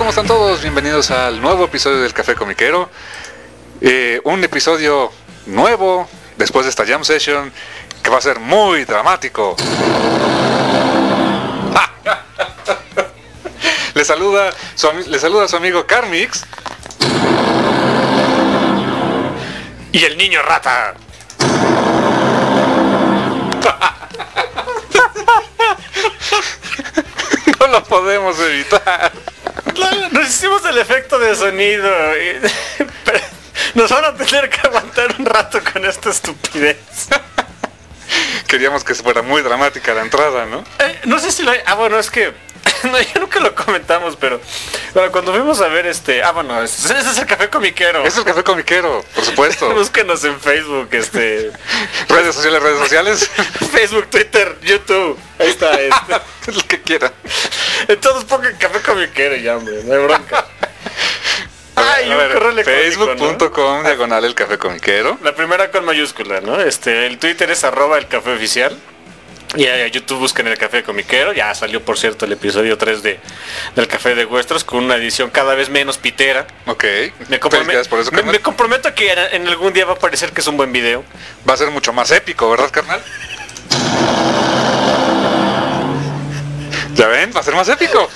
¿cómo están todos? Bienvenidos al nuevo episodio del Café Comiquero. Un episodio nuevo después de esta jam session que va a ser muy dramático. Le saluda su amigo Carmix. Y el niño rata. No lo podemos evitar. Nos hicimos el efecto de sonido. Pero nos van a tener que aguantar un rato con esta estupidez. Queríamos que fuera muy dramática la entrada, ¿no? No sé si lo hay. Bueno, es que no, ya nunca lo comentamos, pero bueno, cuando fuimos a ver ese es el Café Comiquero. Es el Café Comiquero, por supuesto. Búsquenos en Facebook, redes sociales. Facebook, Twitter, YouTube. Ahí está, Lo que quieran. Entonces pongan Café Comiquero ya, hombre, no hay bronca. Ay, un correo electrónico, Facebook.com/, ¿no? El Café Comiquero. La primera con mayúscula, ¿no? El Twitter es @el Café Oficial. Y a YouTube busquen el Café Comiquero. Ya salió, por cierto, el episodio 3 del Café de Huestros, con una edición cada vez menos pitera. Ok. Me comprometo a que en algún día va a parecer que es un buen video. Va a ser mucho más épico, ¿verdad, carnal? Ya ven, va a ser más épico.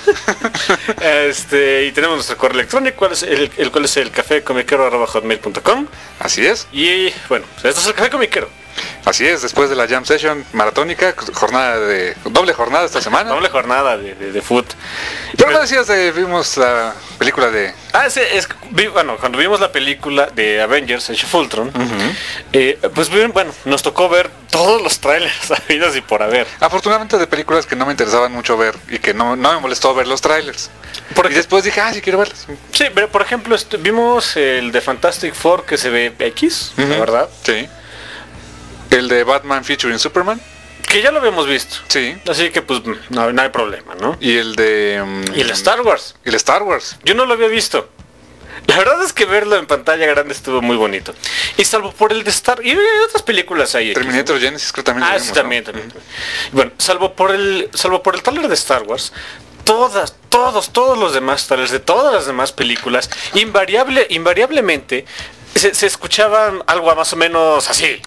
Y tenemos nuestro correo electrónico, el cual es el cafecomiquero@hotmail.com. Así es. Y bueno, esto es el Café Comiquero. Así es, después de la jam session maratónica, doble jornada esta semana. Doble jornada de foot. Pero me decías vimos la película de... cuando vimos la película de Avengers, Age of Ultron, pues bueno, nos tocó ver todos los trailers habidos y por haber. Afortunadamente de películas que no me interesaban mucho ver y que no me molestó ver los trailers. Y después dije, sí quiero verlos. Sí, pero por ejemplo, vimos el de Fantastic Four que se ve X, la verdad. Sí. El de Batman featuring Superman. Que ya lo habíamos visto. Sí. Así que pues no hay problema, ¿no? Y el de... y el Star Wars. Y el Star Wars. Yo no lo había visto. La verdad es que verlo en pantalla grande estuvo muy bonito. Y salvo por el de Star... y otras películas ahí. Terminator Genesis creo también lo vimos, sí, también. ¿no? Bueno, salvo por el trailer de Star Wars, todos los demás trailers de todas las demás películas, invariablemente se escuchaban algo más o menos así.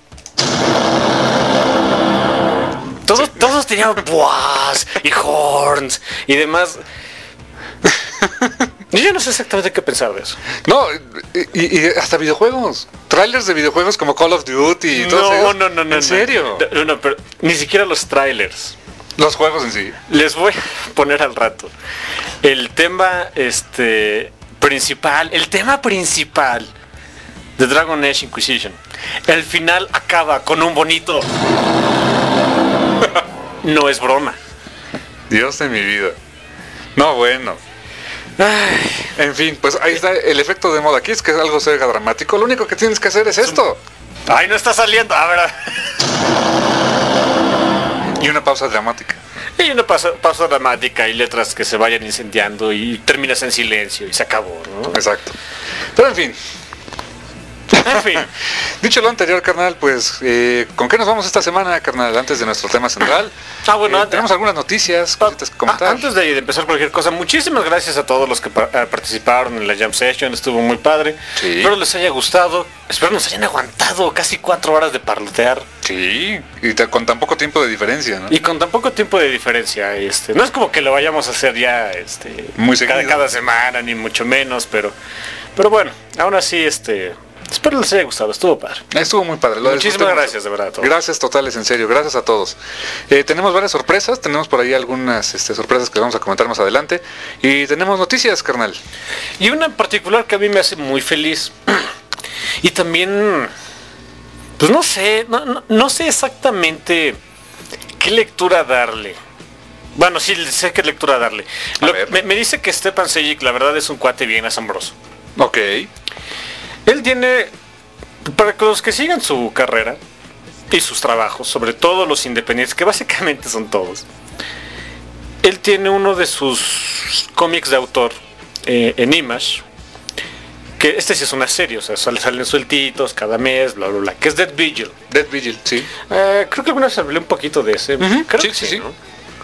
Todos tenían boas y horns y demás. Yo no sé exactamente qué pensar de eso. No, y hasta videojuegos. Trailers de videojuegos como Call of Duty y todo eso. No. ¿En serio? No, pero ni siquiera los trailers. Los juegos en sí. Les voy a poner al rato el tema principal de Dragon Age Inquisition. El final acaba con un bonito... No es broma. Dios de mi vida. No, bueno. En fin, pues ahí está el efecto de moda aquí, es que es algo cerca dramático. Lo único que tienes que hacer es esto. Ay, no está saliendo. ¿Verdad? Y una pausa dramática. Y una pausa dramática y letras que se vayan incendiando y terminas en silencio y se acabó, ¿no? Exacto. Pero en fin. Dicho lo anterior, carnal, pues ¿con qué nos vamos esta semana, carnal? Antes de nuestro tema central. Tenemos algunas noticias, cositas que comentar. Antes de empezar cualquier cosa, muchísimas gracias a todos los que participaron en la jam session. Estuvo muy padre. Sí. Espero les haya gustado. Espero nos hayan aguantado casi 4 horas de parlotear. Sí, y con tan poco tiempo de diferencia, ¿no? Y con tan poco tiempo de diferencia, no es como que lo vayamos a hacer ya muy seguido. cada semana, ni mucho menos, pero bueno, aún así espero les haya gustado, estuvo padre. Estuvo muy padre. Muchísimas gracias, de verdad. Gracias totales, en serio, gracias a todos. Tenemos varias sorpresas, tenemos por ahí algunas sorpresas que vamos a comentar más adelante. Y tenemos noticias, carnal. Y una en particular que a mí me hace muy feliz. Y también, pues no sé exactamente qué lectura darle. Bueno, sí, sé qué lectura darle. Me dice que Stepan Sejic, la verdad, es un cuate bien asombroso. Ok. Él tiene, para los que sigan su carrera y sus trabajos, sobre todo los independientes, que básicamente son todos, él tiene uno de sus cómics de autor en Image, que sí es una serie, o sea, salen sueltitos cada mes, bla, bla, bla, que es Dead Vigil. Dead Vigil, sí. Creo que alguna vez hablé un poquito de ese. Creo sí, que sí. ¿no?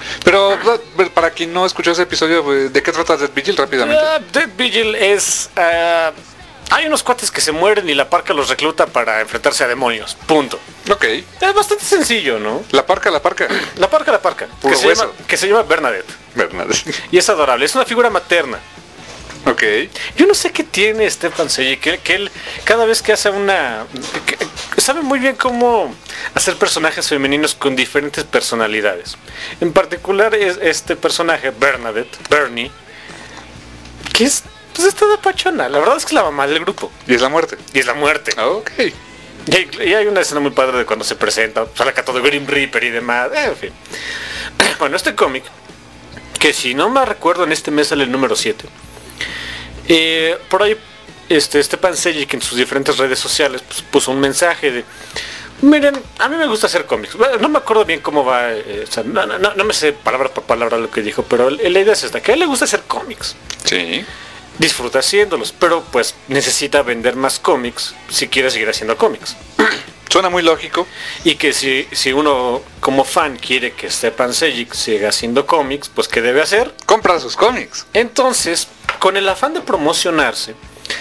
Pero para quien no escuchó ese episodio, ¿de qué trata Death Vigil rápidamente? Death Vigil es... hay unos cuates que se mueren y la parca los recluta para enfrentarse a demonios. Punto. Ok. Es bastante sencillo, ¿no? La parca. La parca. Puro hueso. Que se llama Bernadette. Bernadette. Y es adorable. Es una figura materna. Ok. Yo no sé qué tiene Stefan Sejic, que él cada vez que hace sabe muy bien cómo hacer personajes femeninos con diferentes personalidades. En particular es este personaje, Bernadette, Bernie, que es, pues está de pachona. La verdad es que es la mamá del grupo. Y es la muerte. Ok. Y hay una escena muy padre de cuando se presenta, sale acá todo Grim Reaper y demás, en fin. Bueno, este cómic, que si no me recuerdo en este mes sale el número 7. Por ahí Stefan Sejic en sus diferentes redes sociales pues, puso un mensaje de: miren, a mí me gusta hacer cómics. Bueno, no me acuerdo bien cómo va, o sea, no me sé palabra por palabra lo que dijo, pero la idea es esta, que a él le gusta hacer cómics. Sí. Disfruta haciéndolos, pero pues necesita vender más cómics si quiere seguir haciendo cómics. Suena muy lógico. Y que si uno como fan quiere que Stefan Sejic siga haciendo cómics, pues ¿qué debe hacer? Compra sus cómics. Entonces, con el afán de promocionarse,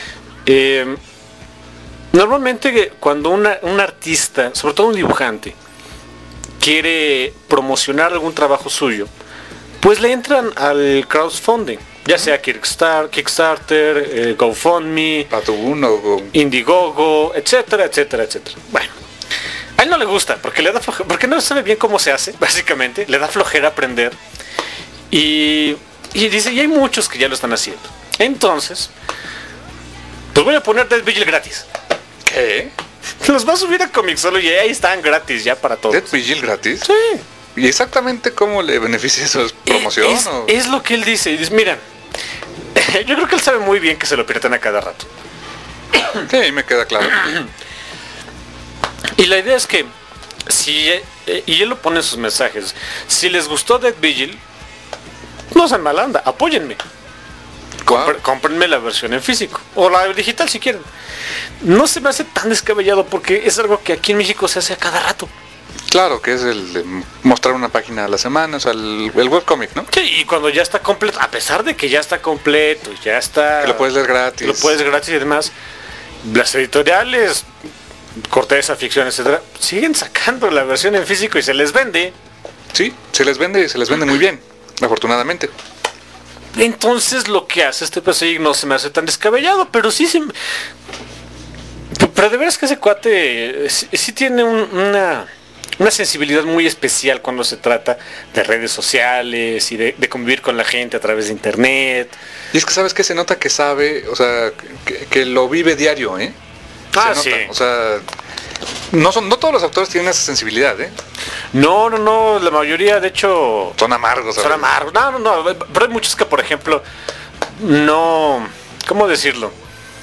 normalmente cuando un artista, sobre todo un dibujante, quiere promocionar algún trabajo suyo, pues le entran al crowdfunding, ya sea Kickstarter, GoFundMe, Patreon, Indiegogo, etcétera, etcétera, etcétera. Bueno, a él no le gusta porque le da flojera, porque no sabe bien cómo se hace, básicamente, le da flojera aprender. Y dice, y hay muchos que ya lo están haciendo. Entonces, pues voy a poner Death Vigil gratis. ¿Qué? Los va a subir a Comixology y ahí están gratis ya para todos. ¿Death Vigil gratis? Sí. ¿Y exactamente cómo le beneficia eso? ¿Es promoción? Es lo que él dice. Dice, mira, yo creo que él sabe muy bien que se lo piratean a cada rato. Sí, me queda claro. Y la idea es que y él lo pone en sus mensajes, si les gustó Death Vigil, no sean mala onda, apóyenme. Cómprenme la versión en físico o la digital si quieren. No se me hace tan descabellado porque es algo que aquí en México se hace a cada rato. Claro, que es el de mostrar una página a la semana, o sea, el webcomic, ¿no? Sí, y cuando ya está completo, a pesar de que ya está completo, ya está... Que lo puedes leer gratis. Lo puedes leer gratis y demás. Las editoriales, Corteza, Ficción, etcétera, siguen sacando la versión en físico y se les vende. Sí, se les vende muy bien, afortunadamente. Entonces lo que hace este PSI no se me hace tan descabellado, pero sí se... Pero de veras que ese cuate sí tiene una sensibilidad muy especial cuando se trata de redes sociales y de convivir con la gente a través de internet. Y es que sabes que se nota que sabe, o sea, que lo vive diario, ¿eh? Ah, se nota, sí. O sea, no todos los autores tienen esa sensibilidad, ¿eh? No, la mayoría de hecho... Son amargos. Son amargos, no, pero hay muchos que por ejemplo, no... ¿Cómo decirlo?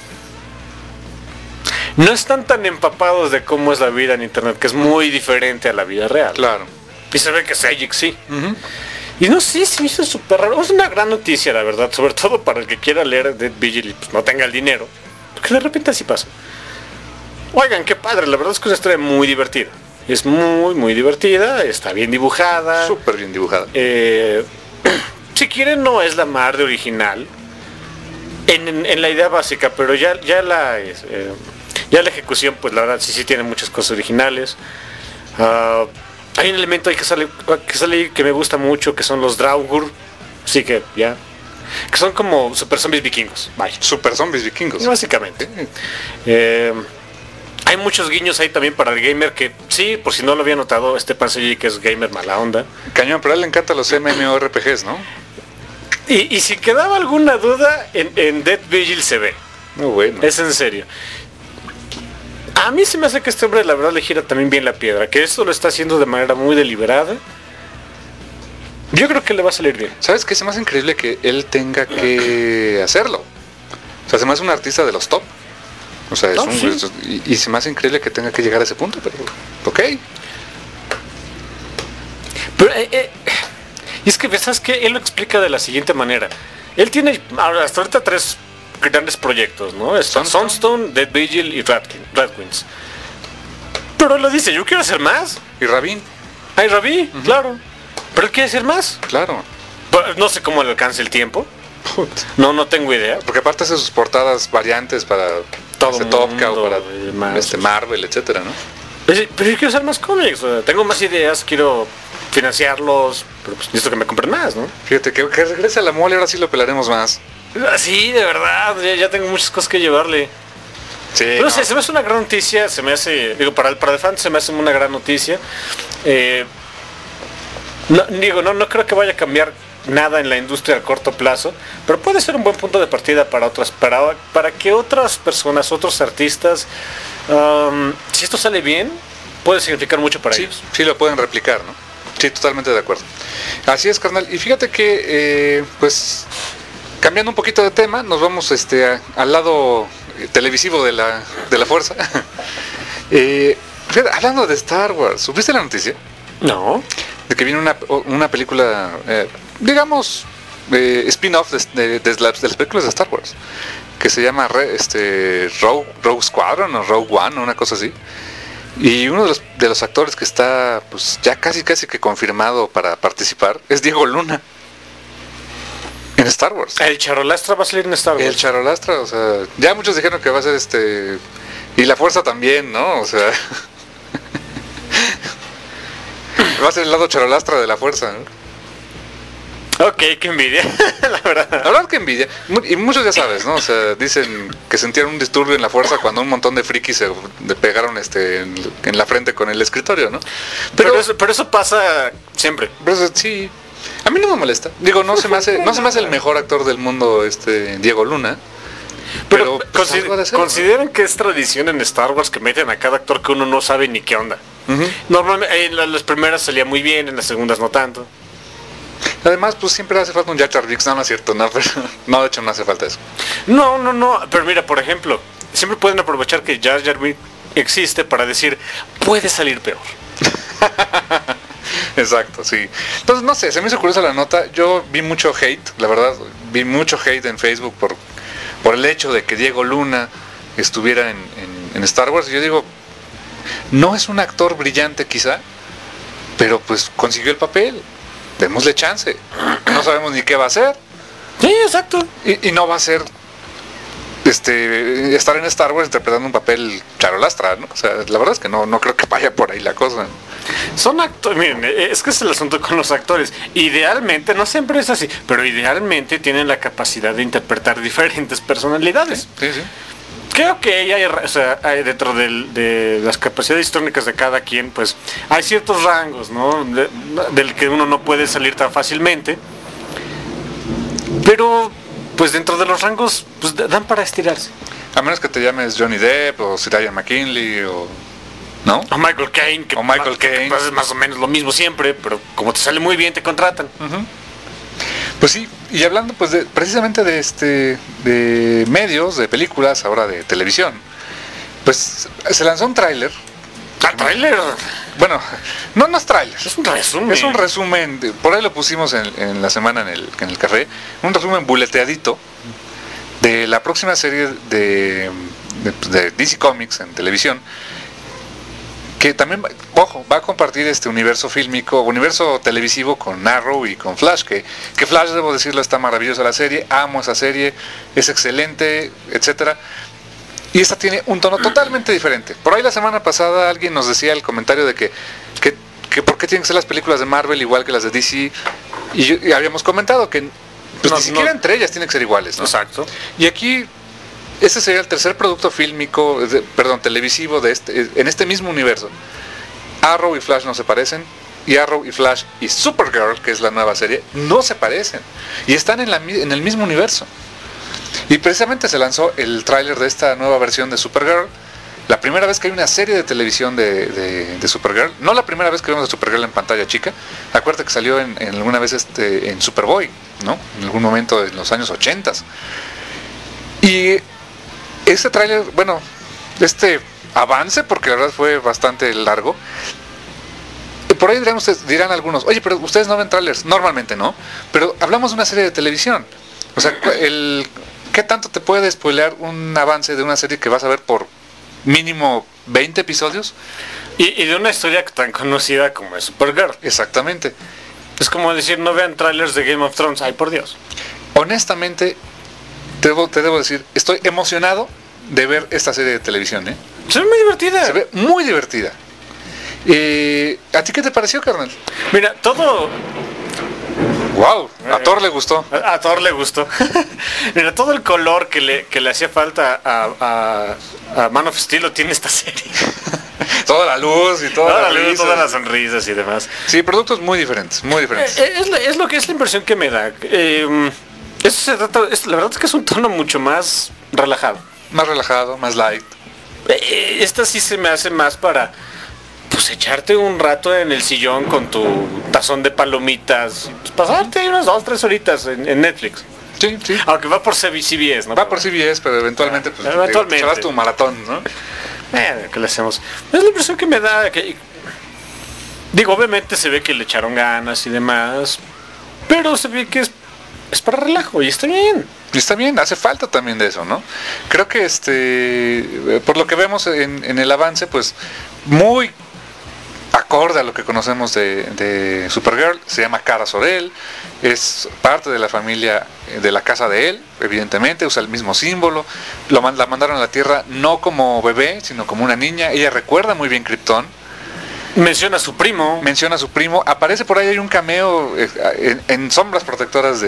No están tan empapados de cómo es la vida en internet, que es muy diferente a la vida real. Claro. Y se ve que Sejic sí. Y no sé, se me hizo súper raro. Es una gran noticia, la verdad, sobre todo para el que quiera leer Death Vigil y pues no tenga el dinero. Porque de repente así pasa. Oigan, qué padre, la verdad es que es una historia muy divertida. Es muy, muy divertida, está bien dibujada. Súper bien dibujada. Si quieren, no es la mar de original. En la idea básica, pero ya la ejecución, pues la verdad sí tiene muchas cosas originales. Hay un elemento ahí que sale que me gusta mucho, que son los Draugr. Sí que ya. Que son como super zombies vikingos. Vaya. Super zombies vikingos. Básicamente. Hay muchos guiños ahí también para el gamer que, sí, por si no lo había notado, Stefan Sejic que es gamer mala onda. Cañón, pero a él le encantan los MMORPGs, ¿no? Y si quedaba alguna duda, en Death Vigil se ve. Muy bueno. Es en serio. A mí se me hace que este hombre la verdad le gira también bien la piedra, que esto lo está haciendo de manera muy deliberada. Yo creo que le va a salir bien. ¿Sabes qué? Es más increíble que él tenga que hacerlo. O sea, se me hace un artista de los top. O sea, y se me hace increíble que tenga que llegar a ese punto, pero ok. Pero, y es que, ¿sabes qué? Él lo explica de la siguiente manera. Él tiene hasta ahorita 3 grandes proyectos, ¿no? Sunstone, Death Vigil y Radwins. Pero él lo dice, yo quiero hacer más. ¿Y Rabin? Ay, Rabí, claro. Pero él quiere hacer más. Claro. No sé cómo le alcance el tiempo. Put. No tengo idea. Porque aparte hace sus portadas variantes para Todo Top mundo Cow, para y demás. Marvel, etcétera, ¿no? Pero yo quiero hacer más cómics. O sea, tengo más ideas, quiero financiarlos. Pero pues necesito que me compren más, ¿no? Fíjate, que regrese a la mole, ahora sí lo pelaremos más. Sí, de verdad. Ya tengo muchas cosas que llevarle. Sí. No No. sé, se me hace una gran noticia. Se me hace, digo, para el fan se me hace una gran noticia. No creo que vaya a cambiar nada en la industria a corto plazo, pero puede ser un buen punto de partida para para que otras personas, otros artistas, si esto sale bien, puede significar mucho para ellos. Sí lo pueden replicar, ¿no? Sí, totalmente de acuerdo. Así es, carnal. Y fíjate que, pues, cambiando un poquito de tema, nos vamos al lado televisivo de la fuerza. Fíjate, hablando de Star Wars, ¿supiste la noticia? No. De que viene una película, digamos, spin-off de las películas de Star Wars, que se llama Rogue Squadron o Rogue One, una cosa así. Y uno de los actores que está, pues, ya casi que confirmado para participar es Diego Luna en Star Wars. El Charolastra va a salir en Star Wars. El Charolastra, o sea, ya muchos dijeron que va a ser y la Fuerza también, ¿no? O sea, va a ser el lado Charolastra de la Fuerza, ¿no? Ok, qué envidia, la verdad. La verdad que envidia. Y muchos ya sabes, ¿no? O sea, dicen que sintieron un disturbio en la fuerza cuando un montón de frikis se le pegaron en la frente con el escritorio, ¿no? Pero eso pasa siempre. Pero sí, a mí no me molesta. Digo, no se me hace el mejor actor del mundo Diego Luna. Pero pues, consideran que es tradición en Star Wars que meten a cada actor que uno no sabe ni qué onda. Normalmente en las primeras salía muy bien, en las segundas no tanto. Además, pues siempre hace falta un Jar Jar Binks, no es cierto, no, pero no, de hecho no hace falta eso. No, pero mira, por ejemplo, siempre pueden aprovechar que Jar Jar Binks existe para decir, puede salir peor. Exacto, sí. Entonces, no sé, se me hizo curiosa la nota. Yo vi mucho hate, la verdad, vi mucho hate en Facebook por el hecho de que Diego Luna estuviera en Star Wars. Y yo digo, no es un actor brillante quizá, pero pues consiguió el papel. Démosle chance. No sabemos ni qué va a hacer. Sí, exacto. Y no va a ser estar en Star Wars interpretando un papel charolastra, ¿no? O sea, la verdad es que no creo que vaya por ahí la cosa. Son actores, miren, es que es el asunto con los actores. Idealmente, no siempre es así, pero idealmente tienen la capacidad de interpretar diferentes personalidades. Sí. Creo que hay dentro de las capacidades históricas de cada quien, pues hay ciertos rangos, ¿no? Del que uno no puede salir tan fácilmente. Pero, pues dentro de los rangos, pues dan para estirarse. A menos que te llames Johnny Depp o Sir Ian McKinley ¿no? O Michael Caine, que es más o menos lo mismo siempre, pero como te sale muy bien te contratan. Uh-huh. Pues sí, y hablando pues precisamente de medios, de películas, ahora de televisión, pues se lanzó un tráiler. ¿Tráiler? Bueno, no es tráiler. Es un resumen. Es un resumen, por ahí lo pusimos en la semana en el café, un resumen buleteadito de la próxima serie de DC Comics en televisión, que también, ojo, va a compartir este universo fílmico, universo televisivo con Arrow y con Flash, que Flash, debo decirlo, está maravillosa la serie, amo esa serie, es excelente, etcétera. Y esta tiene un tono totalmente diferente. Por ahí la semana pasada alguien nos decía el comentario de que por qué tienen que ser las películas de Marvel igual que las de DC, y habíamos comentado que pues ni siquiera entre ellas tienen que ser iguales, ¿no? Exacto. Y aquí este sería el tercer producto fílmico, televisivo en este mismo universo. Arrow y Flash no se parecen, y Arrow y Flash y Supergirl, que es la nueva serie, no se parecen, y están en el mismo universo. Y precisamente se lanzó el tráiler de esta nueva versión de Supergirl, la primera vez que hay una serie de televisión de Supergirl, no la primera vez que vemos a Supergirl en pantalla chica. Acuérdate que salió en alguna vez en Superboy, ¿no? En algún momento de los años 80. Y este tráiler, bueno, avance, porque la verdad fue bastante largo. Por ahí dirán algunos, oye, pero ustedes no ven trailers. Normalmente no, pero hablamos de una serie de televisión. O sea, ¿qué tanto te puede spoilear un avance de una serie que vas a ver por mínimo 20 episodios? Y de una historia tan conocida como es Supergirl. Exactamente. Es como decir, no vean trailers de Game of Thrones. Ay, por Dios. Honestamente, te debo decir, estoy emocionado de ver esta serie de televisión, ¿eh? Se ve muy divertida. Se ve muy divertida. ¿A ti qué te pareció, carnal? Mira, todo... Wow, a Thor le gustó. A Thor le gustó. Mira, todo el color que le hacía falta a Man of Steel lo tiene esta serie. Toda la luz y todas las sonrisas y demás. Sí, productos muy diferentes, muy diferentes. Es lo que es la impresión que me da. Eso se trata, la verdad es que es un tono mucho más relajado. Más relajado, más light. Esta sí se me hace más para... pues echarte un rato en el sillón con tu tazón de palomitas, pues pasarte unas 2-3 horitas en Netflix. Sí, sí. Aunque va por CBS, ¿no? Va por CBS, pero eventualmente, pues, eventualmente. Digo, tu maratón, ¿no? ¿Qué le hacemos? Es la impresión que me da que... Digo, obviamente se ve que le echaron ganas y demás, pero se ve que es para relajo y está bien. Y está bien, hace falta también de eso, ¿no? Creo que por lo que vemos en el avance, pues muy acorde a lo que conocemos de Supergirl, se llama Kara Zor-El, es parte de la familia de la casa de él, evidentemente, usa el mismo símbolo, la mandaron a la Tierra no como bebé, sino como una niña, ella recuerda muy bien Krypton. Menciona a su primo. Aparece por ahí, hay un cameo en sombras protectoras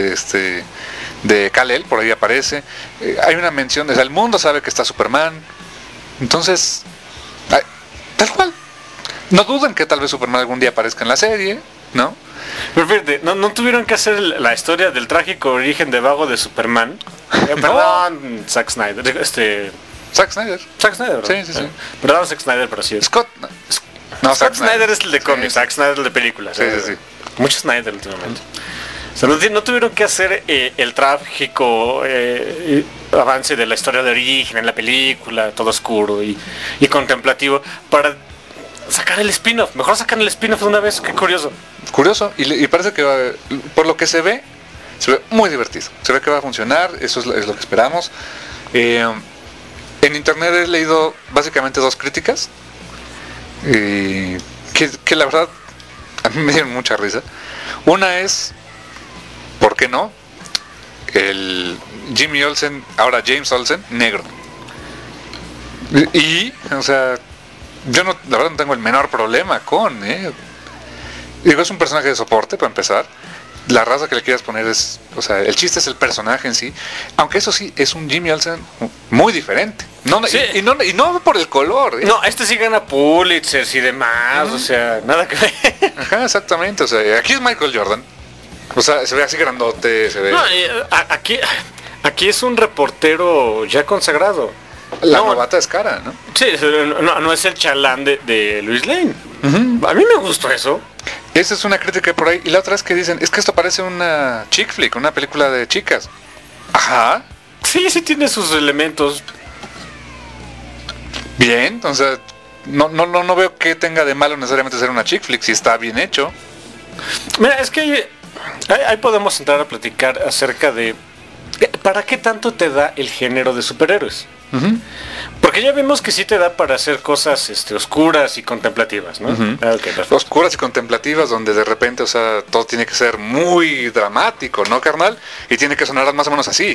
de Kal-El, por ahí aparece. Hay una mención, o sea, el mundo sabe que está Superman. Entonces, tal cual. No duden que tal vez Superman algún día aparezca en la serie, ¿no? Pero fíjate, no tuvieron que hacer la historia del trágico origen de vago de Superman. Perdón, Zack Snyder. Zack Snyder. Zack Snyder, ¿verdad? Sí. Perdón, Zack Snyder, pero sí es. Scott. No, Zack Snyder es el de cómics, Zack Snyder es el de películas. Sí. Mucho Snyder últimamente. O sea, no tuvieron que hacer el trágico avance de la historia de origen en la película, todo oscuro y contemplativo, para sacar el spin-off. Mejor sacan el spin-off de una vez, qué curioso. Curioso, y parece que por lo que se ve muy divertido. Se ve que va a funcionar, eso es lo que esperamos. En internet he leído básicamente 2 críticas, que la verdad a mí me dieron mucha risa. Una es, ¿por qué no? El Jimmy Olsen, ahora James Olsen, negro. Y, o sea, yo la verdad no tengo el menor problema con, digo, es un personaje de soporte para empezar. La raza que le quieras poner es, o sea, el chiste es el personaje en sí, aunque eso sí es un Jimmy Olsen muy diferente. Sí. Y no por el color. No, sí gana Pulitzers y demás, o sea, nada que ver. Ajá, exactamente, o sea, aquí es Michael Jordan. O sea, se ve así grandote, se ve. No, aquí es un reportero ya consagrado. La novata es cara, ¿no? Sí, no es el chalán de Luis Lane. A mí me gustó eso. Esa es una crítica por ahí. Y la otra es que dicen, es que esto parece una chick flick, una película de chicas. Ajá. Sí tiene sus elementos. Bien, o sea, no veo que tenga de malo necesariamente ser una chick flick, si está bien hecho. Mira, es que ahí podemos entrar a platicar acerca de ¿para qué tanto te da el género de superhéroes? Porque ya vimos que sí te da para hacer cosas oscuras y contemplativas, ¿no? Okay, oscuras y contemplativas, donde de repente, o sea, todo tiene que ser muy dramático, ¿no, carnal? Y tiene que sonar más o menos así.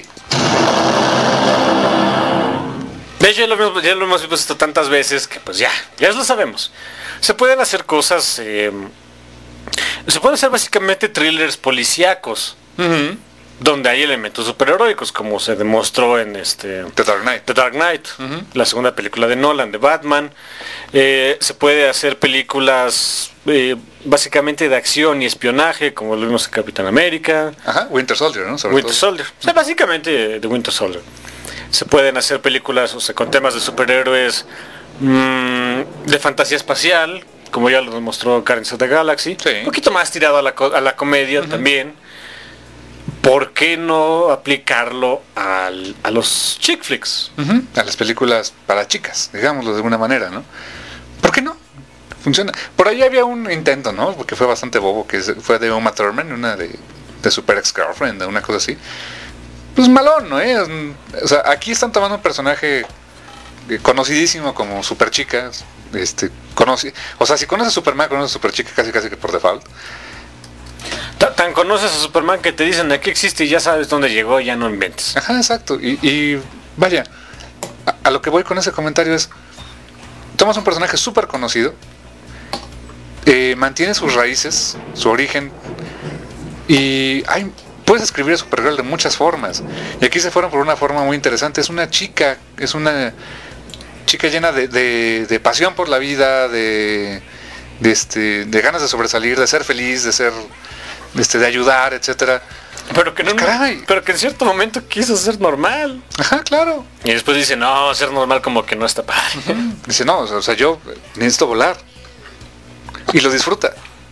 De hecho, ya lo hemos visto tantas veces que pues ya lo sabemos. Se pueden hacer cosas, se pueden hacer básicamente thrillers policíacos. Donde hay elementos superheroicos, como se demostró en The Dark Knight, la segunda película de Nolan, de Batman. Se puede hacer películas básicamente de acción y espionaje, como lo vimos en Capitán América. Ajá, Winter Soldier, ¿no? Winter Soldier. O sea, básicamente de Winter Soldier. Se pueden hacer películas, o sea, con temas de superhéroes de fantasía espacial, como ya lo demostró Guardians of the Galaxy. Sí. Un poquito más tirado a la comedia también. ¿Por qué no aplicarlo a los chick flicks? A las películas para chicas, digámoslo de alguna manera, ¿no? ¿Por qué no? Funciona. Por ahí había un intento, ¿no? Porque fue bastante bobo, que fue de Uma Thurman, una de Super Ex-Girlfriend, una cosa así. Pues malón, ¿no? O sea, aquí están tomando un personaje conocidísimo como Super Chica. O sea, si conoces a Superman, conoces a Super Chica casi que por default. Tan conoces a Superman que te dicen aquí existe y ya sabes dónde llegó, ya no inventes. Ajá, exacto. Y vaya, a lo que voy con ese comentario es, tomas un personaje súper conocido, mantiene sus raíces, su origen, y puedes escribir a Supergirl de muchas formas. Y aquí se fueron por una forma muy interesante. Es una chica llena de pasión por la vida, de ganas de sobresalir, de ser feliz, de ayudar, etcétera. Pero que en cierto momento quiso ser normal. Ajá, claro. Y después dice, no, ser normal como que no está padre. Dice, no, o sea, yo necesito volar. Y lo disfruta.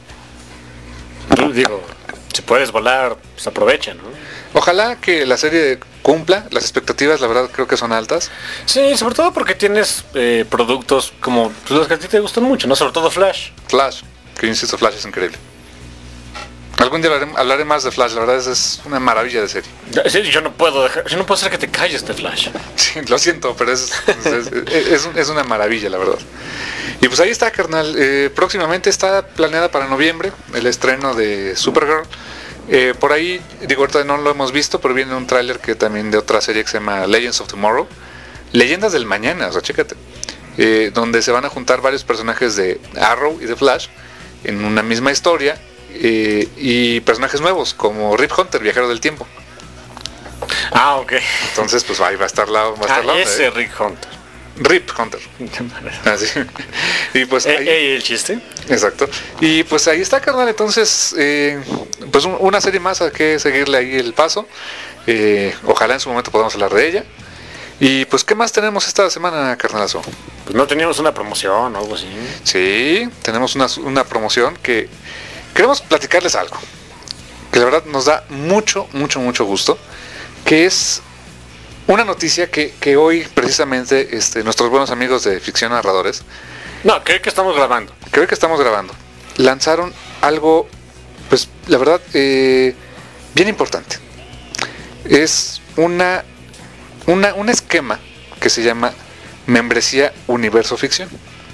Digo, si puedes volar, pues aprovecha, ¿no? Ojalá que la serie cumpla las expectativas, la verdad creo que son altas. Sí, sobre todo porque tienes productos como los que a ti te gustan mucho, ¿no? Sobre todo Flash. Flash, que yo insisto, Flash es increíble. Algún día hablaré más de Flash, la verdad es una maravilla de serie. Sí, yo no puedo hacer que te calles de Flash. Sí, lo siento, pero es una maravilla, la verdad. Y pues ahí está, carnal. Próximamente está planeada para noviembre el estreno de Supergirl. Por ahí, digo, ahorita no lo hemos visto, pero viene un tráiler que también de otra serie que se llama Legends of Tomorrow. Leyendas del Mañana, o sea, chécate. Donde se van a juntar varios personajes de Arrow y de Flash en una misma historia. Y personajes nuevos como Rip Hunter, viajero del tiempo. Ah, ok. Entonces, pues ahí va a estar la onda, ese Rip Hunter. Rip Hunter. Así. Y pues ahí, el chiste. Exacto. Y pues ahí está, carnal. Entonces, pues una serie más a que seguirle ahí el paso. Ojalá en su momento podamos hablar de ella. Y pues, ¿qué más tenemos esta semana, carnalazo? Pues no teníamos una promoción o algo así. Sí, tenemos una promoción que queremos platicarles algo. Que la verdad nos da mucho gusto. Que es una noticia que hoy precisamente nuestros buenos amigos de Ficción Narradores. No, creo que estamos grabando. Lanzaron algo, pues la verdad, bien importante. Es un esquema que se llama Membresía Universo Ficción.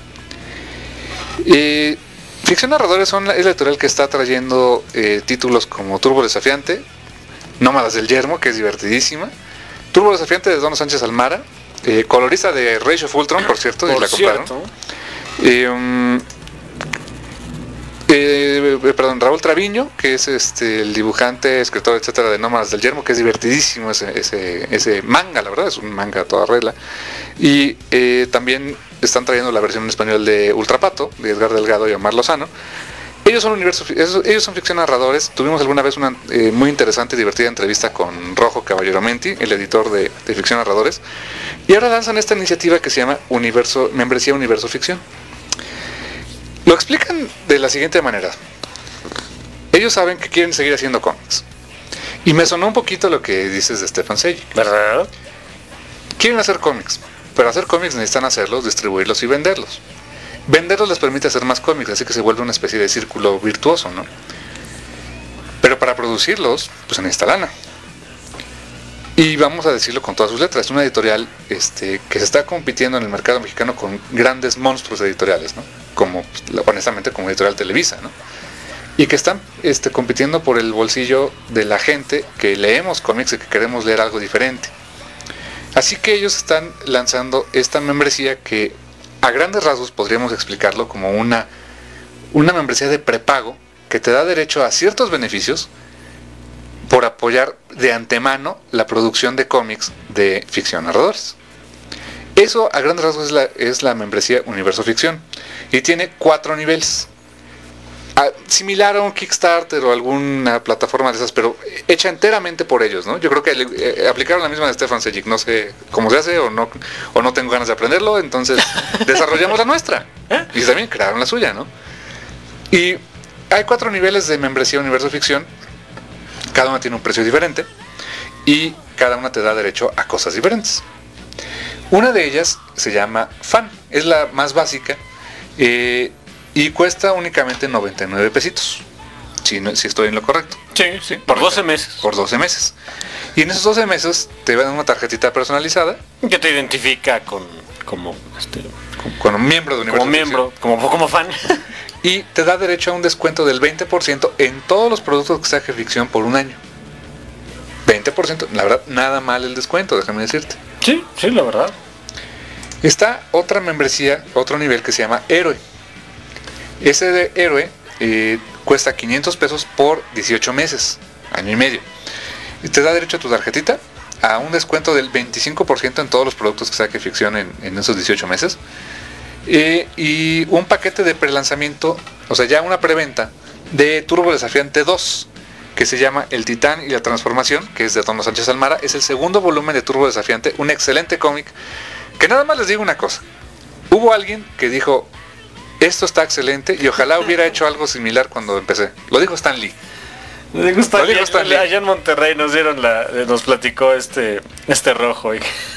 Ficción Narradores es la editorial que está trayendo títulos como Turbo Desafiante, Nómadas del Yermo, que es divertidísima, Turbo Desafiante de Dono Sánchez Almara, colorista de Rage of Ultron, por cierto, y la compraron. Raúl Traviño, que es el dibujante, escritor, etcétera, de Nómadas del Yermo, que es divertidísimo ese manga, la verdad, es un manga a toda regla. Y también están trayendo la versión en español de Ultrapato, de Edgar Delgado y Omar Lozano. Ellos son Ficción Narradores. Tuvimos alguna vez una muy interesante y divertida entrevista con Rojo Caballero Menti, el editor de Ficción Narradores. Y ahora lanzan esta iniciativa que se llama Membresía Universo Ficción. Lo explican de la siguiente manera. Ellos saben que quieren seguir haciendo cómics. Y me sonó un poquito lo que dices de Stefan Sejic, ¿verdad? Quieren hacer cómics, pero hacer cómics necesitan hacerlos, distribuirlos y venderlos. Venderlos les permite hacer más cómics, así que se vuelve una especie de círculo virtuoso, ¿no? Pero para producirlos, pues se necesita lana. Y vamos a decirlo con todas sus letras, es una editorial que se está compitiendo en el mercado mexicano con grandes monstruos editoriales, ¿no? Como, honestamente, como Editorial Televisa, ¿no? Y que están compitiendo por el bolsillo de la gente que leemos cómics y que queremos leer algo diferente. Así que ellos están lanzando esta membresía que a grandes rasgos podríamos explicarlo como una membresía de prepago que te da derecho a ciertos beneficios por apoyar de antemano la producción de cómics de Ficción Narradores. Eso a grandes rasgos es la membresía Universo Ficción y tiene 4 niveles. Similar a un Kickstarter o alguna plataforma de esas, pero hecha enteramente por ellos, ¿no? Yo creo que aplicaron la misma de Stefan Sejic, no sé cómo se hace o no tengo ganas de aprenderlo, entonces desarrollamos la nuestra y también crearon la suya, ¿no? Y hay 4 niveles de membresía Universo Ficción, cada una tiene un precio diferente y cada una te da derecho a cosas diferentes. Una de ellas se llama Fan, es la más básica, y cuesta únicamente 99 pesitos. Si estoy en lo correcto. Sí. Por 12 meses. Por 12 meses. Y en esos 12 meses te dan una tarjetita personalizada. Que te identifica con un miembro de Universo Ficción. Como fan. y te da derecho a un descuento del 20% en todos los productos que saque ficción por un año. 20%, la verdad, nada mal el descuento, déjame decirte. Sí, la verdad. Está otra membresía, otro nivel que se llama Héroe. Ese de Héroe cuesta 500 pesos por 18 meses, año y medio. Y te da derecho a tu tarjetita a un descuento del 25% en todos los productos que saque ficción en esos 18 meses. Y un paquete de prelanzamiento, o sea, ya una preventa de Turbo Desafiante 2, que se llama El Titán y la Transformación, que es de Tono Sánchez Almara. Es el segundo volumen de Turbo Desafiante, un excelente cómic, que nada más les digo una cosa. Hubo alguien que dijo, esto está excelente, y ojalá hubiera hecho algo similar cuando empecé. Lo dijo Stan Lee. Lo dijo Stan Lee. Allá en Monterrey nos platicó este rojo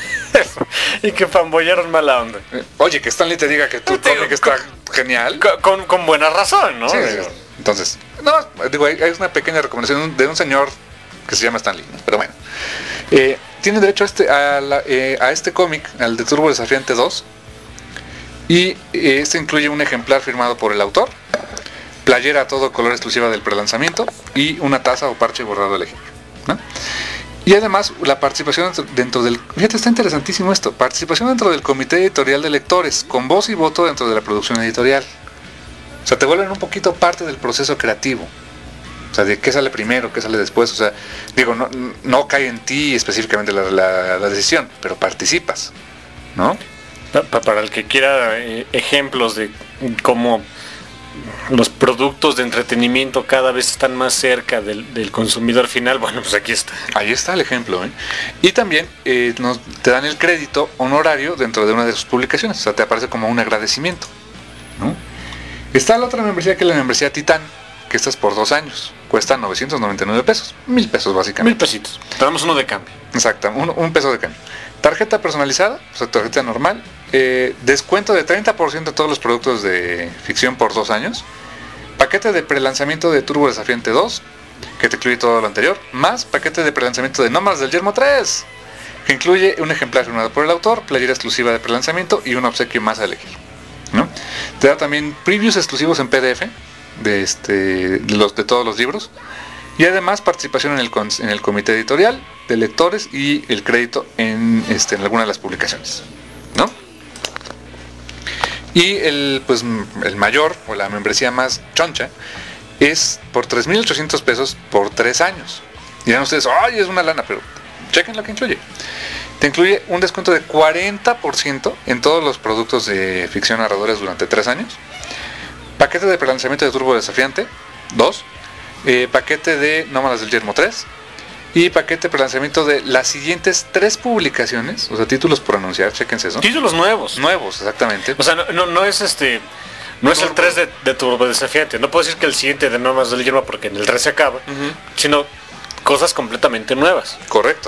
y que fanboyaron mala onda. Oye, que Stan Lee te diga que tu cómic está genial. Con buena razón, ¿no? Sí, entonces, no, digo, hay una pequeña recomendación de un señor que se llama Stan Lee, ¿no? Pero bueno. Tiene derecho a este cómic, al de Turbo Desafiante 2. Y este incluye un ejemplar firmado por el autor, playera a todo color exclusiva del prelanzamiento y una taza o parche borrado elegible, ¿no? Y además la participación dentro del... Fíjate, está interesantísimo esto. Participación dentro del comité editorial de lectores, con voz y voto dentro de la producción editorial. O sea, te vuelven un poquito parte del proceso creativo. O sea, de qué sale primero, qué sale después. O sea, digo, no cae en ti específicamente la decisión, pero participas, ¿no? Para el que quiera ejemplos de cómo los productos de entretenimiento cada vez están más cerca del consumidor final, bueno, pues aquí está. Ahí está el ejemplo, ¿eh? Y también te dan el crédito honorario dentro de una de sus publicaciones. O sea, te aparece como un agradecimiento, ¿no? Está la otra membresía, que es la membresía Titán, que esta es por 2 años. Cuesta 999 pesos. 1000 pesos básicamente. 1000 pesitos. Tenemos uno de cambio. Exacto, un peso de cambio. Tarjeta personalizada, o sea, tarjeta normal. Descuento de 30% de todos los productos de ficción por 2 años. Paquete de prelanzamiento de Turbo Desafiante 2, que te incluye todo lo anterior. Más paquete de prelanzamiento de Nómadas del Yermo 3, que incluye un ejemplar firmado por el autor, playera exclusiva de prelanzamiento y un obsequio más a elegir, ¿no? Te da también previews exclusivos en PDF de todos los libros. Y además participación en el comité editorial de lectores y el crédito en alguna de las publicaciones, ¿no? Y el mayor, o la membresía más choncha, es por 3,800 pesos por 3 años. Y dirán ustedes, ¡ay, es una lana! Pero chequen lo que incluye. Te incluye un descuento de 40% en todos los productos de ficción narradores durante 3 años. Paquete de prelanzamiento de Turbo Desafiante 2. Paquete de Nómadas del Yermo 3 y paquete de prelanzamiento de las siguientes 3 publicaciones, o sea, títulos por anunciar, chéquense eso. Títulos nuevos. Nuevos, exactamente. O sea, no es no es el 3 de Turbo Desafiante. No puedo decir que el siguiente de Nómadas del Yermo porque en el 3 se acaba, sino cosas completamente nuevas. Correcto.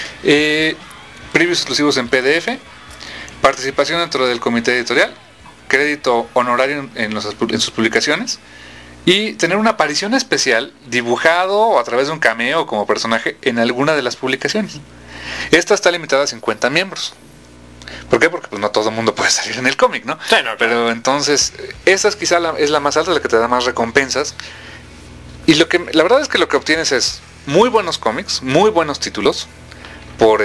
Previews exclusivos en PDF, participación dentro del comité editorial, crédito honorario en sus publicaciones. Y tener una aparición especial, dibujado o a través de un cameo como personaje en alguna de las publicaciones. Esta está limitada a 50 miembros. ¿Por qué? Porque pues, no todo el mundo puede salir en el cómic, ¿no? Sí, no, pero entonces, esta es quizá es la más alta, la que te da más recompensas. Y la verdad es que lo que obtienes es muy buenos cómics, muy buenos títulos, por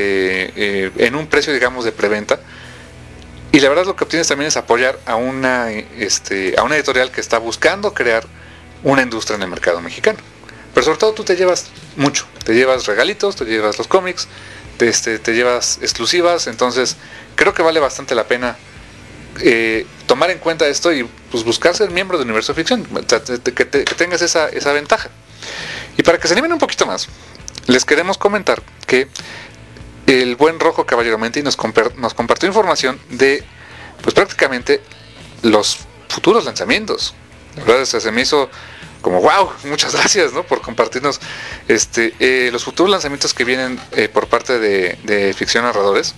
en un precio, digamos, de preventa. Y la verdad lo que obtienes también es apoyar a una editorial que está buscando crear una industria en el mercado mexicano. Pero sobre todo tú te llevas mucho. Te llevas regalitos, te llevas los cómics, te llevas exclusivas. Entonces creo que vale bastante la pena tomar en cuenta esto y pues buscar ser miembro de Universo Ficción. Que tengas esa ventaja. Y para que se animen un poquito más, les queremos comentar que el buen Rojo Caballero Menti nos compartió información de pues prácticamente los futuros lanzamientos. La verdad es que se me hizo como wow, muchas gracias, ¿no? Por compartirnos los futuros lanzamientos que vienen por parte de Ficción Narradores.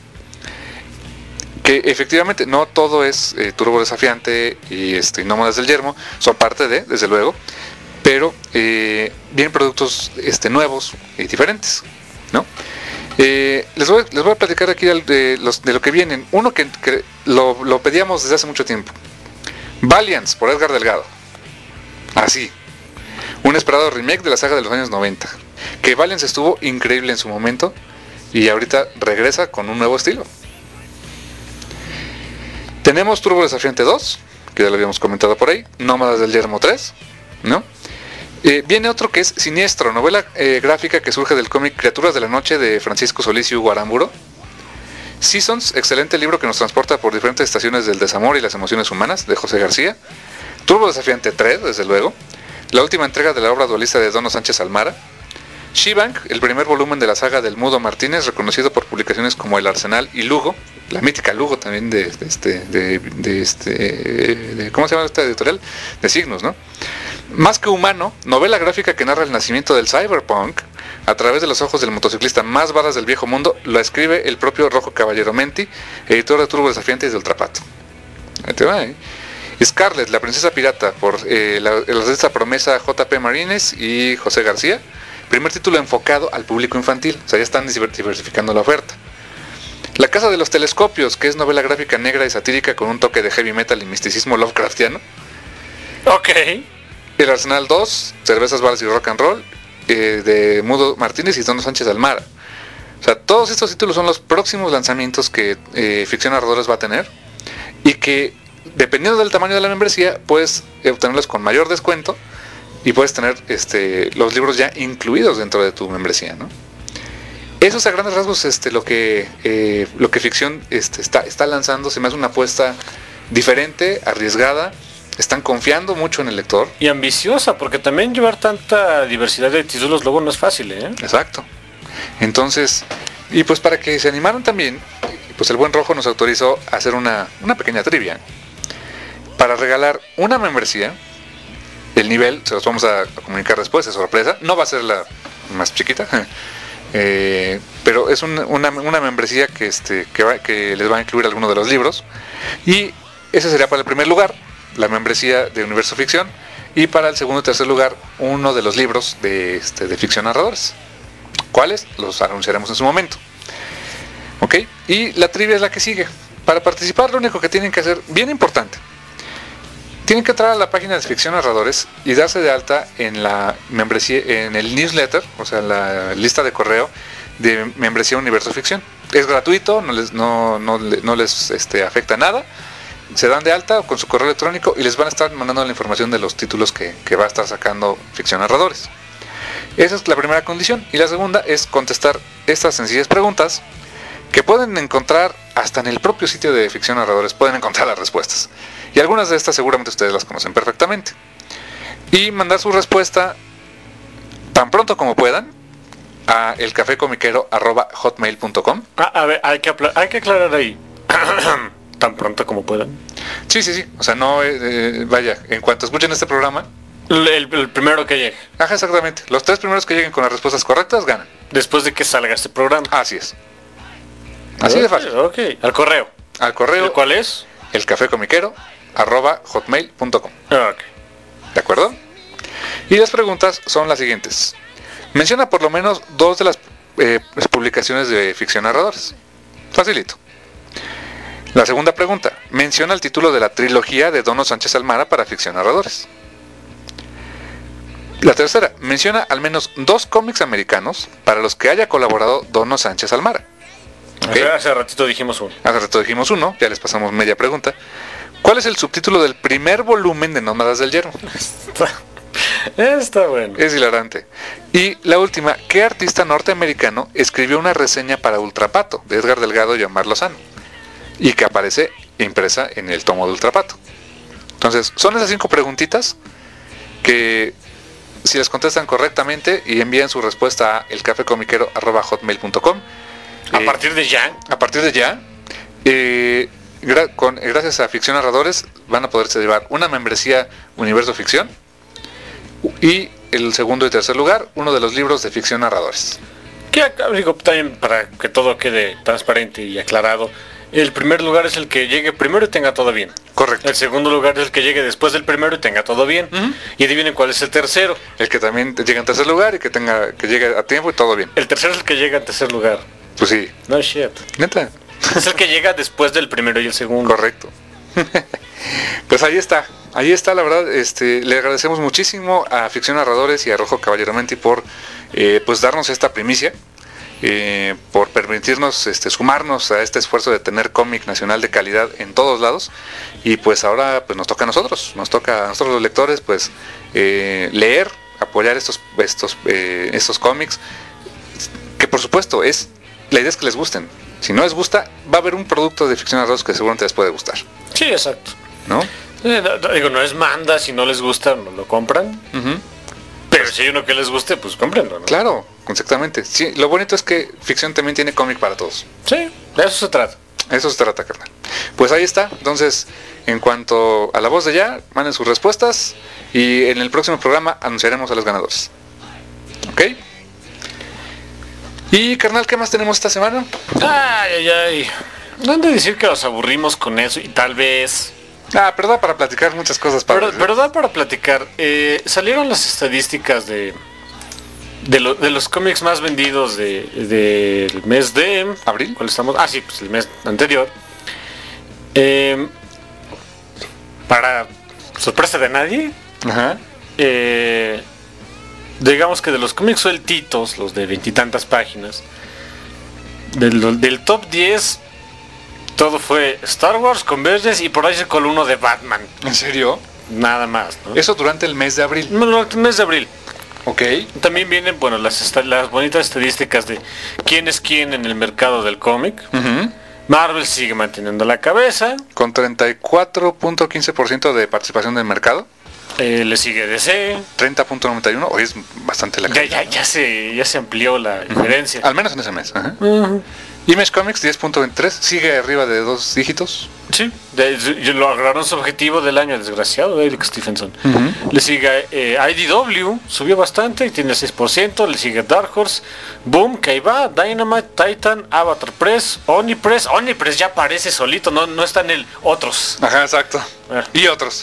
Que efectivamente no todo es Turbo Desafiante y Nómadas del Yermo, son parte desde luego, pero vienen productos nuevos y diferentes, ¿no? Les voy a platicar aquí de lo que vienen. Uno que lo pedíamos desde hace mucho tiempo. Valiants por Edgar Delgado. Así. Un esperado remake de la saga de los años 90. Que Valiants estuvo increíble en su momento y ahorita regresa con un nuevo estilo. Tenemos Turbo Desafiante 2, que ya lo habíamos comentado por ahí. Nómadas del Yermo 3, ¿no? Viene otro que es Siniestro, novela gráfica que surge del cómic Criaturas de la Noche de Francisco Solís y Hugo Aramburo. Seasons, excelente libro que nos transporta por diferentes estaciones del desamor y las emociones humanas, de José García. Turbo Desafiante 3, desde luego. La última entrega de la obra dualista de Dono Sánchez Almara. She-Bank, el primer volumen de la saga del Mudo Martínez, reconocido por publicaciones como El Arsenal y Lugo. La mítica Lugo también de ¿cómo se llama esta editorial? De Signos, ¿no? Más que humano, novela gráfica que narra el nacimiento del cyberpunk a través de los ojos del motociclista más badass del viejo mundo. Lo escribe el propio Rojo Caballero Menti, editor de Turbo Desafiante y de Ultrapato. Ahí te va, ¿eh? Scarlett, la princesa pirata, por la promesa JP Marines y José García. Primer título enfocado al público infantil, o sea, ya están diversificando la oferta. La Casa de los Telescopios, que es novela gráfica negra y satírica con un toque de heavy metal y misticismo Lovecraftiano. Ok. El Arsenal 2, Cervezas, Balas y Rock and Roll, de Mudo Martínez y Dono Sánchez Almara. O sea, todos estos títulos son los próximos lanzamientos que Ficción Narradores va a tener y que, dependiendo del tamaño de la membresía, puedes obtenerlos con mayor descuento y puedes tener los libros ya incluidos dentro de tu membresía, ¿no? Eso es a grandes rasgos lo que Ficción está lanzando. Se me hace una apuesta diferente, arriesgada. Están confiando mucho en el lector. Y ambiciosa, porque también llevar tanta diversidad de títulos luego no es fácil, ¿eh? Exacto. Entonces, y pues para que se animaran también, pues el buen Rojo nos autorizó a hacer una pequeña trivia para regalar una membresía. El nivel, se los vamos a comunicar después, es sorpresa. No va a ser la más chiquita, pero es una membresía que les va a incluir alguno de los libros. Y ese sería para el primer lugar, la membresía de Universo Ficción. Y para el segundo y tercer lugar, uno de los libros de Ficción Narradores. ¿Cuáles? Los anunciaremos en su momento. ¿Ok? Y la trivia es la que sigue. Para participar, lo único que tienen que hacer, bien importante, tienen que entrar a la página de Ficción Narradores y darse de alta en la membresía, en el newsletter, o sea, la lista de correo de membresía Universo Ficción. Es gratuito, no les afecta nada. Se dan de alta con su correo electrónico y les van a estar mandando la información de los títulos que va a estar sacando Ficción Narradores. Esa es la primera condición. Y la segunda es contestar estas sencillas preguntas que pueden encontrar hasta en el propio sitio de Ficción Narradores. Pueden encontrar las respuestas. Y algunas de estas seguramente ustedes las conocen perfectamente. Y mandar su respuesta tan pronto como puedan a elcafecomiquero@hotmail.com. A ver, hay que aclarar ahí. Tan pronto como puedan. Sí. O sea, no, vaya, en cuanto escuchen este programa. El primero que llegue. Ajá, exactamente. Los 3 primeros que lleguen con las respuestas correctas ganan. Después de que salga este programa. Así es. Así de fácil. Ok. Al correo. Al correo. ¿El cuál es? elcafecomiquero@hotmail.com. Ok. ¿De acuerdo? Y las preguntas son las siguientes. Menciona por lo menos 2 de las publicaciones de Ficción Narradores. Facilito. La segunda pregunta. Menciona el título de la trilogía de Dono Sánchez Almara para Ficción Narradores. La tercera. Menciona al menos 2 cómics americanos para los que haya colaborado Dono Sánchez Almara. ¿Okay? Hace ratito dijimos uno. Hace rato dijimos uno, ya les pasamos media pregunta. ¿Cuál es el subtítulo del primer volumen de Nómadas del Yermo? Está bueno. Es hilarante. Y la última, ¿qué artista norteamericano escribió una reseña para Ultrapato de Edgar Delgado y Omar Lozano? Y que aparece impresa en el tomo de Ultrapato. Entonces, son esas 5 preguntitas que, si las contestan correctamente y envían su respuesta a elcafecomiquero@hotmail.com, a partir de ya, gracias a Ficción Narradores van a poderse llevar una membresía Universo Ficción y el segundo y tercer lugar, uno de los libros de Ficción Narradores. Que digo, también para que todo quede transparente y aclarado, el primer lugar es el que llegue primero y tenga todo bien. Correcto. El segundo lugar es el que llegue después del primero y tenga todo bien. Y adivinen cuál es el tercero. El que también llega en tercer lugar y que llegue a tiempo y todo bien. El tercero es el que llega en tercer lugar. Pues sí. No shit. Neta. Es el que llega después del primero y el segundo. Correcto. Pues Pues ahí está, la verdad, le agradecemos muchísimo a Ficción Narradores y a Rojo Caballero Menti por pues darnos esta primicia, por permitirnos sumarnos a este esfuerzo de tener cómic nacional de calidad en todos lados. Y pues ahora pues nos toca a nosotros los lectores, pues leer, apoyar estos cómics, que por supuesto la idea es que les gusten. Si no les gusta, va a haber un producto de Ficción Narradores que seguramente les puede gustar. Sí, exacto. ¿No? Digo, no es manda, si no les gusta, no lo compran. Uh-huh. Pero si hay uno que les guste, pues cómprenlo, ¿no? Claro, exactamente. Sí, lo bonito es que Ficción también tiene cómic para todos. Sí, de eso se trata. Eso se trata, carnal. Pues ahí está. Entonces, en cuanto a la voz de ya, manden sus respuestas y en el próximo programa anunciaremos a los ganadores. ¿Ok? Y, carnal, ¿qué más tenemos esta semana? Ay. No han de decir que los aburrimos con eso y tal vez... Pero da para platicar muchas cosas. Pero da para platicar. Salieron las estadísticas de los cómics más vendidos del mes de... ¿Abril? ¿Cuál estamos? Sí, pues el mes anterior. Para sorpresa de nadie. Ajá. Digamos que de los cómics sueltitos, los de 20 y tantas páginas, del top 10... todo fue Star Wars, Convergence y por ahí se coló uno de Batman. ¿En serio? Nada más, ¿no? Eso durante el mes de abril. No, durante el mes de abril. Ok. También vienen, las bonitas estadísticas de quién es quién en el mercado del cómic. Uh-huh. Marvel sigue manteniendo la cabeza. Con 34.15% de participación del mercado. Le sigue DC. 30.91. Hoy es bastante la cabeza. Ya se amplió la diferencia. Al menos en ese mes. Uh-huh. Uh-huh. Image Comics 10.23, sigue arriba de 2 dígitos. Sí, lograron su objetivo del año, desgraciado, Eric Stephenson. Uh-huh. Le sigue IDW, subió bastante y tiene 6%. Le sigue Dark Horse, Boom, que ahí va, Dynamite, Titan, Avatar Press, Omnipress ya aparece solito, no está en el otros. Ajá, exacto. Y otros.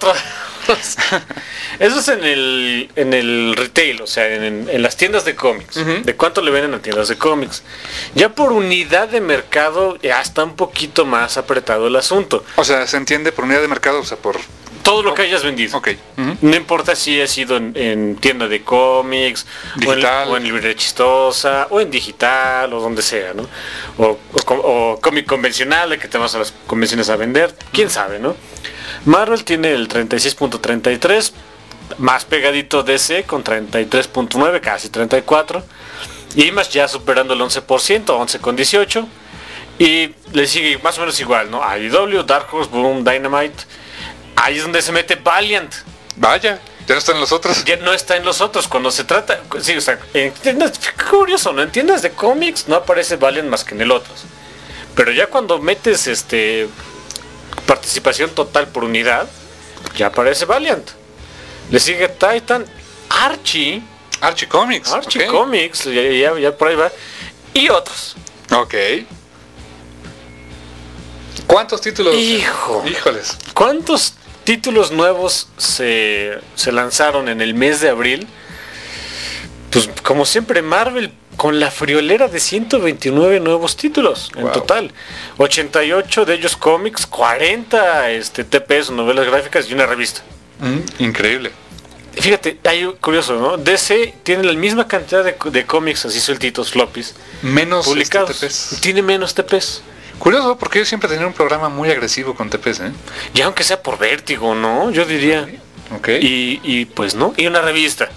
Eso es en el retail, o sea, en las tiendas de cómics. Uh-huh. ¿De cuánto le venden a tiendas de cómics? Ya por unidad de mercado ya está un poquito más apretado el asunto. O sea, se entiende por unidad de mercado, o sea, por... Todo lo que hayas vendido. Ok. Uh-huh. No importa si ha sido en tienda de cómics, digital, o en librería chistosa, o en digital, o donde sea, ¿no? O cómic convencional, de que te vas a las convenciones a vender, quién sabe, ¿no? Marvel tiene el 36.33, más pegadito DC con 33.9, casi 34. Image ya superando el 11%, 11.18. Y le sigue más o menos igual, ¿no? IDW, Dark Horse, Boom, Dynamite. Ahí es donde se mete Valiant. Vaya, ya no está en los otros. Ya no está en los otros. Cuando se trata... Sí, o sea, en tiendas, curioso, ¿no? En tiendas de cómics no aparece Valiant más que en el otros. Pero ya cuando metes participación total por unidad, ya aparece Valiant. Le sigue Titan, Archie Comics. Okay. Comics, ya por ahí va. Y otros. Ok. ¿Cuántos títulos? Híjoles. ¿Cuántos títulos nuevos se lanzaron en el mes de abril? Pues como siempre, Marvel con la friolera de 129 nuevos títulos en total. 88 de ellos cómics, 40 TPs, novelas gráficas y una revista. Increíble. Fíjate, hay curioso, ¿no? DC tiene la misma cantidad de cómics así sueltitos, floppies, menos publicados. TPs. Tiene menos TPs. Curioso, porque yo siempre tenía un programa muy agresivo con TPs, ¿eh? Ya aunque sea por vértigo, ¿no? Yo diría. Ok. Y pues no. Y una revista.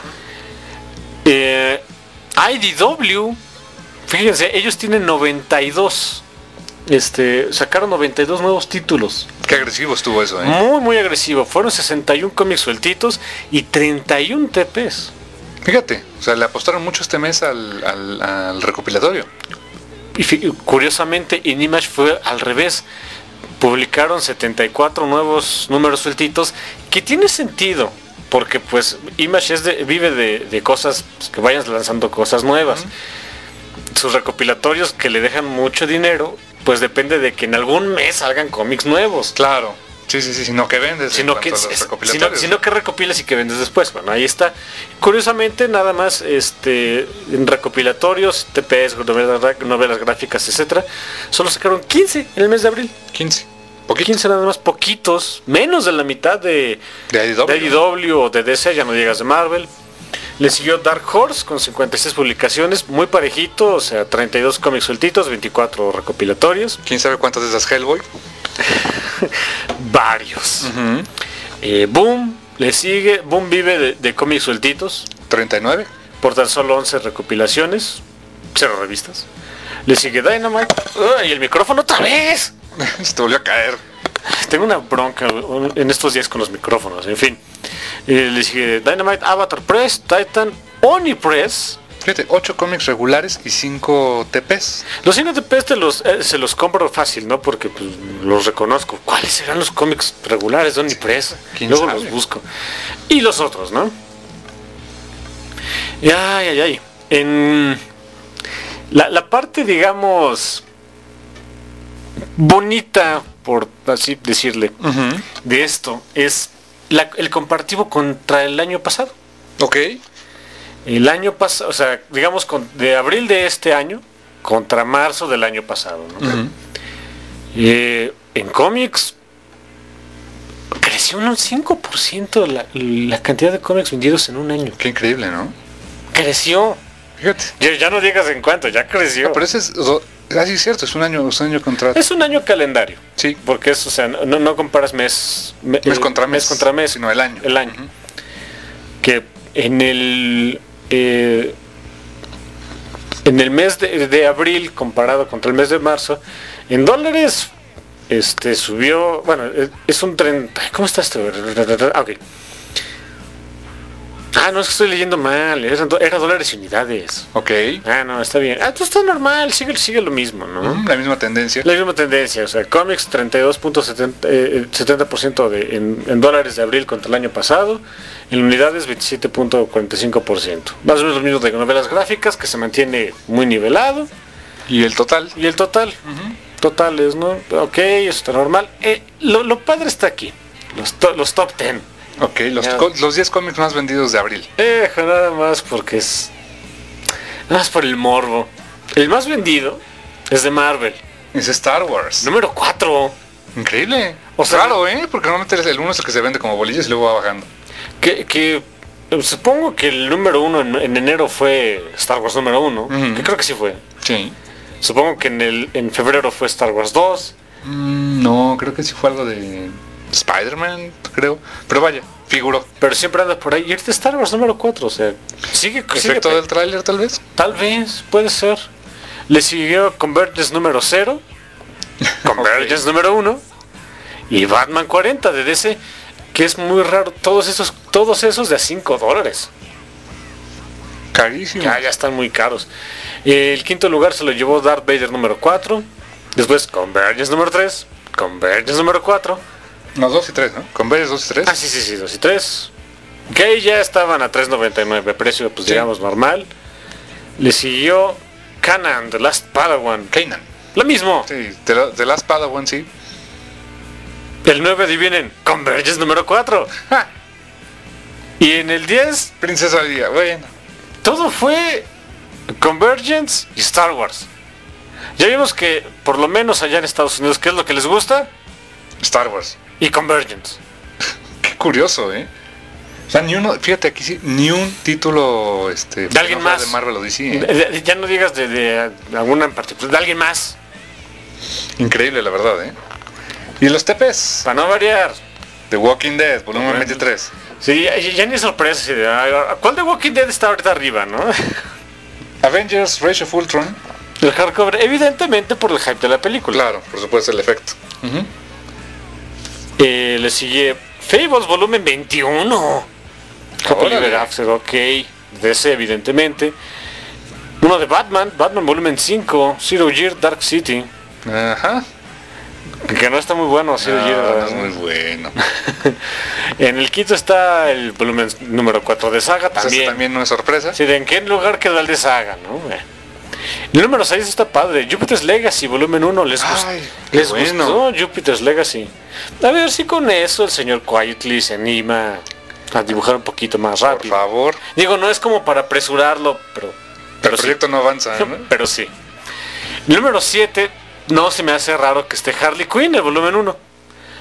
IDW, fíjense, ellos tienen 92. Sacaron 92 nuevos títulos. Qué agresivo estuvo eso, ¿eh? Muy, muy agresivo. Fueron 61 cómics sueltitos y 31 TPs. Fíjate, o sea, le apostaron mucho este mes al recopilatorio. Y curiosamente en Image fue al revés. Publicaron 74 nuevos números sueltitos, que tiene sentido, porque pues Image vive de cosas, pues, que vayan lanzando cosas nuevas. Sus recopilatorios que le dejan mucho dinero, pues depende de que en algún mes salgan cómics nuevos. Claro. Sí, sino que vendes. Sino que recopilas y que vendes después. Bueno, ahí está. Curiosamente, nada más en recopilatorios, TPS, novelas gráficas, etcétera, solo sacaron 15 en el mes de abril. 15. Poquito. 15 nada más, poquitos, menos de la mitad de IDW o de DC, ya no digas de Marvel. Le siguió Dark Horse con 56 publicaciones, muy parejito, o sea, 32 cómics sueltitos, 24 recopilatorios. ¿Quién sabe cuántas de esas Hellboy? Varios. Boom, le sigue, Boom vive de cómics sueltitos. 39. Por tan solo 11 recopilaciones, 0 revistas. Le sigue Dynamite. ¡Y el micrófono otra vez! Se te volvió a caer. Tengo una bronca en estos días con los micrófonos, en fin. Le sigue Dynamite, Avatar Press, Titan, Oni Press. Fíjate, 8 cómics regulares y 5 TPs. Los 5 TPs se los compro fácil, ¿no? Porque pues, los reconozco. ¿Cuáles serán los cómics regulares de Oni Press? Luego sabe? los busco. Y los otros, ¿no? Ay. En la parte, digamos, bonita, por así decirle, de esto es el comparativo contra el año pasado. Ok. El año pasado, o sea, digamos de abril de este año contra marzo del año pasado, ¿no? En cómics creció un 5% la cantidad de cómics vendidos en un año. Qué increíble, ¿no? Creció. Fíjate. Ya no digas en cuánto, ya creció. No, pero ese es así cierto, es un año contra. Es un año calendario. Sí. Porque es, o sea, no comparas mes contra mes, sino el año. El año. Que en el mes de abril comparado contra el mes de marzo, en dólares subió, bueno, es un 30. ¿Cómo está esto? Ok. No, es que estoy leyendo mal. Era dólares y unidades. Ok. No, está bien. Esto está normal, sigue lo mismo, ¿no? La misma tendencia. La misma tendencia, o sea, cómics 32.70% en dólares de abril contra el año pasado, en unidades 27.45%. Más o menos lo mismo de novelas gráficas, que se mantiene muy nivelado. ¿Y el total? Totales, ¿no? Ok, eso está normal. Lo padre está aquí, los top 10. Ok, los 10 cómics más vendidos de abril. Nada más porque nada más por el morbo. El más vendido es de Marvel. Es Star Wars. Número 4. Increíble. O sea, raro, porque normalmente el 1 es el que se vende como bolillas y luego va bajando. Que supongo que el número 1 en enero fue Star Wars número 1. Que creo que sí fue. Sí. Supongo que en febrero fue Star Wars 2. No, creo que sí fue algo de Spider-Man, creo. Pero vaya, figuró. Pero siempre anda por ahí. Y ahorita Star Wars número 4, o sea, ¿Efecto del tráiler, tal vez? Tal vez, puede ser. Le siguió Convergence número 0, Convergence número 1 y Batman 40 de DC, que es muy raro. Todos esos de a $5. Carísimo. Ya están muy caros. El quinto lugar se lo llevó Darth Vader número 4. Después Convergence número 3, Convergence número 4. No, 2 y 3, ¿no? Convergence 2 y 3. Sí, 2 y 3. Que ya estaban a $3.99, precio pues digamos normal. Le siguió Kanan, The Last Padawan. Kanan. Lo mismo. Sí, The Last Padawan, sí. El 9 adivinen, Convergence número 4. Y en el 10, Princesa Leia, bueno. todo fue Convergence y Star Wars. Ya vimos que, por lo menos allá en Estados Unidos, ¿qué es lo que les gusta? Star Wars. Y Convergence. Qué curioso, O sea, fíjate aquí sí, ni un título de alguien más de Marvel o DC. Ya no digas de alguna en particular, de alguien más. Increíble, la verdad, Y los TPs. Para no variar. The Walking Dead, volumen 23. Sí, ya ni sorpresa. ¿Cuál de Walking Dead está ahorita arriba, no? Avengers, Rage of Ultron. El hardcover, evidentemente por el hype de la película. Claro, por supuesto, el efecto. Le sigue Fables volumen 21. Happy After, ok. DC, evidentemente. Uno de Batman volumen 5. Zero Year Dark City. Ajá. Que no está muy bueno. Zero Year. No es muy bueno. En el quinto está el volumen número 4 de Saga. También. También no es sorpresa. Sí, ¿en qué lugar quedó el de Saga, no? El número 6 está padre. Jupiter's Legacy, volumen 1. ¿Les gustó Jupiter's Legacy? A ver si con eso el señor Quietly se anima a dibujar un poquito más rápido. Por favor. Digo, no es como para apresurarlo, pero el proyecto no avanza, ¿no? Pero sí. El número 7, no se me hace raro que esté Harley Quinn, el volumen 1.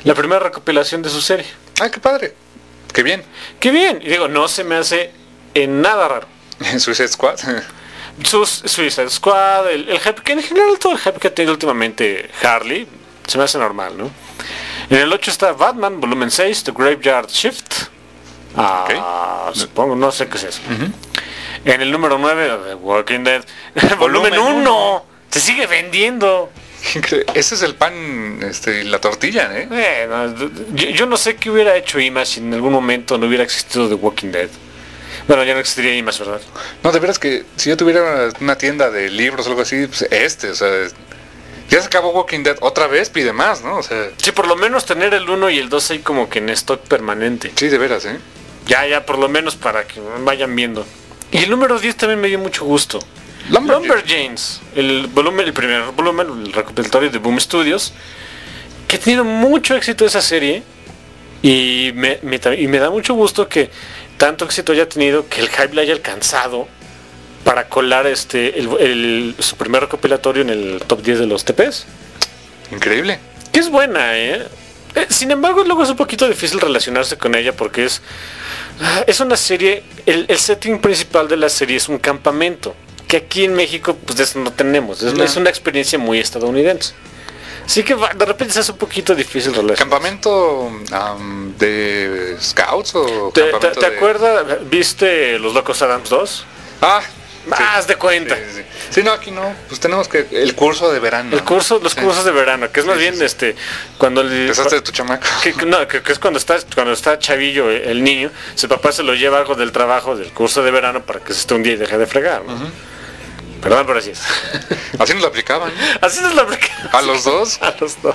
La primera recopilación de su serie. ¡Ay, qué padre! ¡Qué bien! ¡Qué bien! Y digo, no se me hace en nada raro. Suicide Squad. Suicide Squad, el hype, que en general todo el hype que ha tenido últimamente Harley, se me hace normal, ¿no? En el 8 está Batman, volumen 6, The Graveyard Shift. Supongo, no sé qué es eso. En el número 9, The Walking Dead, volumen 1. Se sigue vendiendo. Ese es el pan y la tortilla, ¿eh? Yo no sé qué hubiera hecho Image si en algún momento no hubiera existido The Walking Dead. Bueno, ya no existiría Image, ¿verdad? No, de veras que si yo tuviera una tienda de libros o algo así, pues o sea, ya se acabó Walking Dead, otra vez pide más, ¿no? O sea, sí, por lo menos tener el 1 y el 2 ahí como que en stock permanente. Sí, de veras, ¿eh? Ya, por lo menos para que vayan viendo. Y el número 10 también me dio mucho gusto. Lumberjanes, el primer volumen, el recopilatorio de Boom Studios, que ha tenido mucho éxito esa serie. Y me da mucho gusto que tanto éxito haya tenido que el hype le haya alcanzado para colar su primer recopilatorio en el top 10 de los TPs. Increíble. Que es buena, sin embargo, luego es un poquito difícil relacionarse con ella porque es una serie, el setting principal de la serie es un campamento, que aquí en México pues de eso no tenemos, es una experiencia muy estadounidense. Así que de repente se hace un poquito difícil relacionarse. ¿Campamento de scouts o ¿Te acuerdas? ¿Viste Los Locos Adams 2? Más de cuenta. Sí, no, aquí no. Pues tenemos que el curso de verano. Los cursos de verano, que es más bien cuando empezaste de tu chamaco. Que es cuando está chavillo el niño, su papá se lo lleva algo del trabajo del curso de verano para que se esté un día y deje de fregar, ¿no? Perdón, pero así es. Así nos lo aplicaban. Así nos lo aplicaban. ¿A los dos? A los dos.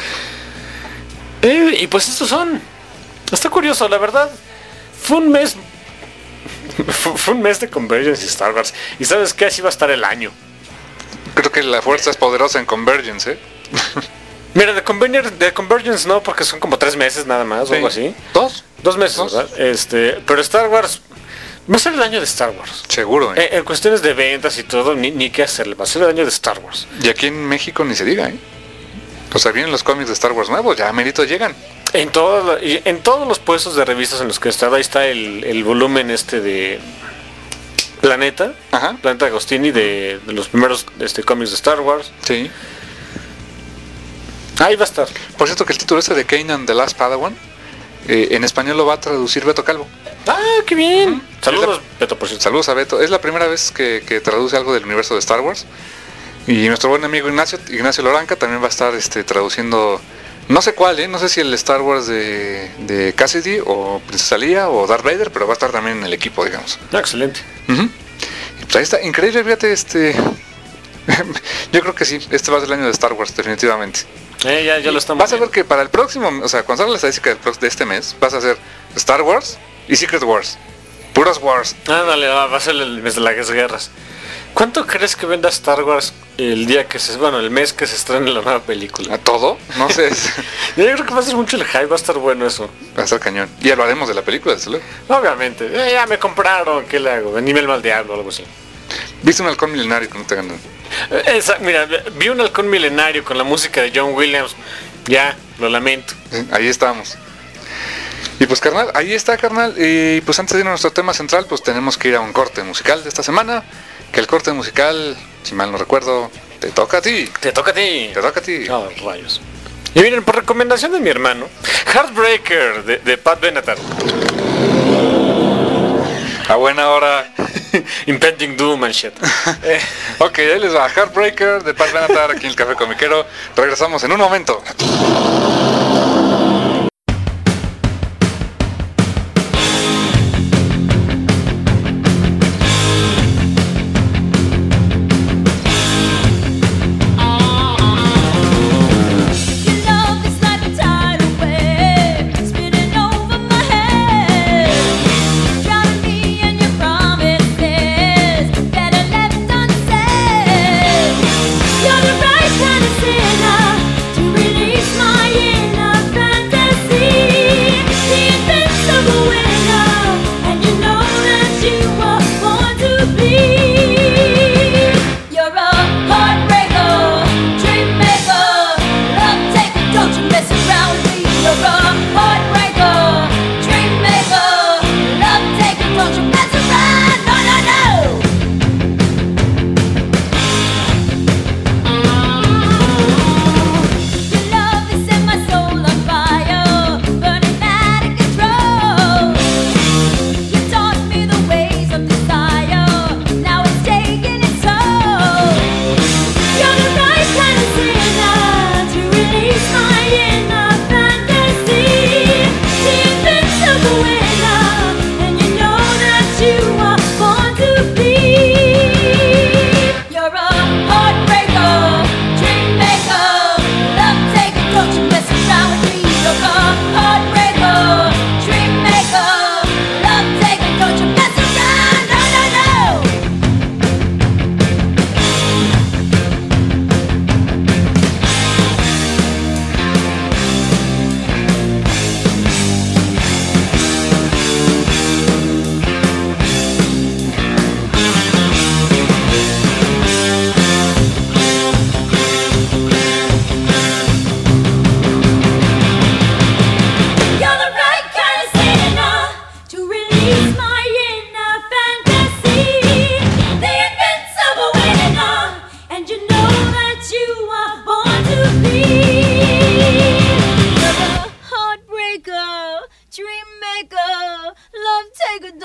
Y pues estos son. Está curioso, la verdad. Fue un mes de Convergence y Star Wars. Y ¿sabes qué? Así va a estar el año. Creo que la fuerza es poderosa en Convergence, ¿eh? Mira, de Convergence no, porque son como 3 meses nada más, o algo así. 2 meses, ¿verdad? Pero Star Wars va a ser el año de Star Wars. Seguro, ¿eh? En cuestiones de ventas y todo, ni qué hacerle. Va a ser el año de Star Wars. Y aquí en México ni se diga, ¿eh? O sea, vienen los cómics de Star Wars nuevos, ya merito llegan. En todos los puestos de revistas en los que he estado, ahí está el volumen de Planeta. Ajá. Planeta Agostini de los primeros cómics de Star Wars. Sí. Ahí va a estar. Por cierto que el título de Kanan The Last Padawan en español lo va a traducir Beto Calvo. ¡Qué bien! Saludos, Beto, por cierto. Saludos a Beto. Es la primera vez que traduce algo del universo de Star Wars. Y nuestro buen amigo Ignacio Loranca también va a estar traduciendo, no sé cuál, no sé si el Star Wars de Cassidy o Princesa Leia o Darth Vader, pero va a estar también en el equipo, digamos. Excelente. Y pues ahí está, increíble, fíjate, yo creo que sí, va a ser el año de Star Wars, definitivamente. Ya lo estamos Vas a ver que para el próximo, o sea, cuando salga la estadística de este mes, vas a hacer Star Wars y Secret Wars. Puros Wars. Dale, va a ser el mes de las guerras. ¿Cuánto crees que venda Star Wars el mes que se estrene la nueva película? ¿A todo? No sé. Yo creo que va a ser mucho el hype, va a estar bueno eso. Va a estar cañón. Y ya lo haremos de la película, desde luego. Obviamente. Ya me compraron, ¿qué le hago? Nivel mal diablo o algo así. ¿Viste un halcón milenario que no te ganó? Mira, vi un halcón milenario con la música de John Williams. Ya, lo lamento. Ahí estamos. Y pues carnal, ahí está carnal. Y pues antes de ir a nuestro tema central, pues tenemos que ir a un corte musical de esta semana. Que el corte musical, si mal no recuerdo, te toca a ti. Te toca a ti. Te toca a ti. Oh, rayos. Y miren, por recomendación de mi hermano, Heartbreaker de Pat Benatar. A buena hora. Impending Doom and shit. Ok, ahí les va. Heartbreaker de Pat Benatar aquí en el Café Comiquero. Regresamos en un momento. You're the right kind of sinner to release my inner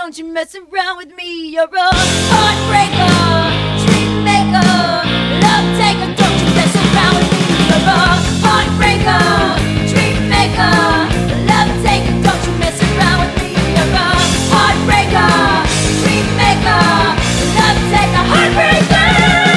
don't you mess around with me. You're a heartbreaker, dream maker, love taker. Don't you mess around with me. You're a heartbreaker, dream maker, love taker. Don't you mess around with me. You're a heartbreaker, dream maker, love taker, heartbreaker.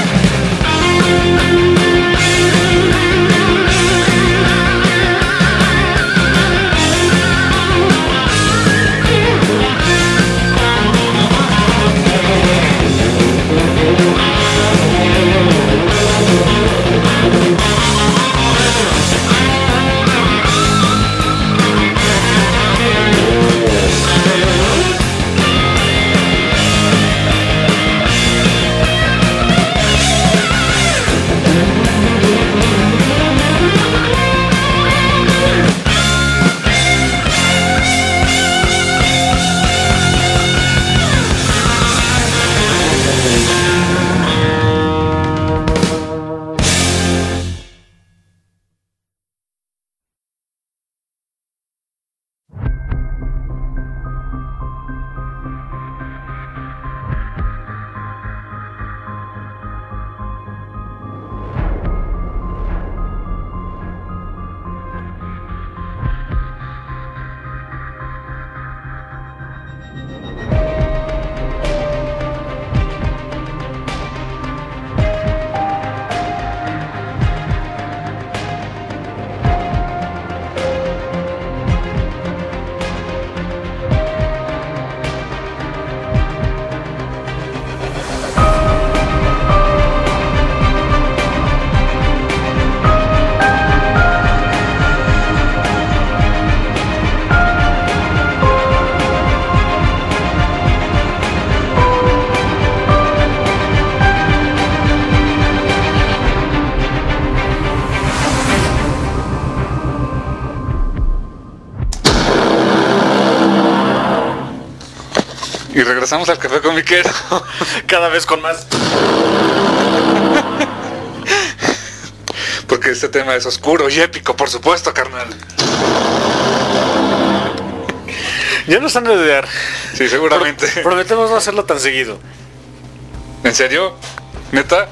Y regresamos al café comiquero. Cada vez con más. Porque este tema es oscuro y épico, por supuesto, carnal. Ya nos han de odiar. Sí, seguramente. Prometemos no hacerlo tan seguido. ¿En serio? ¿Neta?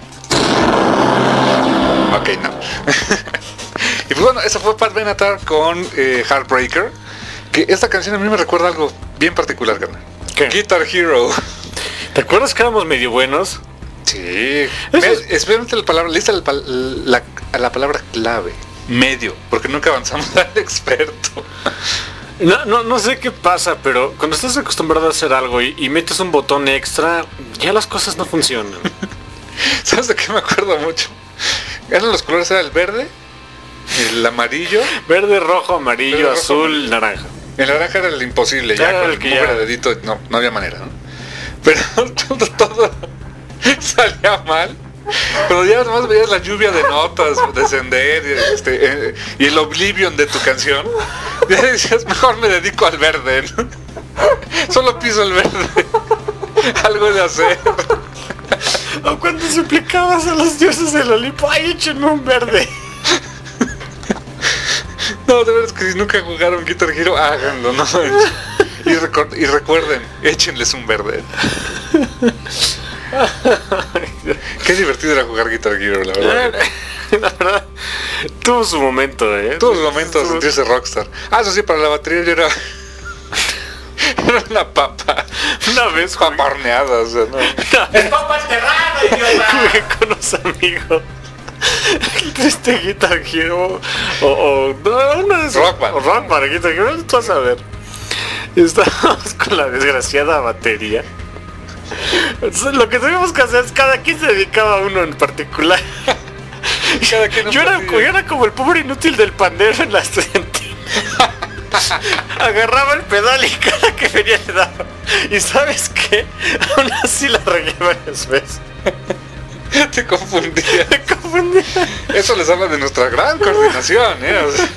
Ok, no. Y pues bueno, esa fue Pat Benatar con Heartbreaker. Que esta canción a mí me recuerda algo bien particular, carnal. ¿Qué? Guitar Hero. ¿Te acuerdas que éramos medio buenos? Sí. Espérate la palabra, lista la palabra clave. Medio, porque nunca avanzamos al experto. No sé qué pasa, pero cuando estás acostumbrado a hacer algo y metes un botón extra, ya las cosas no funcionan. ¿Sabes de qué me acuerdo mucho? Eran los colores, era el verde, el amarillo. Verde, rojo, amarillo, Verde, rojo, azul, amarillo. naranja. El naranja era el imposible, ya Era con el el que mugre ya- dedito, no había manera, ¿no? Pero todo salía mal. Pero ya nomás veías la lluvia de notas descender y el oblivion de tu canción. Ya decías, mejor me dedico al verde, ¿no? Solo piso el verde. Algo de hacer. O cuando suplicabas a los dioses del Olimpo, ¡ay, échenme un verde! No, de verdad es que si nunca jugaron Guitar Hero, háganlo, ¿no? Y recuerden, échenles un verde. Qué divertido era jugar Guitar Hero, la verdad. La verdad, tuvo su momento, Todos los momentos de sentirse rockstar. Ah, eso sí, para la batería yo era... Era una papa. Una vez jugué, Paparneada, o sea, no. ¡papa enterrada, idiota! Jugué con unos amigos este Guitar Hero o una de esas, Rock Band. o Rock Band, Guitar Hero, tú vas a ver. Y estábamos con la desgraciada batería. Entonces, lo que tuvimos que hacer es cada quien se dedicaba a uno en particular. Cada quien Yo era partía. como el pobre inútil del pandero en la estudiantina. Agarraba el pedal y cada que venía le daba. Y ¿sabes qué? Aún así la regué varias veces. Te confundía. Me confundía. Eso les habla de nuestra gran coordinación, ¿eh? O sea,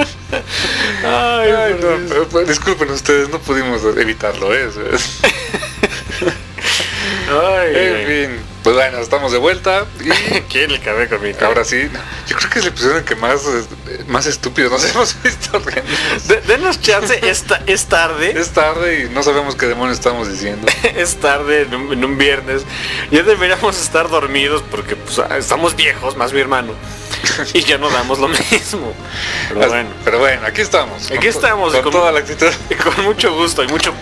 ay, por no, Dios. pero disculpen ustedes, no pudimos evitarlo, ¿eh? Ay, En fin. Pues bueno, estamos de vuelta y ¿Quién le cabe conmigo? ahora sí, yo creo que es el episodio en que más estúpido nos hemos visto riéndonos. Denos chance, es tarde. Es tarde y no sabemos qué demonios estamos diciendo. Es tarde en un viernes. Ya deberíamos estar dormidos porque pues, estamos viejos, más mi hermano. Y ya no damos lo mismo. Pero bueno, aquí estamos. Aquí estamos. Con toda la actitud. Y con mucho gusto y mucho...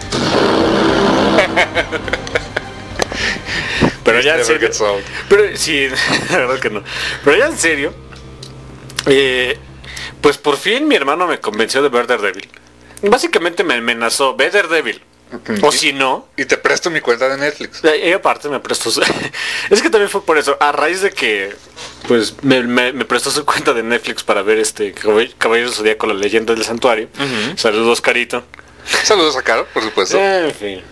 Pero ya en serio. Pero sí, la verdad que no. Pero ya en serio. Pues por fin mi hermano me convenció de ver Daredevil. Básicamente me amenazó, ve Daredevil. O si no. Y te presto mi cuenta de Netflix. Y aparte me prestó Es que también fue por eso. A raíz de que pues me prestó su cuenta de Netflix para ver Caballero Zodíaco, la leyenda del santuario. Saludos, Carito. Saludos a Caro, por supuesto. En fin.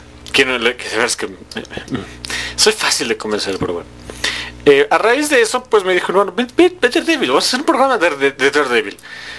Soy fácil de convencer, pero bueno. A raíz de eso, pues me dijo, bueno, ve Daredevil, vamos a hacer un programa de Daredevil.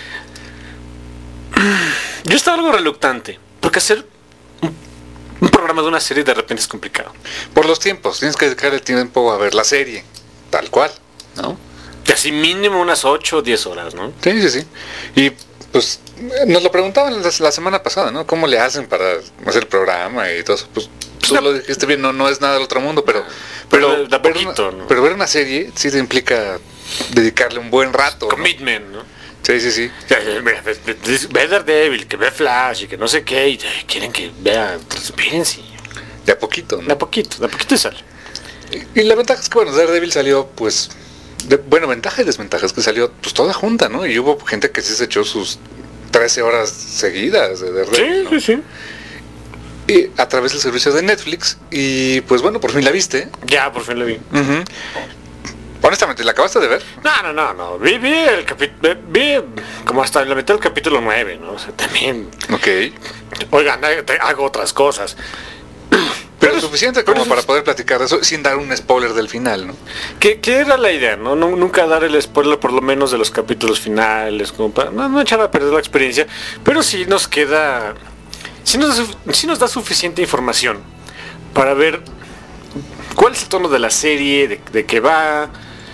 Yo estaba algo reluctante, porque hacer un programa de una serie de repente es complicado. Por los tiempos, tienes que dedicar el tiempo a ver la serie, tal cual, ¿no? Así mínimo unas 8 o 10 horas, ¿no? Sí. Y pues nos lo preguntaban la semana pasada, ¿no? ¿Cómo le hacen para hacer el programa y todo eso? Pues tú lo dijiste bien, no es nada del otro mundo, pero da poquito, ¿no? Pero ver una serie sí te implica dedicarle un buen rato, ¿no? Commitment, ¿no? Sí. Ve Daredevil, que ve Flash y que no sé qué, y quieren que vea Transparency. De a poquito, ¿no? De a poquito y sale. Y la ventaja es que, bueno, Daredevil salió, pues, ventaja y desventaja es que salió, pues, toda junta, ¿no? Y hubo gente que sí se echó sus 13 horas seguidas de Daredevil, ¿no? Sí. Y a través del servicio de Netflix, y pues bueno, por fin la viste. Ya, por fin la vi. Honestamente, ¿la acabaste de ver? No. Vi como hasta la mitad del capítulo 9, ¿no? O sea, también... Ok. Oigan, hago otras cosas. Pero es suficiente como para poder platicar de eso sin dar un spoiler del final, ¿no? ¿Qué era la idea, no? Nunca dar el spoiler por lo menos de los capítulos finales, como para no echar a perder la experiencia, pero sí nos queda... Sí nos da suficiente información para ver cuál es el tono de la serie, de qué va,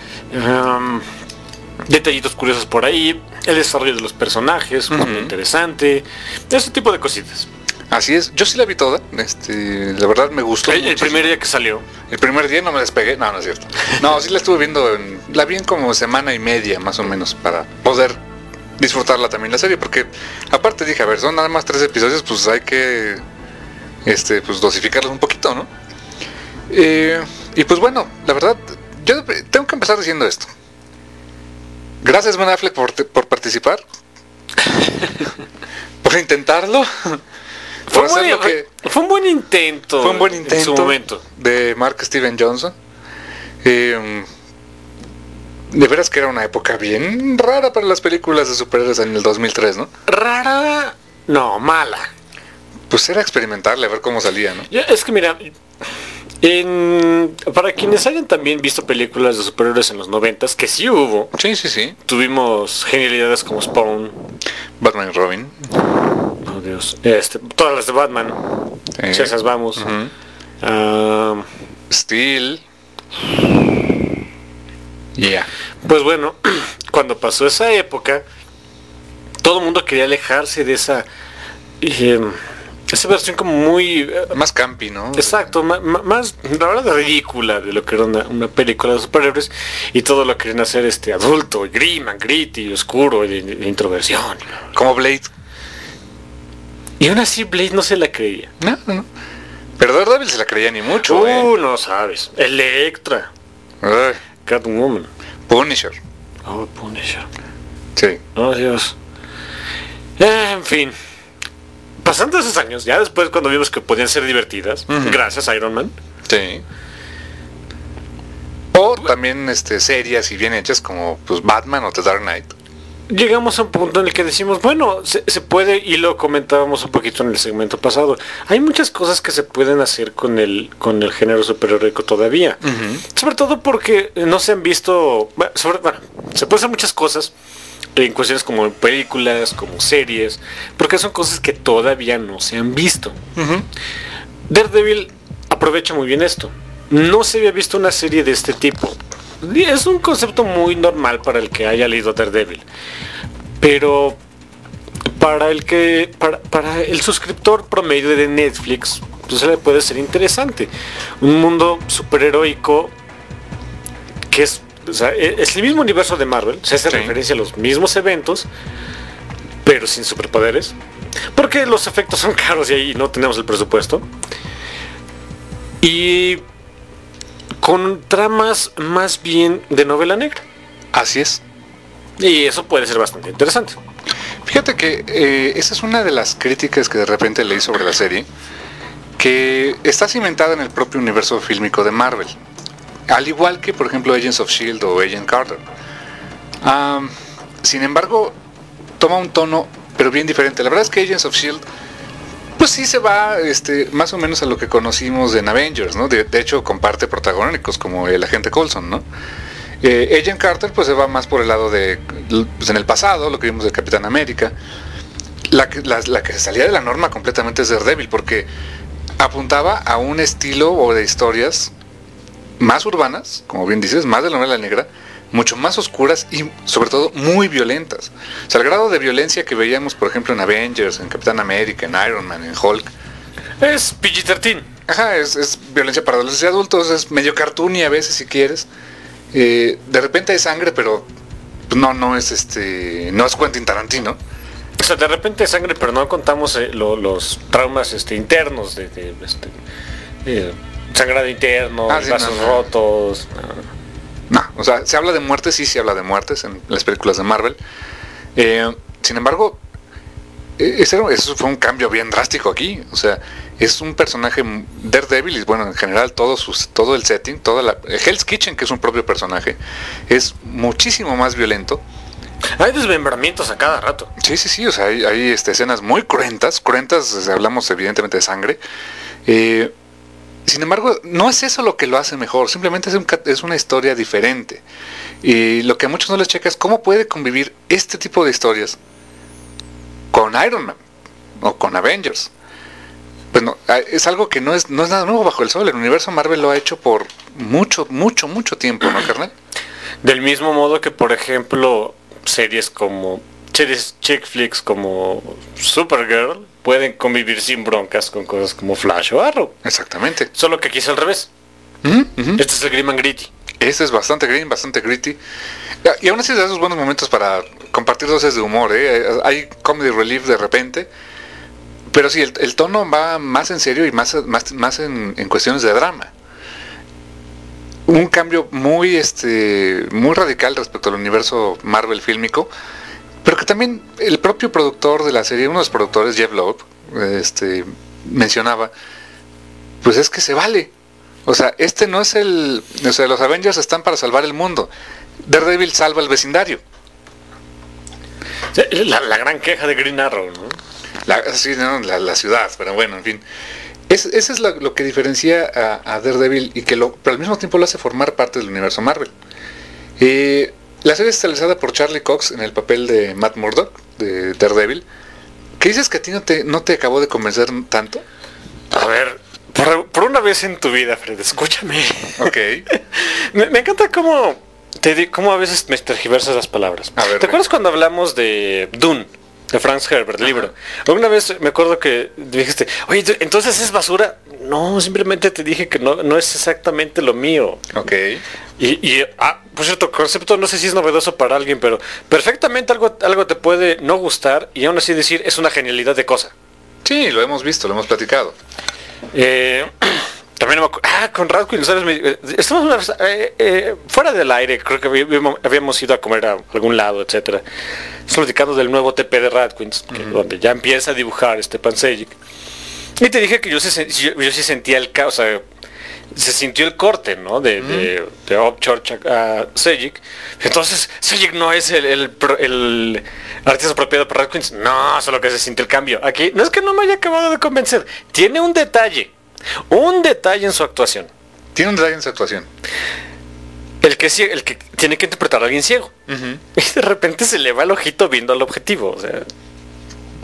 detallitos curiosos por ahí, el desarrollo de los personajes, muy interesante, ese tipo de cositas. Así es, yo sí la vi toda, la verdad me gustó. El primer día que salió. El primer día no me despegué, no es cierto. No, sí la estuve viendo, la vi en como semana y media más o menos para poder disfrutarla también la serie, porque aparte dije, a ver, son nada más 3 episodios, pues hay que pues dosificarlos un poquito, ¿no? Y pues bueno, la verdad, yo tengo que empezar diciendo esto. Gracias, Ben Affleck, por participar. Por intentarlo. Fue un buen intento. Fue un buen intento en su momento. De Mark Steven Johnson. De veras que era una época bien rara para las películas de superhéroes en el 2003, ¿no? Rara, no, mala. Pues era experimentarle, a ver cómo salía, ¿no? Es que mira, para quienes hayan también visto películas de superhéroes en los 90s, que sí hubo. Sí. Tuvimos genialidades como Spawn, Batman y Robin. Oh Dios. Todas las de Batman. Si esas vamos. Steel. Pues bueno, cuando pasó esa época, todo el mundo quería alejarse de esa versión como muy... más campi, ¿no? Exacto, más, la verdad, ridícula de lo que era una película de superhéroes, y todo lo querían hacer adulto, grim, gritty, oscuro, de introversión. Como Blade. Y aún así Blade no se la creía. No. Pero Daredevil se la creía ni mucho, no sabes. Electra. Ay. Catwoman. Punisher. Oh, Punisher. Sí. Oh, Dios. En fin. Pasando esos años, ya después cuando vimos que podían ser divertidas, gracias a Iron Man. Sí. O también series y bien hechas como pues Batman o The Dark Knight. Llegamos a un punto en el que decimos, bueno, se puede, y lo comentábamos un poquito en el segmento pasado, hay muchas cosas que se pueden hacer con el género superheroico todavía. Sobre todo porque no se han visto, se pueden hacer muchas cosas en cuestiones como películas, como series, porque son cosas que todavía no se han visto. Daredevil aprovecha muy bien esto. no se había visto una serie de este tipo. Es un concepto muy normal para el que haya leído Daredevil, pero para el suscriptor promedio de Netflix, pues le puede ser interesante. Un mundo superheroico que es, o sea, es el mismo universo de Marvel, se hace referencia a los mismos eventos, pero sin superpoderes, porque los efectos son caros y ahí no tenemos el presupuesto. Y con tramas más bien de novela negra. Así es. Y eso puede ser bastante interesante. Fíjate que esa es una de las críticas que de repente leí sobre la serie, que está cimentada en el propio universo fílmico de Marvel, al igual que por ejemplo Agents of S.H.I.E.L.D. o Agent Carter. Sin embargo, toma un tono pero bien diferente. La verdad es que Agents of S.H.I.E.L.D. pues sí se va más o menos a lo que conocimos en Avengers, ¿no? De hecho comparte protagónicos como el agente Coulson, ¿no? Agent Carter pues se va más por el lado de, pues en el pasado, lo que vimos de Capitán América. La que se salía de la norma completamente es Daredevil, porque apuntaba a un estilo o de historias más urbanas, como bien dices, más de la novela negra, mucho más oscuras y sobre todo muy violentas. O sea, el grado de violencia que veíamos, por ejemplo, en Avengers, en Capitán América, en Iron Man, en Hulk, es PG-13. Ajá, es violencia para adolescentes y adultos, es medio cartoony a veces si quieres. De repente hay sangre, pero no es no es Quentin Tarantino. O sea, de repente hay sangre, pero no contamos los traumas internos de sangrado interno, sí, vasos rotos. No, o sea, se habla de muertes, sí se habla de muertes en las películas de Marvel. Sin embargo, eso fue un cambio bien drástico aquí. O sea, es un personaje Daredevil y bueno, en general todo el setting, Hell's Kitchen, que es un propio personaje, es muchísimo más violento. Hay desmembramientos a cada rato. Sí, o sea, hay escenas muy cruentas, hablamos evidentemente de sangre. Sin embargo, no es eso lo que lo hace mejor, simplemente es una historia diferente. Y lo que a muchos no les checa es cómo puede convivir este tipo de historias con Iron Man o con Avengers. Pues no, es algo que no es nada nuevo bajo el sol. El universo Marvel lo ha hecho por mucho tiempo, ¿no, carnal? Del mismo modo que, por ejemplo, series chick flicks como Supergirl pueden convivir sin broncas con cosas como Flash o Arrow. Exactamente. Solo que aquí es al revés. Este es el grim and gritty. Este es bastante grim, bastante gritty. Y aún así de esos buenos momentos para compartir dosis de humor, ¿eh? Hay comedy relief de repente. Pero sí, el tono va más en serio y más en cuestiones de drama. Un cambio muy radical respecto al universo Marvel fílmico, pero que también el propio productor de la serie, uno de los productores, Jeff Loeb, mencionaba, pues es que se vale. O sea, no es los Avengers están para salvar el mundo. Daredevil salva el vecindario. La gran queja de Green Arrow, ¿no? La ciudad, pero bueno, en fin. Eso es lo que diferencia a Daredevil y pero al mismo tiempo lo hace formar parte del universo Marvel. La serie es realizada por Charlie Cox en el papel de Matt Murdock, de Daredevil. ¿Qué dices que a ti no te acabó de convencer tanto? A ver, por una vez en tu vida, Fred, escúchame. Ok. me encanta cómo a veces me tergiversas las palabras. ¿Te acuerdas cuando hablamos de Dune? De Frank Herbert, el libro. Alguna vez me acuerdo que dijiste, oye, entonces es basura. No, simplemente te dije que no es exactamente lo mío. Ok. Por cierto, concepto no sé si es novedoso para alguien, pero perfectamente algo te puede no gustar y aún así decir es una genialidad de cosa. Sí, lo hemos visto, lo hemos platicado. También me acuerdo, con Radcliffe, ¿sabes? Estamos una vez, fuera del aire, creo que habíamos ido a comer a algún lado, etcétera. Estamos platicando del nuevo TP de Radcliffe, donde ya empieza a dibujar Stepan Sejic. Y te dije que yo sí sentía el caos, o sea, se sintió el corte, ¿no? De Upchurch a Sejic. Entonces, Sejic no es el artista apropiado para Radcliffe. No, solo que se sintió el cambio. Aquí, no es que no me haya acabado de convencer. Tiene un detalle en su actuación. Tiene un detalle en su actuación. El que tiene que interpretar a alguien ciego. Y de repente se le va el ojito viendo al objetivo. O sea,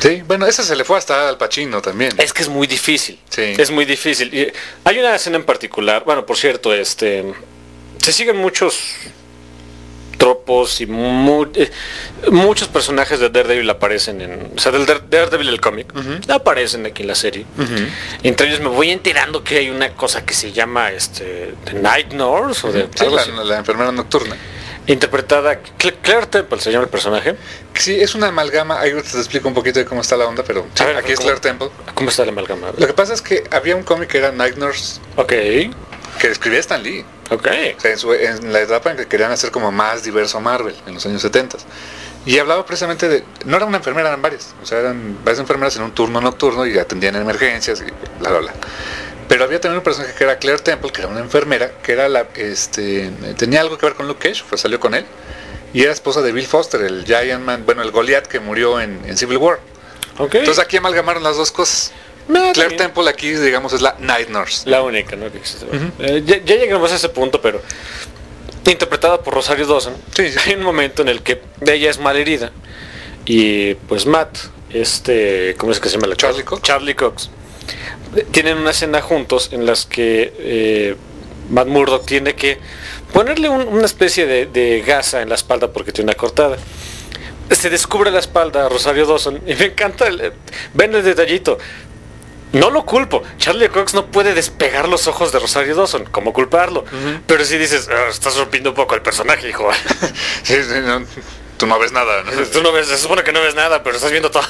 Sí, bueno, ese se le fue hasta Al Pacino también. Es que es muy difícil. Sí. Es muy difícil. Y hay una escena en particular, bueno, por cierto, se siguen muchos tropos y muchos personajes de Daredevil aparecen o sea, del Daredevil del cómic, aparecen aquí en la serie. Entre ellos me voy enterando que hay una cosa que se llama The Night Nurse o Sí, la enfermera nocturna. Interpretada Claire Temple se llama el personaje. Sí, es una amalgama. Ahí te explico un poquito de cómo está la onda, pero sí, ver, aquí es Claire Temple. ¿Cómo está la amalgama? Lo que pasa es que había un cómic que era Night Nurse, Ok, que escribía Stan Lee. ok. O sea, en la etapa en que querían hacer como más diverso a Marvel, en los años 70. Y hablaba precisamente de... No era una enfermera, eran varias. O sea, eran varias enfermeras en un turno nocturno y atendían emergencias y bla, bla, bla. Pero había también un personaje que era Claire Temple, que era una enfermera, que era tenía algo que ver con Luke Cage, pues salió con él. Y era esposa de Bill Foster, el Giant Man, bueno, el Goliath que murió en Civil War. Ok. Entonces aquí amalgamaron las dos cosas. No, Claire Temple aquí, digamos, es la Night Nurse. la única, ¿no? Que existe. Ya llegamos a ese punto, pero interpretada por Rosario Dawson. Sí, sí. Hay un momento en el que ella es malherida y pues Matt, ¿cómo es que se llama? Charlie Cox. Charlie Cox. Tienen una escena juntos en las que Matt Murdock tiene que ponerle una especie de gasa en la espalda porque tiene una cortada. Se descubre la espalda a Rosario Dawson y me encanta ven el detallito. No lo culpo. Charlie Cox no puede despegar los ojos de Rosario Dawson. ¿Cómo culparlo? Pero si dices, estás rompiendo un poco el personaje, hijo. Sí, no, tú no ves nada, ¿no? Tú no ves, se supone que no ves nada, pero estás viendo todo.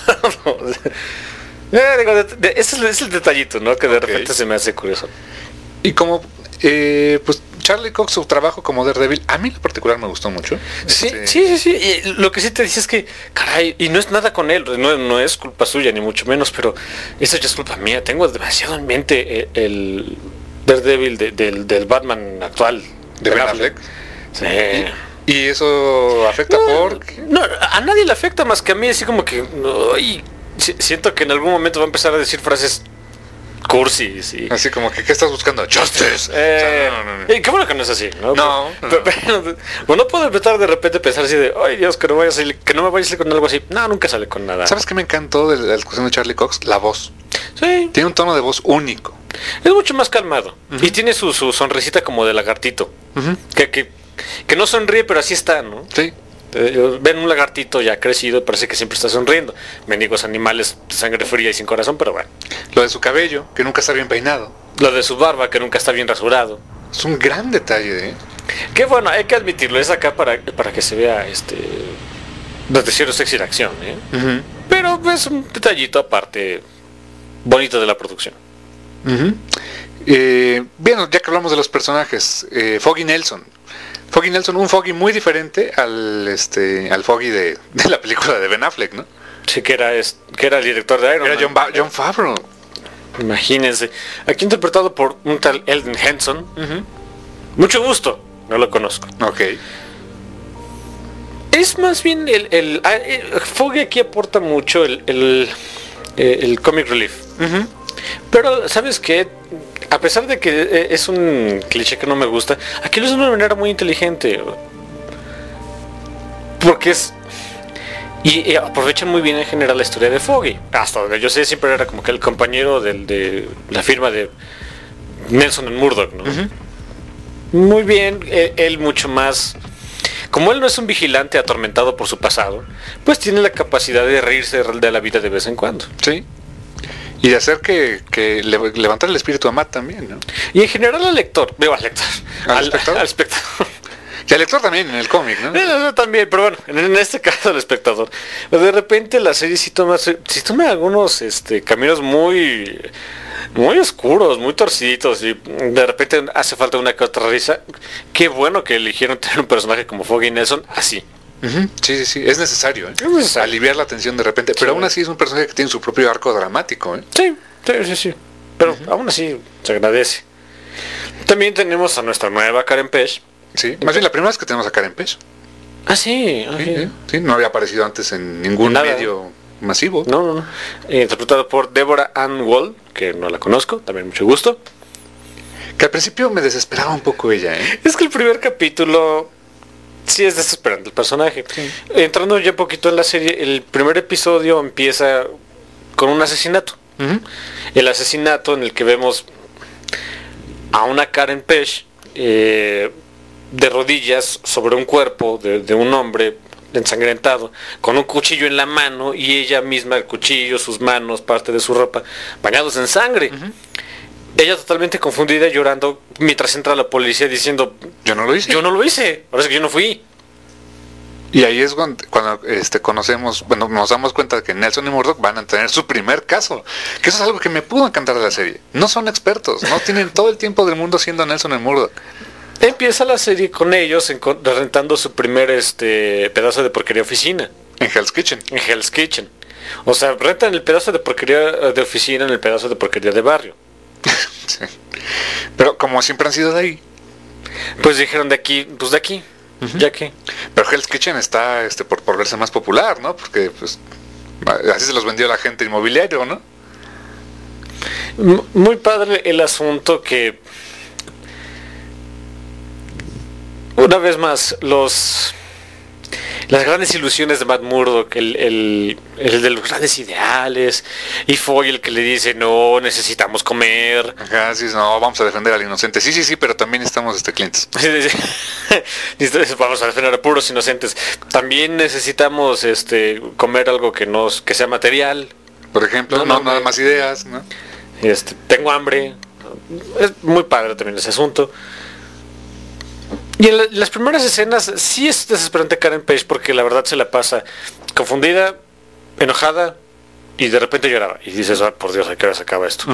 Ese es el detallito, ¿no? Que de repente se me hace curioso. Y como, pues Charlie Cox, su trabajo como Daredevil, a mí en particular me gustó mucho. Sí. Y lo que sí te dice es que, caray, y no es nada con él, no es culpa suya, ni mucho menos, pero eso ya es culpa mía. Tengo demasiado en mente el Daredevil del Batman actual. De Ben Affleck. Sí. ¿Y eso afecta No, a nadie le afecta más que a mí, así como que... siento que en algún momento va a empezar a decir frases cursis y... Así como que, ¿qué estás buscando? ¡Justice! Y qué bueno que no es así, ¿no? No. Pero no puedo empezar de repente a pensar así de, ay Dios, que no me vaya a salir con algo así. No, nunca sale con nada. ¿Sabes qué me encantó de la discusión de Charlie Cox? La voz. Sí. Tiene un tono de voz único. Es mucho más calmado. Y tiene su sonrisita como de lagartito. Que no sonríe, pero así está, ¿no? Sí. Ven un lagartito ya crecido, parece que siempre está sonriendo. Mendigos animales de sangre fría y sin corazón, pero bueno. Lo de su cabello, que nunca está bien peinado. Lo de su barba, que nunca está bien rasurado. Es un gran detalle, ¿eh? Que bueno, hay que admitirlo, es acá para que se vea noticiero sexy en acción, ¿eh? Pero es un detallito aparte bonito de la producción. Bien, ya que hablamos de los personajes, Foggy Nelson, un Foggy muy diferente al Foggy de la película de Ben Affleck, ¿no? Sí, que era el director de Iron Man. John Favreau. Imagínense. Aquí interpretado por un tal Elden Henson. Mucho gusto, no lo conozco. Ok. Es más bien Foggy aquí aporta mucho el comic relief. Pero, ¿sabes qué? A pesar de que es un cliché que no me gusta, aquí lo es de una manera muy inteligente. Porque y aprovechan muy bien en general la historia de Foggy. Hasta donde yo sé, siempre era como que el compañero de la firma de Nelson Murdock, ¿no? Muy bien, él mucho más... Como él no es un vigilante atormentado por su pasado, pues tiene la capacidad de reírse de la vida de vez en cuando. Sí. Y de hacer que levantar el espíritu a Matt también, ¿no? Y en general al lector, al espectador. Y al lector también en el cómic, ¿no? También, pero bueno, en este caso al espectador. De repente la serie sí toma algunos caminos muy oscuros, muy torciditos, y de repente hace falta una que otra risa. Qué bueno que eligieron tener un personaje como Foggy Nelson así. Sí, es necesario, ¿eh? Aliviar la tensión de repente, pero aún así es un personaje que tiene su propio arco dramático, ¿eh? Sí. Pero aún así se agradece. También tenemos a nuestra nueva Karen Page. Sí, más bien la primera vez que tenemos a Karen Page. Sí, no había aparecido antes en ningún medio masivo. No. Interpretado por Deborah Ann Woll, que no la conozco, también mucho gusto. Que al principio me desesperaba un poco ella, ¿eh? Es que el primer capítulo sí es desesperante el personaje. Entrando ya un poquito en la serie, el primer episodio empieza con un asesinato. El asesinato en el que vemos a una Karen Page de rodillas sobre un cuerpo de un hombre ensangrentado, con un cuchillo en la mano, y ella misma, el cuchillo, sus manos, parte de su ropa, bañados en sangre. Ella totalmente confundida, llorando, mientras entra la policía diciendo: yo no lo hice. Yo no lo hice, ahora es que yo no fui. Y ahí es cuando conocemos, bueno, nos damos cuenta de que Nelson y Murdoch van a tener su primer caso. Que eso es algo que me pudo encantar de la serie. No son expertos, no tienen todo el tiempo del mundo siendo Nelson y Murdoch. Empieza la serie con ellos rentando su primer pedazo de porquería oficina. En Hell's Kitchen. En Hell's Kitchen. O sea, rentan el pedazo de porquería de oficina en el pedazo de porquería de barrio. Sí. Pero como siempre han sido de ahí. Pues dijeron de aquí, pues de aquí. Ya que. Pero Hell's Kitchen está por verse más popular, ¿no? Porque pues así se los vendió la gente inmobiliario, ¿no? Muy padre el asunto que, una vez más, las grandes ilusiones de Matt Murdock, el de los grandes ideales, y Foy el que le dice: no, necesitamos comer. Ajá, sí, no, vamos a defender al inocente. Sí, pero también estamos clientes. Vamos a defender a puros inocentes. También necesitamos comer algo que sea material. Por ejemplo, no nada más ideas, ¿no? Tengo hambre. Es muy padre también ese asunto. Y en las primeras escenas sí es desesperante Karen Page, porque la verdad se la pasa confundida, enojada, y de repente lloraba. Y dices: oh, por Dios, ¿a qué hora se acaba esto?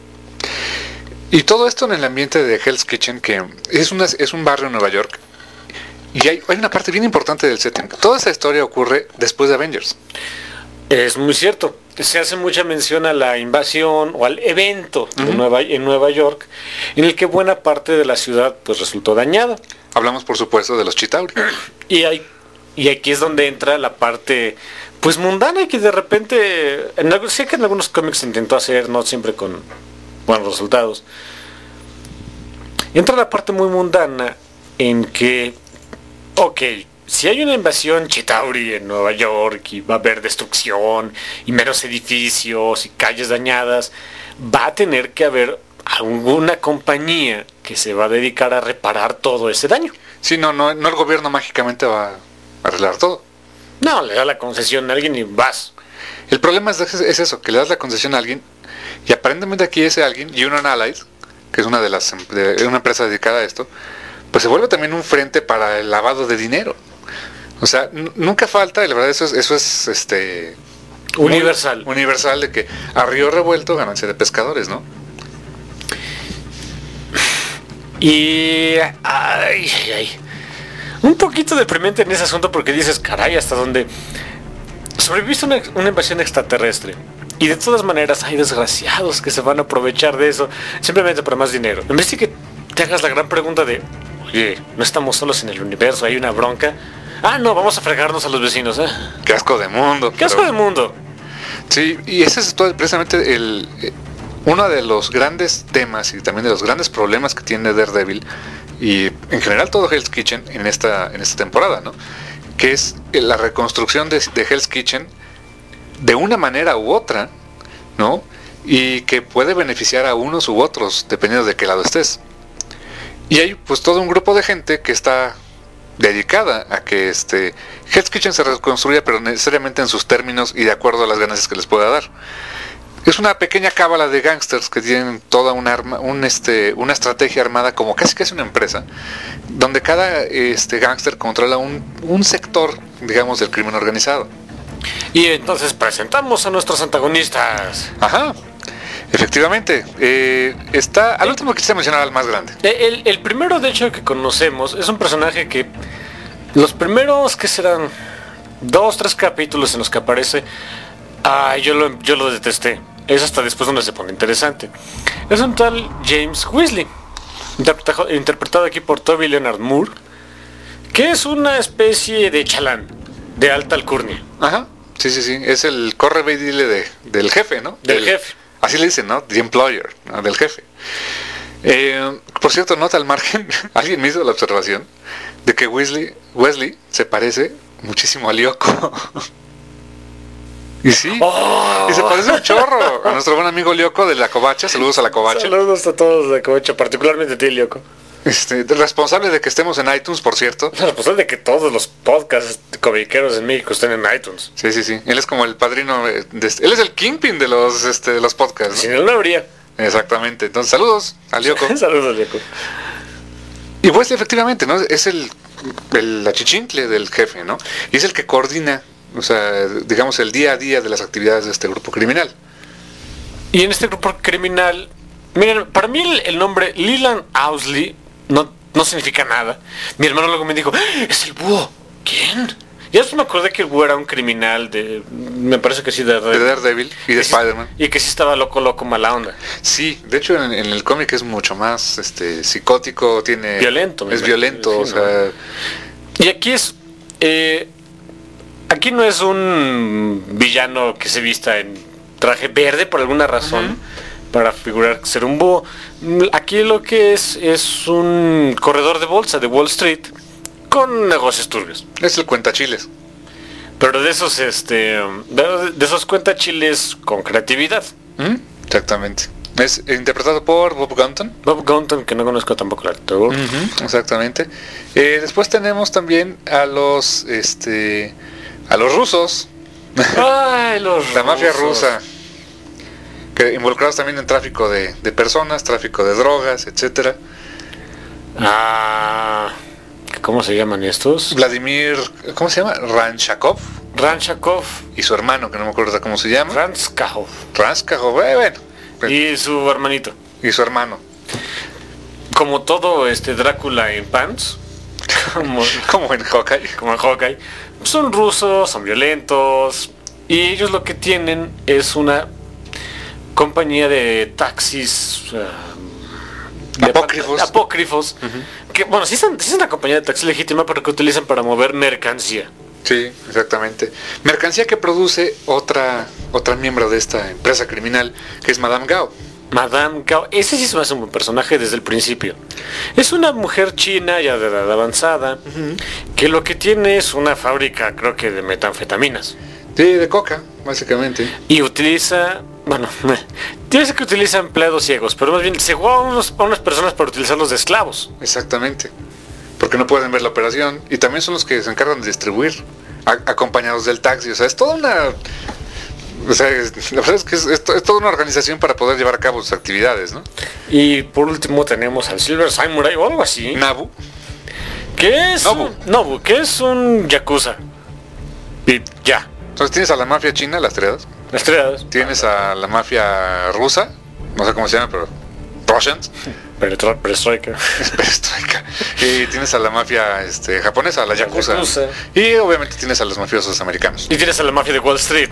Y todo esto en el ambiente de Hell's Kitchen, que es un barrio en Nueva York. Y hay una parte bien importante del setting. Toda esa historia ocurre después de Avengers. Es muy cierto. Se hace mucha mención a la invasión o al evento en Nueva York, en el que buena parte de la ciudad pues resultó dañada. Hablamos, por supuesto, de los Chitauri. Y aquí es donde entra la parte pues mundana, y que de repente, sé que en algunos cómics se intentó hacer, no siempre con buenos resultados. Entra la parte muy mundana en que, ok, si hay una invasión Chitauri en Nueva York y va a haber destrucción y meros edificios y calles dañadas, va a tener que haber alguna compañía que se va a dedicar a reparar todo ese daño. Sí, no el gobierno mágicamente va a arreglar todo. No, le da la concesión a alguien y vas. El problema es eso, que le das la concesión a alguien, y aparentemente aquí ese alguien, Union Allies, que es una empresa dedicada a esto, pues se vuelve también un frente para el lavado de dinero. O sea, nunca falta, y la verdad eso es universal. Universal, de que a río revuelto ganancia de pescadores, ¿no? Y un poquito deprimente en ese asunto, porque dices: caray, ¿hasta dónde sobreviviste una invasión extraterrestre? Y de todas maneras hay desgraciados que se van a aprovechar de eso simplemente por más dinero. En vez de que te hagas la gran pregunta de: oye, no estamos solos en el universo, hay una bronca. Ah, no, vamos a fregarnos a los vecinos, ¿eh? Qué asco de mundo. Qué asco de mundo. Sí, y ese es precisamente uno de los grandes temas y también de los grandes problemas que tiene Daredevil y en general todo Hell's Kitchen en esta temporada, ¿no? Que es la reconstrucción de Hell's Kitchen de una manera u otra, ¿no? Y que puede beneficiar a unos u otros dependiendo de qué lado estés. Y hay pues todo un grupo de gente que está dedicada a que Hell's Kitchen se reconstruya, pero necesariamente en sus términos y de acuerdo a las ganancias que les pueda dar. Es una pequeña cábala de gángsters que tienen toda una estrategia armada, como casi una empresa, donde cada gángster controla un sector, digamos, del crimen organizado. Y entonces presentamos a nuestros antagonistas. Ajá, efectivamente. Al último quise mencionar al más grande. El primero, de hecho, que conocemos es un personaje que los primeros, que serán 2-3 capítulos en los que aparece, yo lo detesté. Es hasta después donde se pone interesante. Es un tal James Weasley, interpretado aquí por Toby Leonard Moore, que es una especie de chalán de alta alcurnia. Ajá, sí, es el corre ve y dile del jefe, ¿no? Del jefe. Así le dicen, ¿no? The employer, ¿no? Del jefe. Por cierto, nota al margen, alguien me hizo la observación de que Wesley se parece muchísimo a Lyoko. Y sí, y se parece un chorro a nuestro buen amigo Lyoko de La Covacha. Saludos a La Covacha. Saludos a todos de Covacha, particularmente a ti, Lyoko. Responsable de que estemos en iTunes, por cierto. Responsable de que todos los podcasts comiqueros en México estén en iTunes. Sí. Él es como el padrino. Él es el kingpin de los podcasts, ¿no? Sin él no habría. Exactamente. Entonces, saludos a Lyoko. Saludos, Lyoko. Y pues efectivamente, ¿no? Es el achichincle del jefe, ¿no? Y es el que coordina, o sea, digamos, el día a día de las actividades de este grupo criminal. Y en este grupo criminal, miren, para mí el nombre Leland Owsley no significa nada. Mi hermano luego me dijo, es el búho. ¿Quién? Ya después me acordé que el búho era un criminal me parece que sí, de Daredevil y de Spider-Man. Y que sí estaba loco, mala onda. Sí, de hecho en el cómic es mucho más psicótico, tiene... Violento. Es violento, o sea... Y aquí aquí no es un villano que se vista en traje verde por alguna razón. Para figurar ser un búho. Aquí lo que es un corredor de bolsa de Wall Street con negocios turbios. Es el cuentachiles. Pero de esos cuentachiles con creatividad. Exactamente. Es interpretado por Bob Gunton. Bob Gunton, que no conozco tampoco el actor. Exactamente. Después tenemos también a los rusos. Ay, los La mafia rusos. rusa. Que involucrados también en tráfico de personas, tráfico de drogas, etcétera. ¿Cómo se llaman estos? Vladimir, ¿cómo se llama? Ranchakov Ranchakov. y su hermano, que no me acuerdo cómo se llama. Ranskahov. Ranskahov, bueno. Y su hermanito. Y su hermano. Como todo Drácula en pants. Como en Hawkeye. Como en Hawkeye. Son rusos, son violentos. Y ellos lo que tienen es una compañía de taxis apócrifos que bueno, sí es una compañía de taxis legítima, pero que utilizan para mover mercancía. Sí, exactamente. Mercancía que produce otra miembro de esta empresa criminal, que es Madame Gao. Madame Gao, ese sí se me hace un buen personaje desde el principio. Es una mujer china ya de edad avanzada, que lo que tiene es una fábrica, creo que de metanfetaminas. Sí, de coca, básicamente. Y utiliza, bueno, dice que utiliza empleados ciegos, pero más bien se juega a unas personas para utilizarlos de esclavos. Exactamente. Porque no pueden ver la operación. Y también son los que se encargan de distribuir, acompañados del taxi. O sea, es toda una... O sea, la verdad es que es toda una organización para poder llevar a cabo sus actividades, ¿no? Y por último tenemos al Silver Samurai o algo así. Nabu. ¿Qué es? Nobu, que es un yakuza. Y ya. Entonces tienes a la mafia china, las triadas. Las triadas. Tienes a la mafia rusa, no sé cómo se llama, pero Russians. Perestroika. Perestroika. Y tienes a la mafia japonesa, la yakuza. Y obviamente tienes a los mafiosos americanos. Y tienes a la mafia de Wall Street.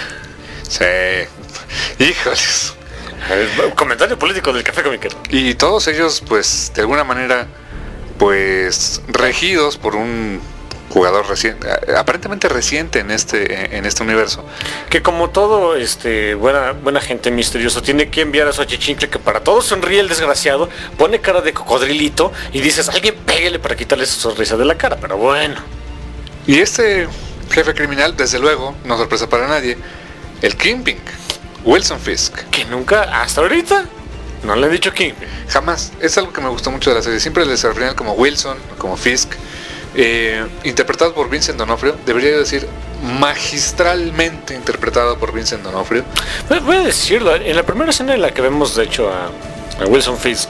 Sí. Híjoles. El comentario político del Café Comiquero. Y todos ellos, pues, de alguna manera, pues, regidos por un jugador reciente, aparentemente reciente en este universo. Que como todo buena gente misterioso tiene que enviar a su achichincle, que para todos sonríe el desgraciado, pone cara de cocodrilito y dices, alguien pégale para quitarle su sonrisa de la cara, pero bueno. Y este jefe criminal, desde luego, no sorpresa para nadie, el Kingpin, Wilson Fisk. Que nunca, hasta ahorita, no le han dicho Kingpin. Jamás. Es algo que me gustó mucho de la serie. Siempre les referían como Wilson, como Fisk. Interpretado por Vincent D'Onofrio, debería decir magistralmente interpretado por Vincent D'Onofrio. Voy a decirlo, en la primera escena en la que vemos de hecho a Wilson Fisk,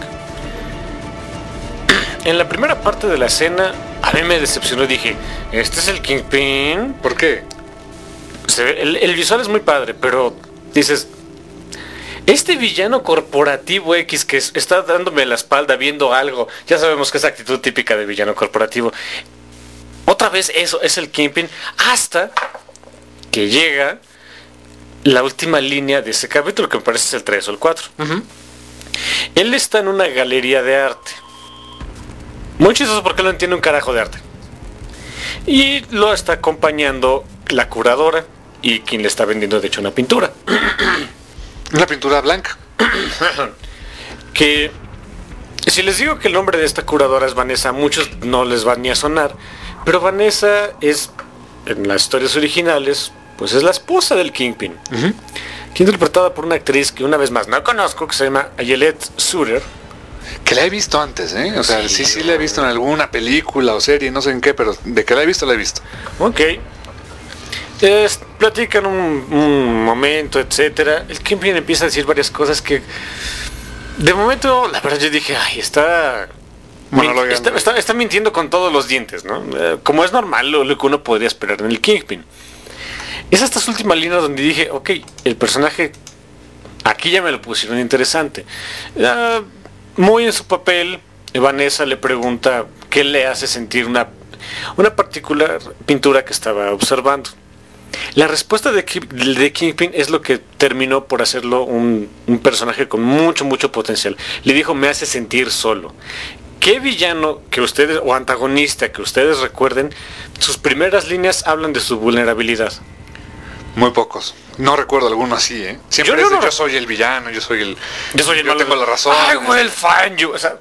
en la primera parte de la escena a mí me decepcionó. Dije, este es el Kingpin. ¿Por qué? El visual es muy padre, pero dices, este villano corporativo X que está dándome la espalda viendo algo, ya sabemos que es actitud típica de villano corporativo. Otra vez eso es el Kingpin, hasta que llega la última línea de ese capítulo, que me parece es el 3 o el 4. Él está en una galería de arte. Muy chistoso porque no entiende un carajo de arte. Y lo está acompañando la curadora y quien le está vendiendo de hecho una pintura. Una pintura blanca. Que si les digo que el nombre de esta curadora es Vanessa, a muchos no les va ni a sonar. Pero Vanessa es, en las historias originales, pues es la esposa del Kingpin. Que interpretada por una actriz que una vez más no conozco, que se llama Ayelet Suter. Que la he visto antes, ¿eh? O sea, sí la he visto en alguna película o serie, no sé en qué, pero de que la he visto, la he visto. Ok. Platican un momento, etcétera. El Kingpin empieza a decir varias cosas que de momento, la verdad, yo dije, ay, está mintiendo con todos los dientes, ¿no? Como es normal, lo que uno podría esperar en el Kingpin. Es estas últimas líneas donde dije, ok, el personaje aquí ya me lo pusieron interesante. Muy en su papel, Vanessa le pregunta qué le hace sentir una particular pintura que estaba observando. La respuesta de Kingpin es lo que terminó por hacerlo un personaje con mucho potencial. Le dijo, me hace sentir solo. ¿Qué villano que ustedes, o antagonista que ustedes recuerden, sus primeras líneas hablan de su vulnerabilidad? Muy pocos. No recuerdo alguno así, ¿eh? Siempre yo soy el villano, yo soy el malo, tengo la razón. I will find you. O sea,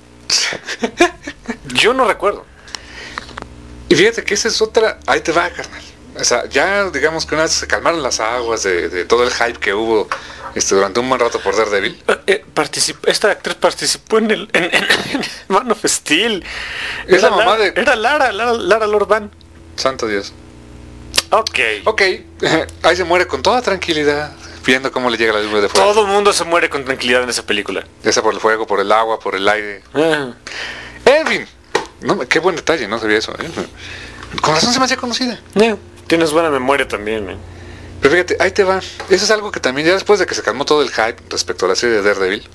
yo no recuerdo. Y fíjate que esa es otra... Ahí te va, carnal. O sea, ya digamos que una vez se calmaron las aguas de todo el hype que hubo durante un buen rato por Daredevil. Esta actriz participó en Man of Steel. Es la mamá de... Era Lara Lorban. Santo Dios. Ok. Ahí se muere con toda tranquilidad, viendo cómo le llega la luz de fuego. Todo el mundo se muere con tranquilidad en esa película. Esa por el fuego, por el agua, por el aire. En fin. No, qué buen detalle, no sabía eso. Con razón se me hacía conocida. Tienes buena memoria también. Pero fíjate, ahí te va. Eso es algo que también ya después de que se calmó todo el hype respecto a la serie de Daredevil,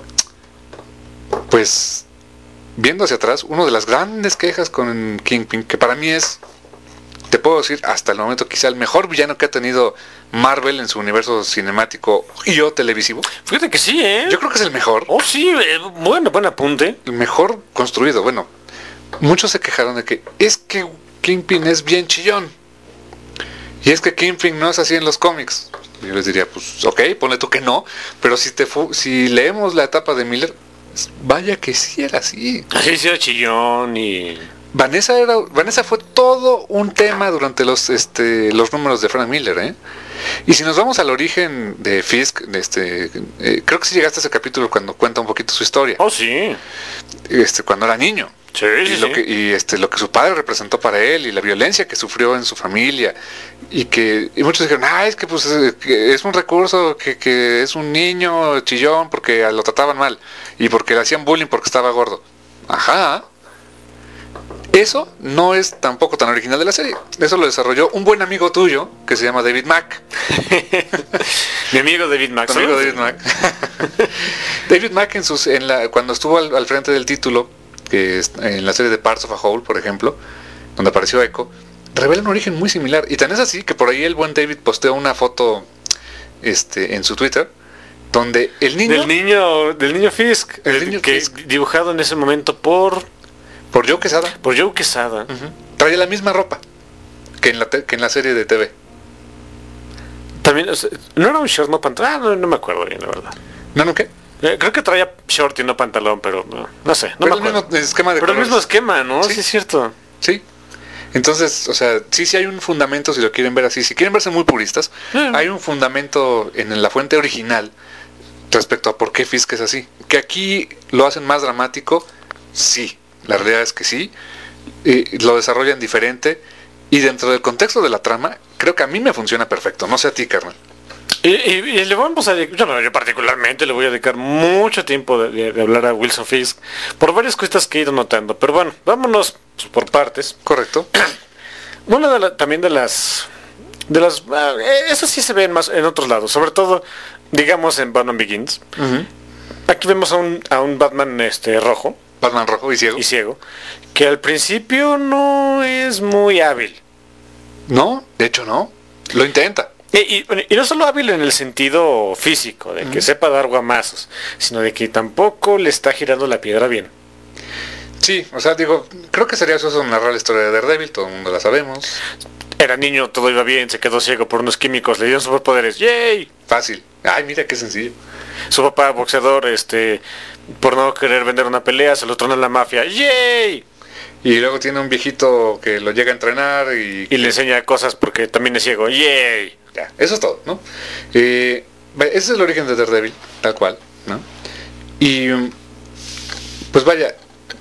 pues viendo hacia atrás, una de las grandes quejas con Kingpin, que para mí es, te puedo decir, hasta el momento quizá el mejor villano que ha tenido Marvel en su universo cinemático y o televisivo. Fíjate que sí, Yo creo que es el mejor. Oh, sí, buen apunte. El mejor construido. Bueno, muchos se quejaron de que es que Kingpin es bien chillón. Y es que Kingpin no es así en los cómics. Yo les diría, pues ok, ponle tú que no, pero si leemos la etapa de Miller, vaya que sí era así. Así era chillón y... Vanessa fue todo un tema durante los números de Frank Miller, ¿eh? Y si nos vamos al origen de Fisk, creo que sí llegaste a ese capítulo cuando cuenta un poquito su historia. Oh, sí. Cuando era niño. Sí, lo que su padre representó para él y la violencia que sufrió en su familia y muchos dijeron, es que pues que es un recurso, que es un niño chillón porque lo trataban mal y porque le hacían bullying porque estaba gordo. Ajá. Eso no es tampoco tan original de la serie. Eso lo desarrolló un buen amigo tuyo que se llama David Mack. Mi amigo David Mack. David Mack cuando estuvo al frente del título, que es en la serie de Parts of a Whole, por ejemplo, donde apareció Echo, revela un origen muy similar. Y tan es así que por ahí el buen David posteó una foto en su Twitter donde el niño... Del niño Fisk. Fisk. Dibujado en ese momento por Joe Quesada. Traía la misma ropa que en la serie de TV. También, no era un short, no pantalón. No me acuerdo bien, la verdad. ¿No qué? Creo que traía short y no pantalón, pero no sé. No pero me acuerdo. El mismo esquema, ¿no? Sí, es cierto. Sí. Entonces, o sea, sí hay un fundamento si lo quieren ver así. Si quieren verse muy puristas, hay un fundamento en la fuente original respecto a por qué Fisk es así. Que aquí lo hacen más dramático, sí. La realidad es que sí. Lo desarrollan diferente. Y dentro del contexto de la trama, creo que a mí me funciona perfecto. No sé a ti, carnal. Y le vamos a dedicar, yo particularmente le voy a dedicar mucho tiempo de hablar a Wilson Fisk por varias cosas que he ido notando, pero bueno, vámonos por partes. Correcto. También de las eso sí se ven más en otros lados, sobre todo digamos en Batman Begins. Aquí vemos a un Batman rojo. Batman rojo y ciego. Que al principio no es muy hábil. No, de hecho no. Lo intenta. Y no solo hábil en el sentido físico, de que sepa dar guamazos, sino de que tampoco le está girando la piedra bien. Sí, o sea, creo que sería eso narrar la historia de Daredevil, todo el mundo la sabemos. Era niño, todo iba bien, se quedó ciego por unos químicos, le dieron superpoderes, ¡yay! Fácil. Ay, mira qué sencillo. Su papá, boxeador, por no querer vender una pelea, se lo tronó en la mafia, ¡yay! Y luego tiene un viejito que lo llega a entrenar y le enseña cosas porque también es ciego. ¡Yay! Ya, eso es todo, ¿no? Ese es el origen de Daredevil, tal cual, ¿no? Y pues vaya,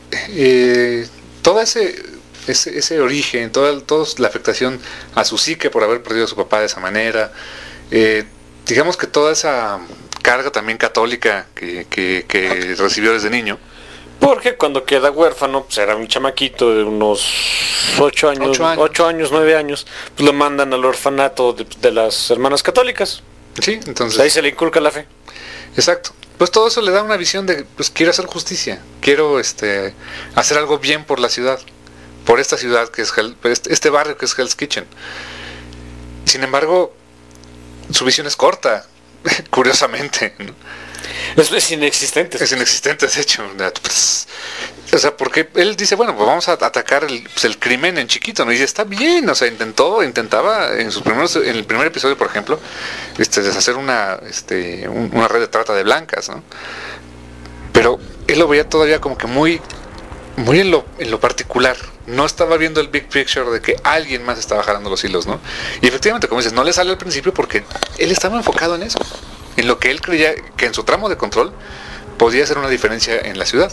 todo ese origen, toda la afectación a su psique por haber perdido a su papá de esa manera, digamos que toda esa carga también católica que recibió desde niño. Porque cuando queda huérfano, pues era un chamaquito de unos 8 años, 9 años, pues lo mandan al orfanato de las hermanas católicas. Sí, entonces... Pues ahí se le inculca la fe. Exacto. Pues todo eso le da una visión de, pues quiero hacer justicia, quiero hacer algo bien por la ciudad, por esta ciudad que es este barrio que es Hell's Kitchen. Sin embargo, su visión es corta, curiosamente, ¿no? Es inexistente. Es inexistente, de hecho. O sea, porque él dice, bueno, pues vamos a atacar el crimen en chiquito, ¿no? Y está bien, o sea, intentaba en el primer episodio, por ejemplo, deshacer una red de trata de blancas, ¿no? Pero él lo veía todavía como que muy en lo particular. No estaba viendo el big picture de que alguien más estaba jalando los hilos, ¿no? Y efectivamente, como dices, no le sale al principio porque él estaba enfocado en eso, en lo que él creía que en su tramo de control podía hacer una diferencia en la ciudad.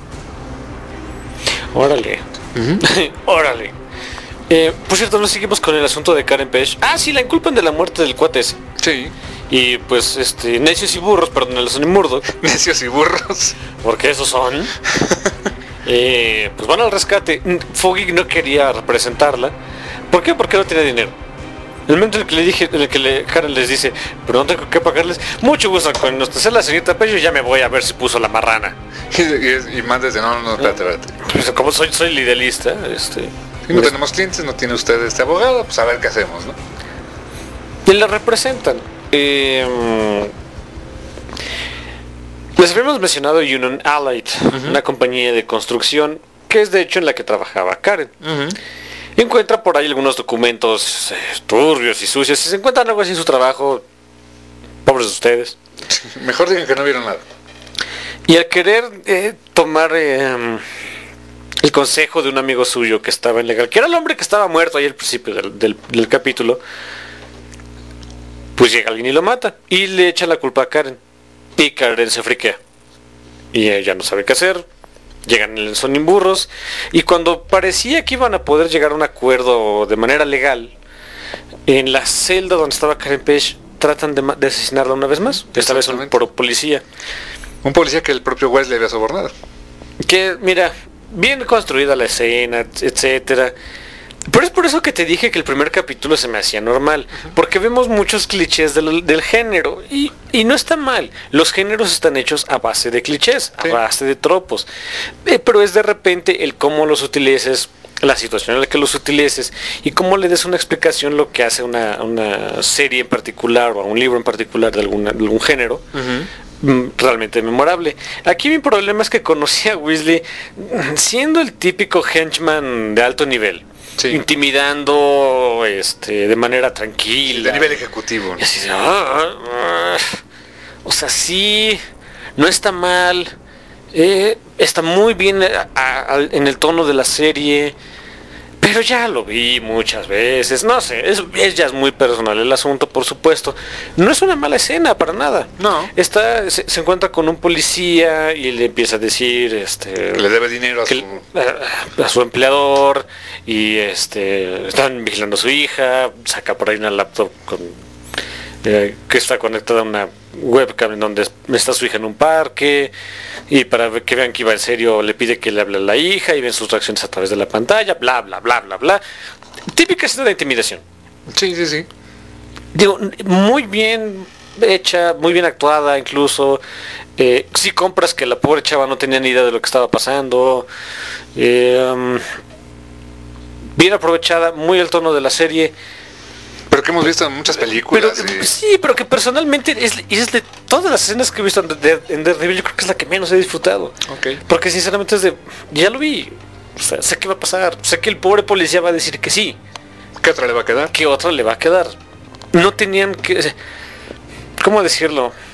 Órale. Órale. Por cierto, nos seguimos con el asunto de Karen Page. Ah, sí, la inculpan de la muerte del cuate ese. Sí. Y pues, necios y burros, perdón, el Sonny Murdoch. Necios y burros. Porque esos son. Pues van al rescate. Foggy no quería representarla. ¿Por qué? Porque no tenía dinero. El momento en el que Karen les dice, pero no tengo que pagarles, mucho gusto con usted, la señorita Page, ya me voy a ver si puso la marrana. Y más desde, no, espérate. Pues, como soy idealista, si no tenemos clientes, no tiene usted este abogado, pues a ver qué hacemos, ¿no? Y la representan. Les habíamos mencionado Union Allied, una compañía de construcción que es de hecho en la que trabajaba Karen. Encuentra por ahí algunos documentos turbios y sucios. Si se encuentran algo así en su trabajo, pobres de ustedes. Mejor digan que no vieron nada. Y al querer tomar el consejo de un amigo suyo que estaba en legal, que era el hombre que estaba muerto ahí al principio del capítulo, pues llega alguien y lo mata. Y le echa la culpa a Karen. Y Karen se friquea. Y ella no sabe qué hacer. Llegan en Sonny Burros. Y cuando parecía que iban a poder llegar a un acuerdo de manera legal, en la celda donde estaba Karen Page, tratan de asesinarla una vez más. Esta vez por policía. Un policía que el propio Wesley había sobornado. Que, mira, bien construida la escena, etcétera. Pero es por eso que te dije que el primer capítulo se me hacía normal, porque vemos muchos clichés del género, y no está mal. Los géneros están hechos a base de clichés, a base de tropos, pero es de repente el cómo los utilices, la situación en la que los utilices, y cómo le des una explicación lo que hace una serie en particular, o a un libro en particular de algún género, realmente memorable. Aquí mi problema es que conocí a Weasley siendo el típico henchman de alto nivel. Sí. Intimidando de manera tranquila, de nivel ejecutivo, ¿no? Y así, o sea, sí, no está mal, está muy bien en el tono de la serie, pero ya lo vi muchas veces. No sé, ya es muy personal el asunto, por supuesto. No es una mala escena para nada. No. Se encuentra con un policía y le empieza a decir que le debe dinero a su empleador, y están vigilando a su hija. Saca por ahí una laptop que está conectada a una webcam en donde está su hija en un parque, y para que vean que iba en serio le pide que le hable a la hija y ven sus reacciones a través de la pantalla, bla bla bla bla bla. Típica escena de intimidación. Sí. Digo, muy bien hecha, muy bien actuada incluso. Si compras que la pobre chava no tenía ni idea de lo que estaba pasando. Bien aprovechada, muy el tono de la serie. Pero que hemos visto en muchas películas. Sí, pero que personalmente es de todas las escenas que he visto en Daredevil, yo creo que es la que menos he disfrutado. Okay. Porque sinceramente ya lo vi. O sea, sé qué va a pasar. Sé que el pobre policía va a decir que sí. ¿Qué otra le va a quedar? ¿Qué otra le va a quedar? No tenían que... ¿Cómo decirlo?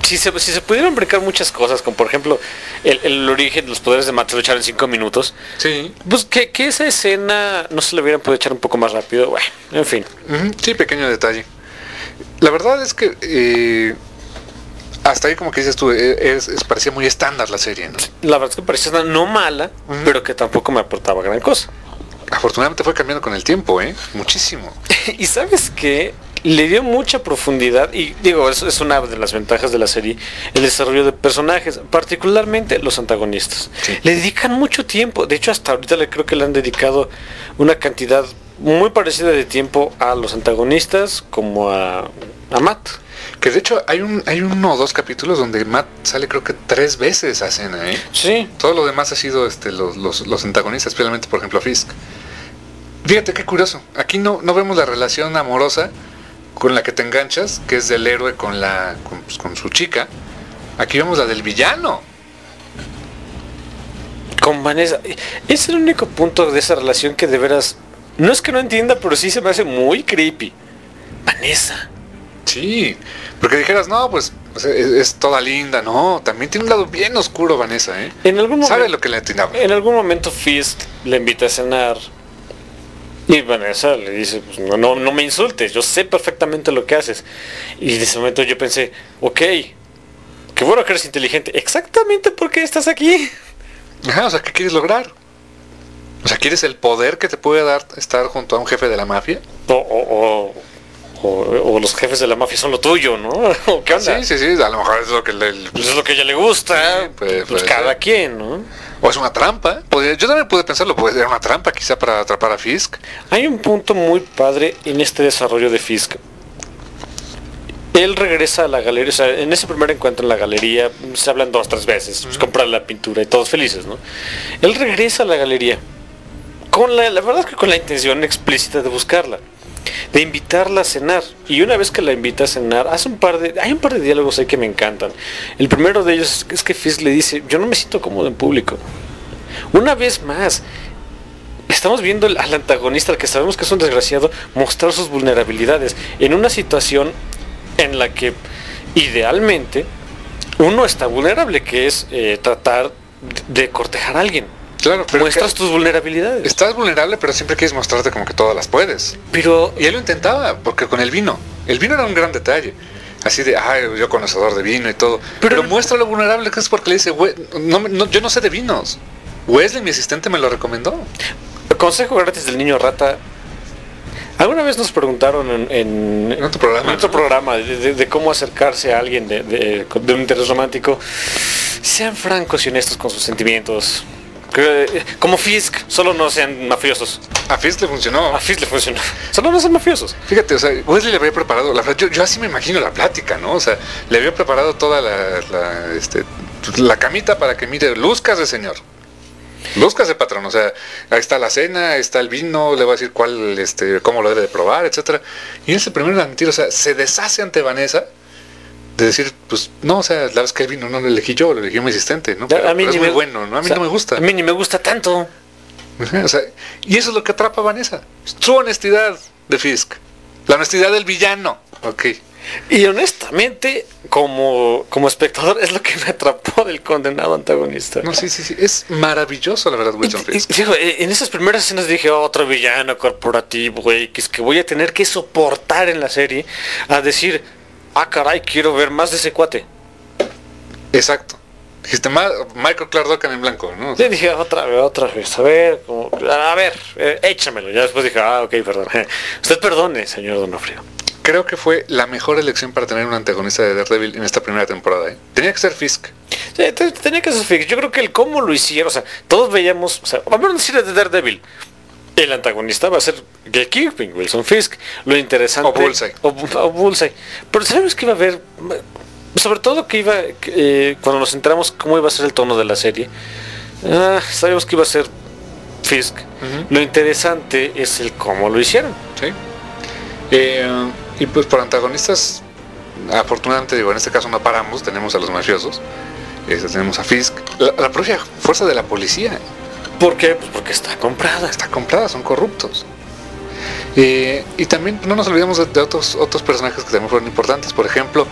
si se pudieran brincar muchas cosas, como por ejemplo el origen de los poderes de Matt se lo echaron en 5 minutos, Sí. pues que esa escena no se le hubieran podido echar un poco más rápido, bueno, en fin. Sí, pequeño detalle. La verdad es que hasta ahí como que dices tú, parecía muy estándar la serie, ¿no? La verdad es que parecía una no mala, pero que tampoco me aportaba gran cosa. Afortunadamente fue cambiando con el tiempo, muchísimo. Y sabes qué, le dio mucha profundidad, y digo, eso es una de las ventajas de la serie, el desarrollo de personajes, particularmente los antagonistas. Sí. Le dedican mucho tiempo, de hecho hasta ahorita creo que le han dedicado una cantidad muy parecida de tiempo a los antagonistas como a Matt. Que de hecho hay uno o dos capítulos donde Matt sale creo que 3 veces a escena, Sí. Todo lo demás ha sido los antagonistas, especialmente por ejemplo Fisk. Fíjate qué curioso, aquí no vemos la relación amorosa con la que te enganchas, que es del héroe con su chica. Aquí vemos la del villano. Con Vanessa. Es el único punto de esa relación que de veras, no es que no entienda, pero sí se me hace muy creepy. Vanessa. Sí, porque dijeras, no, pues es toda linda, no, también tiene un lado bien oscuro Vanessa, En algún sabe momento, lo que le atinaba. en algún momento Fisk le invita a cenar y Vanessa le dice, pues, no me insultes, yo sé perfectamente lo que haces. Y en ese momento yo pensé, ok, qué bueno que eres inteligente. Exactamente por qué estás aquí. Ajá, o sea, ¿qué quieres lograr? O sea, ¿quieres el poder que te puede dar estar junto a un jefe de la mafia? O los jefes de la mafia son lo tuyo, ¿no? ¿O qué onda? Sí, a lo mejor es lo que Pues es lo que a ella le gusta, Sí, puede cada ser. quien, ¿no? O es una trampa. Yo también pude pensarlo, puede ser una trampa quizá para atrapar a Fisk. Hay un punto muy padre en este desarrollo de Fisk. Él regresa a la galería, o sea, en ese primer encuentro en la galería se hablan 2 o 3 veces, pues, comprar la pintura y todos felices, ¿no? Él regresa a la galería con la verdad es que con la intención explícita de buscarla, de invitarla a cenar. Y una vez que la invita a cenar, hay un par de diálogos ahí que me encantan. El primero de ellos es que Fisk le dice, yo no me siento cómodo en público. Una vez más, estamos viendo al antagonista, al que sabemos que es un desgraciado, mostrar sus vulnerabilidades en una situación en la que idealmente uno está vulnerable, que es tratar de cortejar a alguien. Claro, pero Muestras tus vulnerabilidades. estás vulnerable, pero siempre quieres mostrarte como que todas las puedes. Pero Y él lo intentaba, porque con el vino era un gran detalle. Así de, yo conocedor de vino y todo. Pero muestra lo vulnerable que es porque le dice, yo no sé de vinos. Wesley, mi asistente, me lo recomendó. consejo gratis del niño rata. Alguna vez nos preguntaron en otro programa, en otro programa de cómo acercarse a alguien de un interés romántico. Sean francos y honestos con sus sentimientos. Como Fisk, solo no sean mafiosos. A Fisk le funcionó. A Fisk le funcionó. Solo no sean mafiosos. Fíjate, o sea, Wesley le había preparado, la verdad, yo así me imagino la plática, ¿no? O sea, le había preparado toda la camita para que mire, lúzcase, señor. Lúzcase, patrón. O sea, ahí está la cena, ahí está el vino, le va a decir cómo lo debe de probar, etcétera. Y en ese primer mentira, o sea, se deshace ante Vanessa de decir, pues, no, o sea, la verdad es que el vino no lo elegí yo, lo eligió mi asistente, ¿no? Pero es muy bueno, ¿no? A mí no me gusta. A mí ni me gusta tanto. O sea, y eso es lo que atrapa a Vanessa. Su honestidad de Fisk. La honestidad del villano. Ok. Y honestamente, como espectador, es lo que me atrapó del condenado antagonista. No, sí. Es maravilloso, la verdad, Wilson Fisk. En esas primeras escenas dije, otro villano corporativo, güey, que es que voy a tener que soportar en la serie a decir, caray, quiero ver más de ese cuate. Exacto. Dijiste, Michael Clark Duncan en blanco, ¿no? Le dije, otra vez, a ver, échamelo. Ya después dije, ok, perdón. Usted perdone, señor Donofrio. Creo que fue la mejor elección para tener un antagonista de Daredevil en esta primera temporada. Tenía que ser Fisk. Sí, tenía que ser Fisk. Yo creo que el cómo lo hicieron, o sea, todos veíamos, o sea, vamos a decir de Daredevil. El antagonista va a ser Guy Kingpin, Wilson Fisk. Lo interesante. O Bullseye. O Bullseye. Pero sabemos que iba a haber, sobre todo que cuando nos enteramos cómo iba a ser el tono de la serie, sabemos que iba a ser Fisk. Lo interesante es el cómo lo hicieron. Sí. Y pues por antagonistas, afortunadamente, digo, en este caso no paramos, tenemos a los mafiosos, tenemos a Fisk, la propia fuerza de la policía. ¿Por qué? Pues porque está comprada. Está comprada, son corruptos. Y también no nos olvidamos de otros personajes que también fueron importantes. Por ejemplo,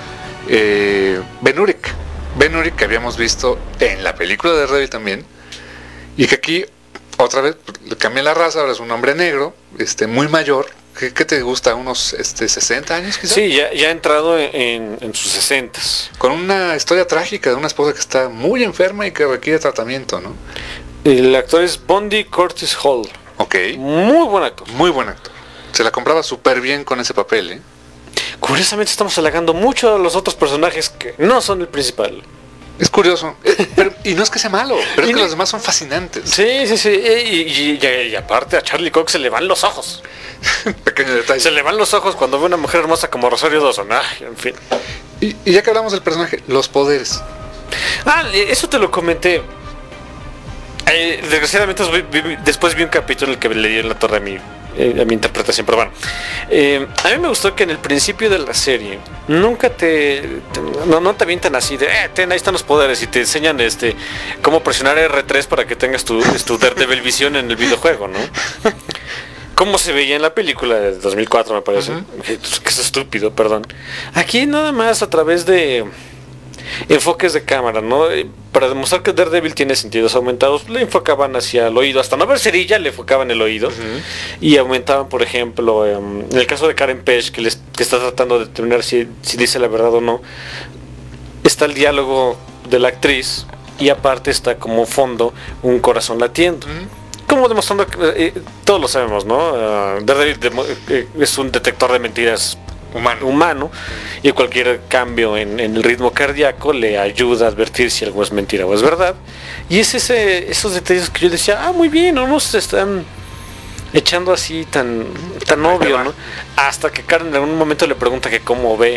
Ben Urich. Ben Urich, que habíamos visto en la película de Daredevil también, y que aquí otra vez le cambia la raza, ahora es un hombre negro, muy mayor. ¿Qué te gusta? ¿Unos 60 años quizás? Sí, ya ha entrado en sus 60s. Con una historia trágica de una esposa que está muy enferma y que requiere tratamiento, ¿no? El actor es Bondi Curtis Hall. Ok. Muy buen actor. Muy buen actor. Se la compraba súper bien con ese papel, ¿eh? Curiosamente estamos halagando mucho a los otros personajes que no son el principal. Es curioso. Y no es que sea malo, pero es Y que ni- los demás son fascinantes. Sí. Y aparte a Charlie Cox se le van los ojos. Pequeño detalle. Se le van los ojos cuando ve una mujer hermosa como Rosario Dawson. Ay, en fin. Y ya que hablamos del personaje, los poderes. Eso te lo comenté. Desgraciadamente después vi un capítulo en el que le di en la torre a mi interpretación, pero bueno. A mí me gustó que en el principio de la serie nunca no te avientan así de ahí están los poderes y te enseñan cómo presionar R3 para que tengas tu Daredevil visión en el videojuego, ¿no? Como se veía en la película de 2004, me parece. Que es estúpido, perdón. Aquí nada más a través de enfoques de cámara, ¿no? Para demostrar que Daredevil tiene sentidos aumentados, le enfocaban hacia el oído, hasta no ver cerilla, le enfocaban el oído. Y aumentaban, por ejemplo, en el caso de Karen Page, que está tratando de determinar si dice la verdad o no, está el diálogo de la actriz y aparte está como fondo un corazón latiendo. Como demostrando que todos lo sabemos, ¿no? Daredevil es un detector de mentiras humano y cualquier cambio en el ritmo cardíaco le ayuda a advertir si algo es mentira o es verdad. Y es esos detalles que yo decía, muy bien, no nos están echando así tan obvio, ¿no? Hasta que Karen en algún momento le pregunta que cómo ve.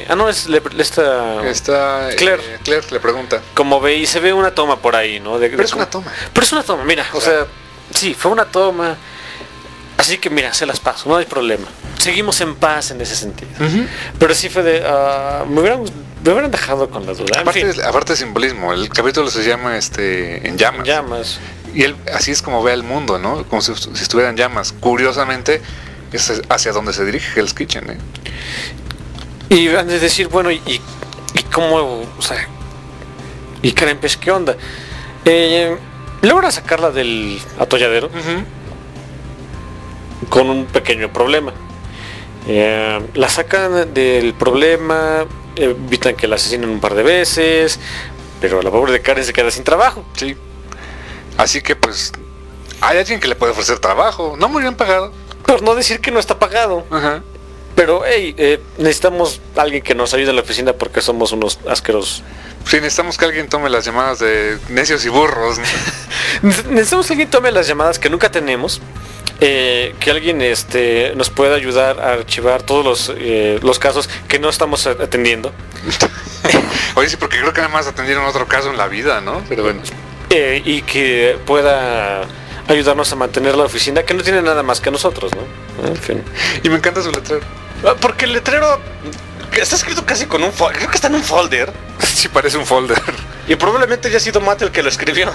Claire. Claire le pregunta. Cómo ve y se ve una toma por ahí, ¿no? Pero es una toma. Pero es una toma, mira, o sea, sí, fue una toma. Así que mira, se las paso, no hay problema. Seguimos en paz en ese sentido. Pero sí fue de... me hubieran dejado con la duda. Aparte de simbolismo, el capítulo se llama En llamas. En llamas. Y él así es como ve al mundo, ¿no? Como si estuviera en llamas. Curiosamente, es hacia donde se dirige Hell's Kitchen, ¿eh? Y han de decir, bueno, ¿y cómo? O sea, ¿y Karen Page qué onda? Logra sacarla del atolladero con un pequeño problema. La sacan del problema, evitan que la asesinen un par de veces, pero la pobre de Karen se queda sin trabajo. Sí. Así que pues hay alguien que le puede ofrecer trabajo, no muy bien pagado. Por no decir que no está pagado. Pero necesitamos a alguien que nos ayude en la oficina porque somos unos asquerosos. Sí, necesitamos que alguien tome las llamadas de necios y burros, ¿no? Necesitamos que alguien tome las llamadas que nunca tenemos. Que alguien nos pueda ayudar a archivar todos los casos que no estamos atendiendo. Oye, sí, porque creo que además atendieron otro caso en la vida, ¿no? Pero bueno. Y que pueda ayudarnos a mantener la oficina, que no tiene nada más que nosotros, ¿no? En fin. Y me encanta su letrero. Porque el letrero está escrito casi con un folder. Creo que está en un folder. Sí, parece un folder. Y probablemente haya sido Matt el que lo escribió.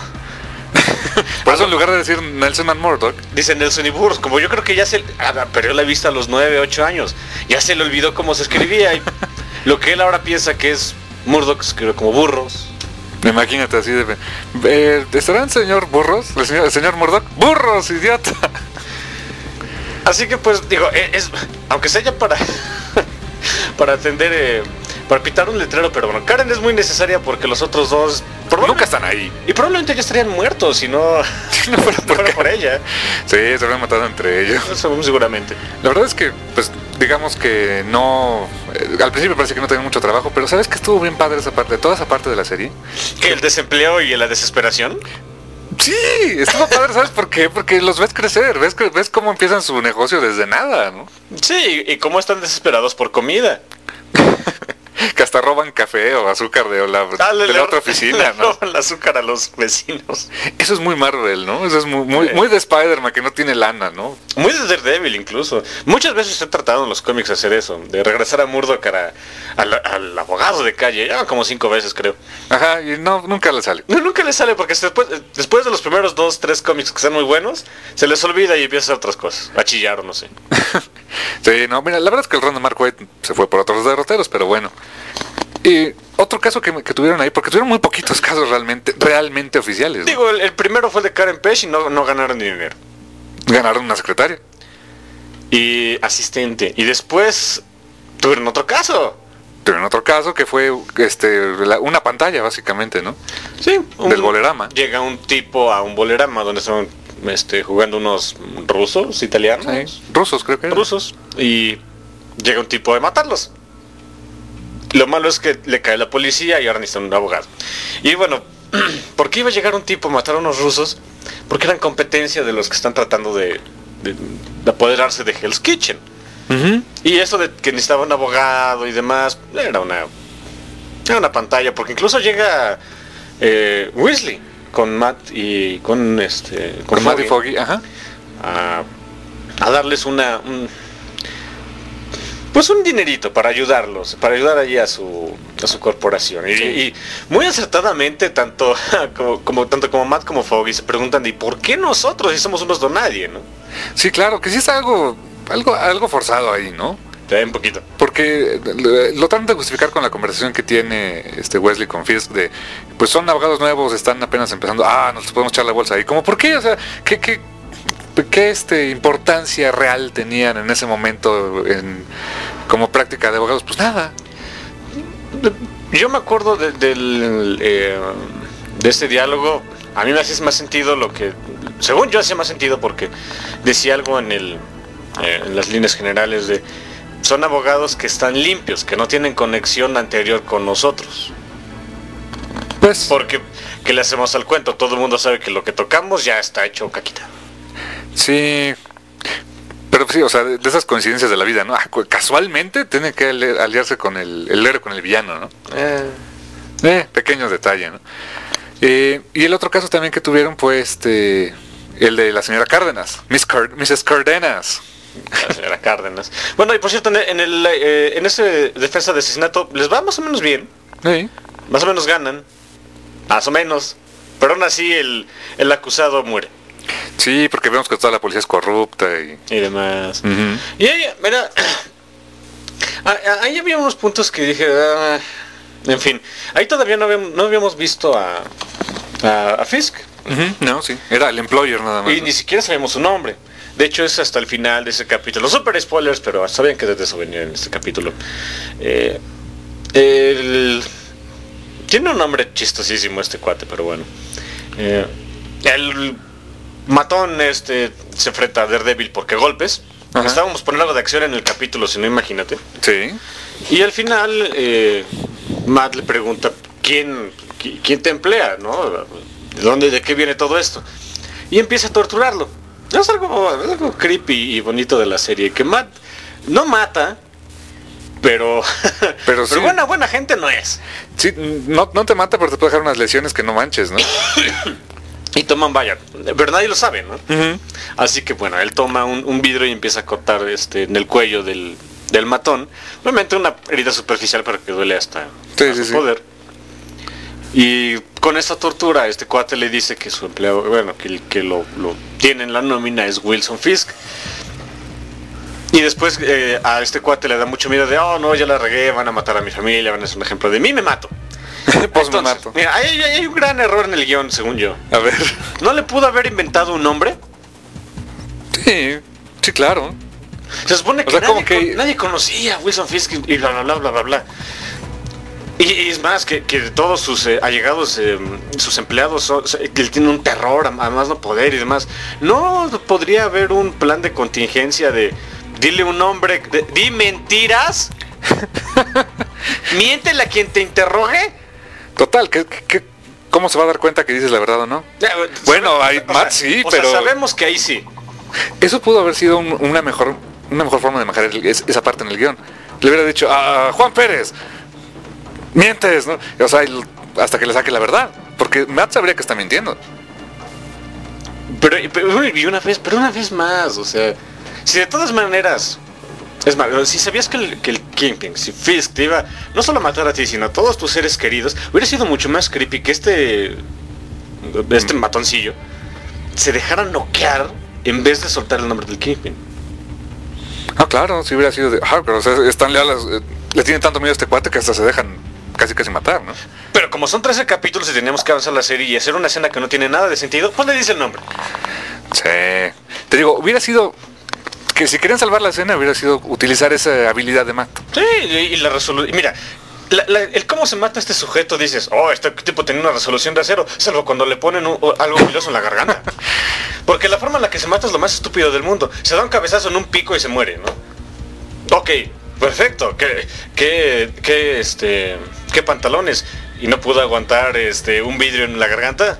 Por eso en lugar de decir Nelson and Murdoch, dice Nelson y Burroughs, como yo creo que ya perdió la vista a los 9, 8 años. Ya se le olvidó cómo se escribía. Y lo que él ahora piensa que es Murdoch, escribe como Burroughs. Imagínate así de... ¿estará el señor Burroughs? ¿El señor Murdoch? ¡Burroughs, idiota! Así que pues digo, aunque sea ya para atender, para pitar un letrero, pero bueno, Karen es muy necesaria porque los otros dos nunca están ahí. Y probablemente ya estarían muertos si no fuera por ella. Sí, se habrían matado entre ellos. Eso seguramente. La verdad es que, pues, digamos que no... al principio parece que no tenía mucho trabajo, pero ¿sabes que estuvo bien padre esa parte, toda esa parte de la serie? ¿Que el desempleo y la desesperación? Sí, estuvo padre, ¿sabes por qué? Porque los ves crecer, ves cómo empiezan su negocio desde nada, ¿no? Sí, y cómo están desesperados por comida. Que hasta roban café o azúcar de la otra oficina, ¿no? Roban el azúcar a los vecinos. Eso es muy Marvel, ¿no? Eso es muy de Spider-Man, que no tiene lana, ¿no? Muy de Daredevil incluso. Muchas veces se ha tratado en los cómics hacer eso, de regresar a Murdoch al abogado de calle, ya como 5 veces creo. Ajá, y nunca le sale. No, nunca le sale porque después de los primeros 2, 3 cómics que sean muy buenos, se les olvida y empieza a hacer otras cosas, a chillar o no sé. Sí, no, mira, la verdad es que el ron de Mark Waid se fue por otros derroteros, pero bueno. Otro caso que tuvieron ahí, porque tuvieron muy poquitos casos realmente oficiales, ¿no? Digo, el primero fue el de Karen Page y no ganaron ni dinero. Ganaron una secretaria. Y asistente. Y después tuvieron otro caso. Tuvieron otro caso que fue una pantalla, básicamente, ¿no? Sí. Del bolerama. Llega un tipo a un bolerama donde están jugando unos rusos, italianos. Sí, rusos, creo que era. Rusos. Y llega un tipo a matarlos. Lo malo es que le cae la policía y ahora necesitan un abogado. Y bueno, ¿por qué iba a llegar un tipo a matar a unos rusos? Porque eran competencia de los que están tratando de apoderarse de Hell's Kitchen. Uh-huh. Y eso de que necesitaba un abogado y demás, era una pantalla, porque incluso llega Weasley con Matt y con Matt y Foggy, ajá. A darles un dinerito para ayudarlos, para ayudar allí a su corporación. Y muy acertadamente tanto como Matt como Foggy se preguntan, ¿y por qué nosotros si somos unos donadie, no? Sí, claro, que sí está algo forzado ahí, ¿no? Un poquito. Porque lo tratan de justificar con la conversación que tiene Wesley con Fisk de, pues son abogados nuevos, están apenas empezando, nos podemos echar la bolsa ahí. Como, ¿por qué? O sea, ¿qué importancia real tenían en ese momento como práctica de abogados? Pues nada. Yo me acuerdo de este diálogo. A mí me hacía más sentido según yo hacía más sentido, porque decía algo en las líneas generales de, son abogados que están limpios, que no tienen conexión anterior con nosotros. Pues porque, ¿qué le hacemos al cuento? Todo el mundo sabe que lo que tocamos ya está hecho caquita. Sí, pero sí, o sea, de esas coincidencias de la vida, ¿no? Casualmente tiene que aliarse con el héroe, con el villano, ¿no? Pequeños detalles, ¿no? Y el otro caso también que tuvieron fue el de la señora Cárdenas, Mrs. Cárdenas. La señora Cárdenas. Bueno, y por cierto, en ese defensa de asesinato les va más o menos bien. Sí. Más o menos ganan. Más o menos. Pero aún así el acusado muere. Sí, porque vemos que toda la policía es corrupta y demás. Uh-huh. Y ahí, mira, ahí había unos puntos que dije, en fin, ahí todavía no habíamos visto a Fisk. Uh-huh. No, sí, era el employer nada más. Y ni siquiera sabemos su nombre. De hecho es hasta el final de ese capítulo. Super spoilers, pero sabían que de eso venía en este capítulo. Tiene un nombre chistosísimo este cuate, pero bueno. El matón se enfrenta a Daredevil porque golpes. Ajá. Estábamos poniendo algo de acción en el capítulo, si no, imagínate. Sí. Y al final Matt le pregunta quién te emplea, ¿no? ¿De qué viene todo esto? Y empieza a torturarlo. Es algo creepy y bonito de la serie, que Matt no mata, pero sí. buena gente no es. Sí, no te mata, pero te puede dejar unas lesiones que no manches, ¿no? Y toman, pero nadie lo sabe, ¿no? Uh-huh. Así que bueno, él toma un vidrio y empieza a cortar en el cuello del matón. Obviamente una herida superficial, pero que duele hasta su poder. Y con esta tortura, este cuate le dice que su empleado, que el que lo tiene en la nómina es Wilson Fisk. Y después a este cuate le da mucho miedo de, no, ya la regué, van a matar a mi familia, van a ser un ejemplo de mí, me mato. Pues entonces, me mato. Mira, hay un gran error en el guión, según yo. A ver. ¿No le pudo haber inventado un nombre? Sí, claro. Se supone que, nadie conocía a Wilson Fisk y bla, bla, bla, bla, bla. Y es más, que todos sus allegados, sus empleados, él tiene un terror, además no poder y demás. ¿No podría haber un plan de contingencia de, dile un nombre, di mentiras? ¿Miéntele a quien te interrogue? Total, ¿cómo se va a dar cuenta que dices la verdad o no? Bueno, Matt sí, pero... sabemos que ahí sí. Eso pudo haber sido una mejor forma de manejar esa parte en el guión. Le hubiera dicho a Juan Pérez, mientes, ¿no? O sea, hasta que le saque la verdad. Porque Matt sabría que está mintiendo. Pero una vez más, o sea, si de todas maneras... Es más, si sabías que el Kingpin, si Fisk te iba no solo a matar a ti, sino a todos tus seres queridos, hubiera sido mucho más creepy que este matoncillo se dejara noquear en vez de soltar el nombre del Kingpin. Claro, si hubiera sido de... pero o sea, están leales, le tienen tanto miedo a este cuate que hasta se dejan casi matar, ¿no? Pero como son 13 capítulos y teníamos que avanzar la serie y hacer una escena que no tiene nada de sentido, pues le dice el nombre. Sí. Te digo, hubiera sido... Que si querían salvar la escena, hubiera sido utilizar esa habilidad de Matt. Sí, y la resolución... Mira, el cómo se mata este sujeto, dices, oh, este tipo tenía una resolución de acero, salvo cuando le ponen algo filoso en la garganta. Porque la forma en la que se mata es lo más estúpido del mundo. Se da un cabezazo en un pico y se muere, ¿no? Ok, perfecto. ¿Qué pantalones? ¿Y no pudo aguantar un vidrio en la garganta?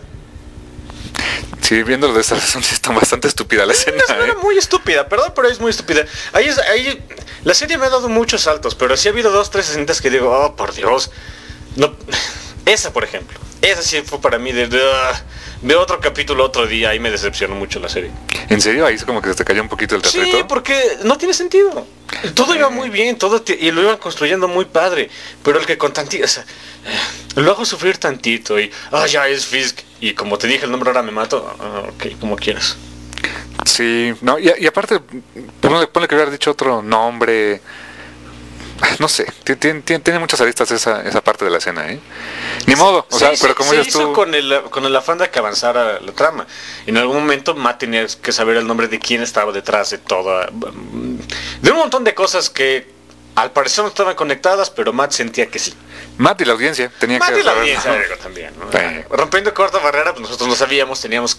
Sí, viéndolo de esta razón, sí está bastante estúpida la escena. Es muy estúpida, perdón, pero es muy estúpida. Ahí la serie me ha dado muchos saltos, pero sí ha habido 2, 3 escenas que digo, oh, por Dios. No, esa, por ejemplo. Esa sí fue para mí de otro capítulo otro día, ahí me decepcionó mucho la serie. ¿En serio? Ahí es como que se te cayó un poquito el teatrito. Sí, porque no tiene sentido. Todo iba muy bien, y lo iban construyendo muy padre, pero el que con tantito, o sea, lo hago sufrir tantito y, ya es Fisk, y como te dije el nombre ahora me mato, ok, como quieras. Sí, no, y aparte, ponle que hubiera dicho otro nombre. No sé, tiene muchas aristas esa parte de la escena, ¿eh? Ni modo, o sea, pero como dices tú... hizo con el afán de que avanzara la trama. En algún momento Matt tenía que saber el nombre de quién estaba detrás de toda... De un montón de cosas que al parecer no estaban conectadas, pero Matt sentía que sí. Matt y la audiencia tenían que... Matt y la audiencia, digo, también, ¿no? Rompiendo corta barrera, pues nosotros no sabíamos,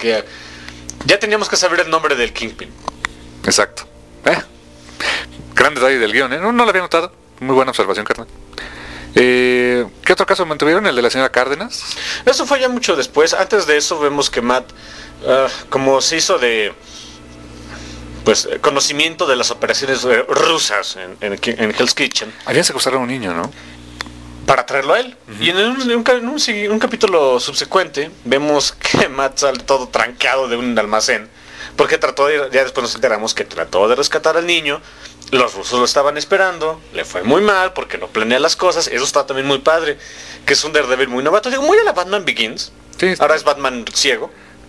ya teníamos que saber el nombre del Kingpin. Exacto. Gran detalle del guión, ¿eh? No lo había notado. Muy buena observación, carnal. ¿Qué otro caso mantuvieron? ¿El de la señora Cárdenas? Eso fue ya mucho después. Antes de eso vemos que Matt, como se hizo de conocimiento de las operaciones rusas en Hell's Kitchen. Habían secuestrado a un niño, ¿no? Para traerlo a él. Uh-huh. Y en un capítulo subsecuente vemos que Matt sale todo trancado de un almacén. Porque ya después nos enteramos que trató de rescatar al niño. Los rusos lo estaban esperando, le fue muy mal porque no planea las cosas. Eso está también muy padre, que es un Daredevil muy novato. Digo, muy a la Batman Begins. Sí. Ahora es Batman ciego.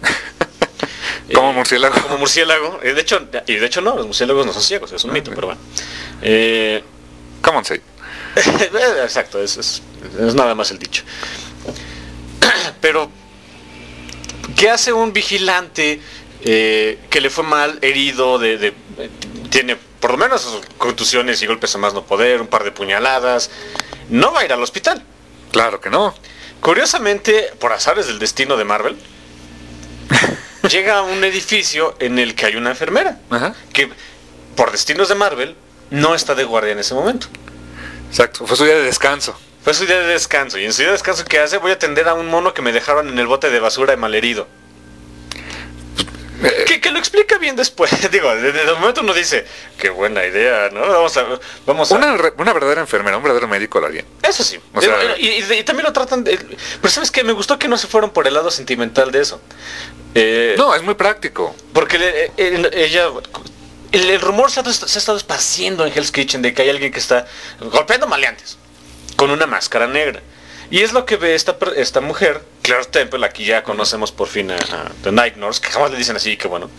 Como murciélago. Como murciélago. De hecho no, los murciélagos no son ciegos, es un mito, pero bueno. Come on, say. Exacto, es nada más el dicho. Pero, ¿qué hace un vigilante que le fue mal, herido, tiene por lo menos contusiones y golpes a más no poder, un par de puñaladas? No va a ir al hospital. Claro que no. Curiosamente, por azares del destino de Marvel, llega a un edificio en el que hay una enfermera. Ajá. Que por destinos de Marvel no está de guardia en ese momento. Exacto, fue su día de descanso. Fue su día de descanso. Y en su día de descanso, ¿qué hace? Voy a atender a un mono que me dejaron en el bote de basura de malherido. Que lo explica bien después. Digo, desde el momento uno dice, qué buena idea, ¿no? Vamos a... Una verdadera enfermera, un verdadero médico lo haría. Eso sí. O sea, y también lo tratan de... Pero ¿sabes qué? Me gustó que no se fueron por el lado sentimental de eso. No, es muy práctico. Porque ella... El rumor se ha estado esparciendo en Hell's Kitchen de que hay alguien que está golpeando maleantes con una máscara negra. Y es lo que ve esta mujer, Claire Temple. Aquí ya conocemos por fin a The Night Nurse, que jamás le dicen así, que bueno.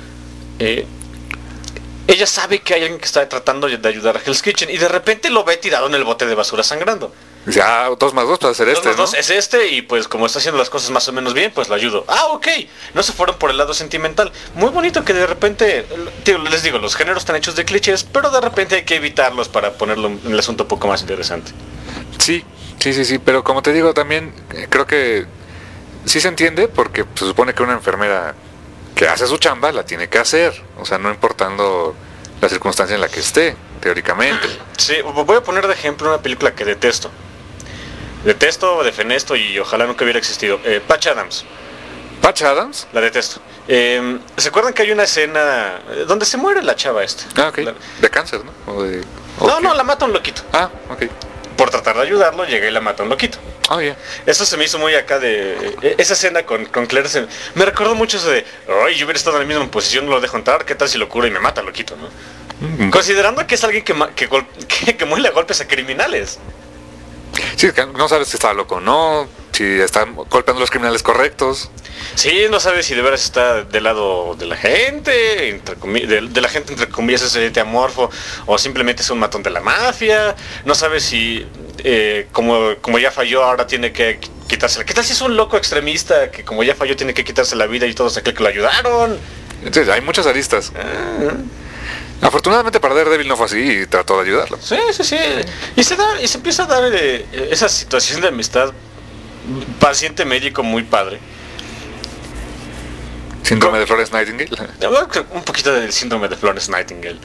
Ella sabe que hay alguien que está tratando de ayudar a Hell's Kitchen y de repente lo ve tirado en el bote de basura sangrando. Ya, 2 más 2 para hacer 2 es este, y pues como está haciendo las cosas más o menos bien, pues lo ayudo. Ok, no se fueron por el lado sentimental. Muy bonito que de repente, les digo, los géneros están hechos de clichés, pero de repente hay que evitarlos para ponerlo en el asunto un poco más interesante. Sí, pero como te digo también, creo que sí se entiende, porque se supone que una enfermera que hace su chamba la tiene que hacer, o sea, no importando la circunstancia en la que esté, teóricamente. Sí, voy a poner de ejemplo una película que detesto, defenesto y ojalá nunca hubiera existido. Patch Adams. ¿Patch Adams? La detesto. ¿Se acuerdan que hay una escena donde se muere la chava esta? Ok. De cáncer, ¿no? Okay. No, la mata un loquito. Ok. Por tratar de ayudarlo, llega y la mata un loquito. Oh, yeah. Eso se me hizo muy acá de... Esa escena con Claire me recordó mucho eso de... Ay, yo hubiera estado en la misma posición, no lo dejo entrar, ¿qué tal si lo cura y me mata el loquito, no? Considerando que es alguien que muele a golpes a criminales. Sí, que no sabes si estaba loco o no, si están golpeando a los criminales correctos. Sí, no sabe si de veras está del lado de la gente, de la gente entre comillas es ente amorfo, o simplemente es un matón de la mafia. No sabe si como ya falló ahora tiene que quitársela. ¿Qué tal si es un loco extremista que como ya falló tiene que quitarse la vida y todos se creen que lo ayudaron? Entonces, hay muchas aristas. Afortunadamente para Daredevil no fue así y trató de ayudarlo. Sí. Y se empieza a dar esa situación de amistad paciente médico muy padre. Síndrome de Florence Nightingale. Un poquito del síndrome de Florence Nightingale.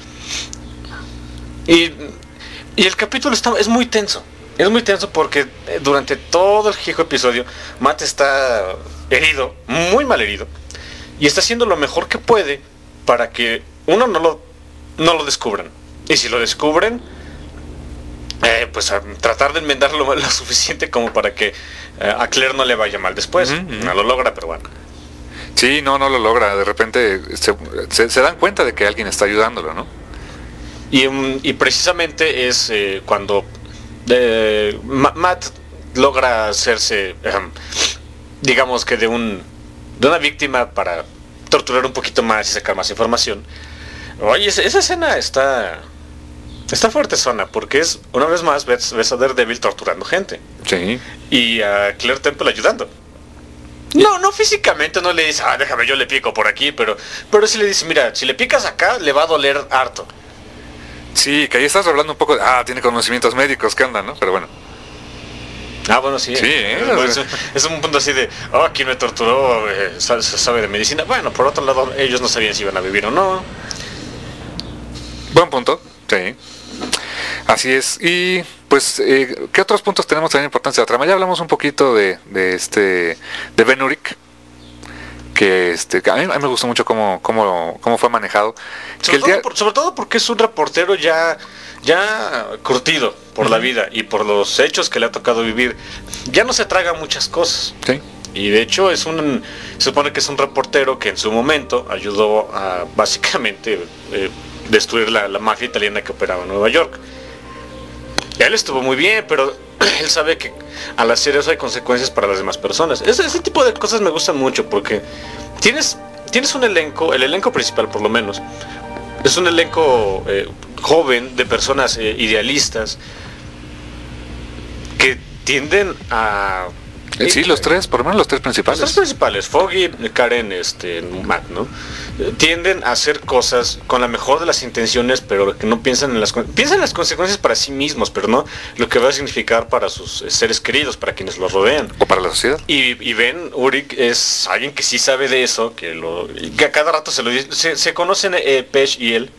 Y el capítulo es muy tenso. Es muy tenso porque durante todo el viejo episodio Matt está herido, muy mal herido, y está haciendo lo mejor que puede para que uno no lo descubran. Y si lo descubren, pues a tratar de enmendarlo lo suficiente como para que a Claire no le vaya mal después. No lo logra, pero bueno. Sí, no lo logra. De repente se dan cuenta de que alguien está ayudándolo, ¿no? Y precisamente es cuando Matt logra hacerse, digamos que de una víctima para torturar un poquito más y sacar más información. Oye, esa escena está fuerte, zona, porque es, una vez más, ves a Daredevil torturando gente. Sí. Y a Claire Temple ayudando. No físicamente no le dice, déjame, yo le pico por aquí, pero sí le dice, mira, si le picas acá, le va a doler harto. Sí, que ahí estás hablando un poco de, tiene conocimientos médicos, ¿qué onda, no? Pero bueno. Bueno, sí. Sí, es un punto así de, ¿quién me torturó? Sabe de medicina. Bueno, por otro lado, ellos no sabían si iban a vivir o no. Buen punto, sí. Así es. Y pues, ¿qué otros puntos tenemos también importancia de la trama? Ya hablamos un poquito de Ben Urich, que a mí me gustó mucho cómo fue manejado. Sobre todo porque es un reportero ya curtido por la vida y por los hechos que le ha tocado vivir. Ya no se traga muchas cosas. Sí. Y de hecho se supone que es un reportero que en su momento ayudó a básicamente destruir la mafia italiana que operaba en Nueva York. Y él estuvo muy bien, pero él sabe que al hacer eso hay consecuencias para las demás personas. Ese tipo de cosas me gustan mucho porque tienes un elenco, el elenco principal por lo menos, es un elenco joven de personas idealistas que tienden a... Sí, los tres, por lo menos los tres principales. Los tres principales, Foggy, Karen, Matt, ¿no? Tienden a hacer cosas con la mejor de las intenciones, pero que no piensan en las consecuencias para sí mismos, pero no lo que va a significar para sus seres queridos, para quienes los rodean. O para la sociedad. Y Ben Urich es alguien que sí sabe de eso, que a cada rato se lo dice. Se conocen Page y él.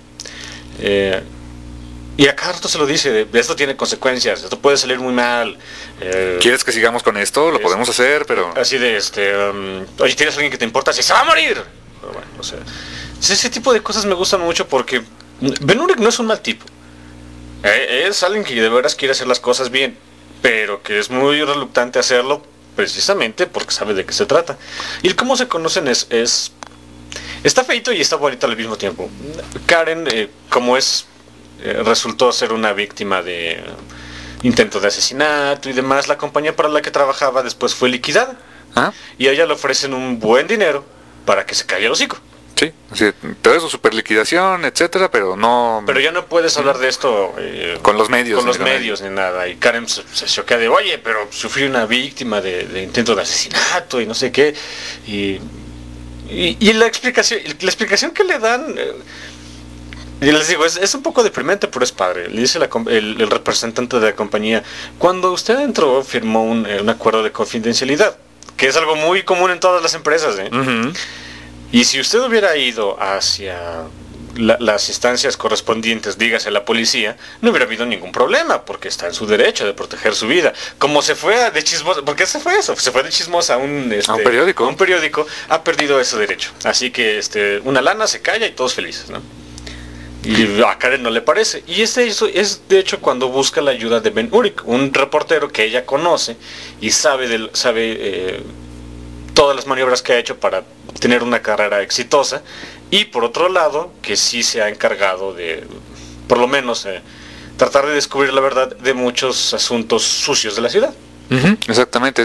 Y a cada rato se lo dice, de esto tiene consecuencias, esto puede salir muy mal. ¿Quieres que sigamos con esto? Lo podemos hacer, pero... Así de, oye, ¿tienes alguien que te importa? ¡Se va a morir! Pero bueno, o sea, ese tipo de cosas me gustan mucho porque Ben Urich no es un mal tipo. Es alguien que de veras quiere hacer las cosas bien, pero que es muy reluctante a hacerlo precisamente porque sabe de qué se trata. Y el cómo se conocen está feito y está bonito al mismo tiempo. Karen, como resultó ser una víctima de intento de asesinato y demás, la compañía para la que trabajaba después fue liquidada. Y a ella le ofrecen un buen dinero para que se caiga el hocico. Sí, así, todo eso, super liquidación, etcétera, pero no... Pero ya no puedes hablar de esto con los medios. Con los medios ni nada. Y Karen se choquea de, oye, pero sufrí una víctima de intento de asesinato y no sé qué. Y la explicación que le dan... Y les digo, es un poco deprimente, pero es padre. Le dice el representante de la compañía, cuando usted entró firmó un acuerdo de confidencialidad, que es algo muy común en todas las empresas. Y si usted hubiera ido hacia las instancias correspondientes, dígase la policía, no hubiera habido ningún problema, porque está en su derecho de proteger su vida. Como se fue de chismosa, ¿por qué se fue eso? Se fue de chismosa a un periódico. Un periódico, ha perdido ese derecho. Así que una lana se calla y todos felices, ¿no? Y a Karen no le parece. Y eso es de hecho cuando busca la ayuda de Ben Urich, un reportero que ella conoce y sabe todas las maniobras que ha hecho para tener una carrera exitosa. Y por otro lado, que sí se ha encargado de, por lo menos, tratar de descubrir la verdad de muchos asuntos sucios de la ciudad. Ujú, exactamente,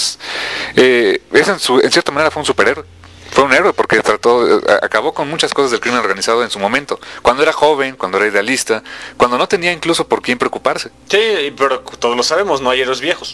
en cierta manera fue un superhéroe. Fue un héroe porque acabó con muchas cosas del crimen organizado en su momento. Cuando era joven, cuando era idealista, cuando no tenía incluso por quién preocuparse. Sí, pero todos lo sabemos, no hay héroes viejos.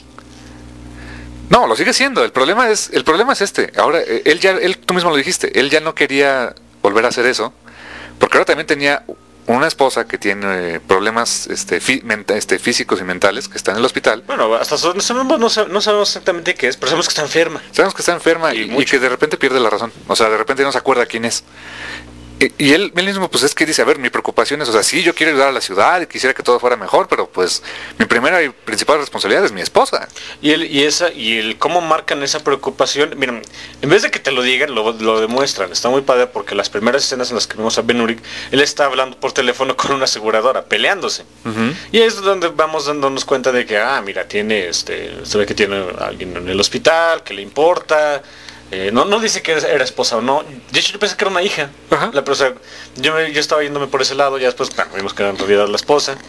No, lo sigue siendo. El problema es este. Ahora, tú mismo lo dijiste, él ya no quería volver a hacer eso, porque ahora también tenía una esposa que tiene problemas físicos y mentales, que está en el hospital. Bueno, hasta no sabemos exactamente qué es, pero sabemos que está enferma. Sabemos que está enferma y que de repente pierde la razón. O sea, de repente no se acuerda quién es. Y él mismo, pues es que dice, a ver, mi preocupación es, o sea, sí, yo quiero ayudar a la ciudad y quisiera que todo fuera mejor, pero pues mi primera y principal responsabilidad es mi esposa. Y el cómo marcan esa preocupación, miren, en vez de que te lo digan, lo demuestran. Está muy padre porque las primeras escenas en las que vemos a Ben Urich, él está hablando por teléfono con una aseguradora, peleándose. Uh-huh. Y es donde vamos dándonos cuenta de que, mira, tiene, se ve que tiene a alguien en el hospital, que le importa. No dice que era esposa o no. De hecho yo pensé que era una hija. Ajá. Yo estaba yéndome por ese lado. Ya después vimos que era en realidad la esposa.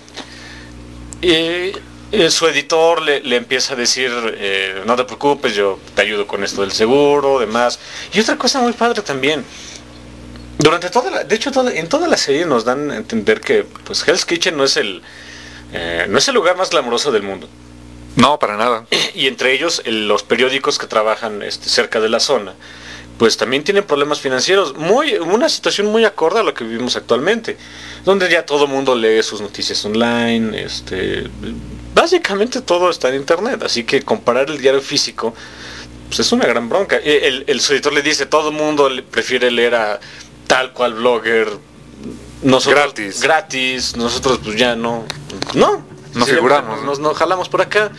Y su editor le empieza a decir, no te preocupes, yo te ayudo con esto del seguro, demás. Y otra cosa muy padre también, durante en toda la serie nos dan a entender que pues Hell's Kitchen no es el lugar más glamuroso del mundo. No, para nada. Y entre ellos los periódicos que trabajan cerca de la zona, pues también tienen problemas financieros. Una situación muy acorde a lo que vivimos actualmente, donde ya todo el mundo lee sus noticias online, básicamente todo está en internet, así que comparar el diario físico, pues es una gran bronca. El editor le dice, todo el mundo prefiere leer a tal cual blogger, nosotros gratis, nosotros pues ya no figuramos, nos jalamos por acá.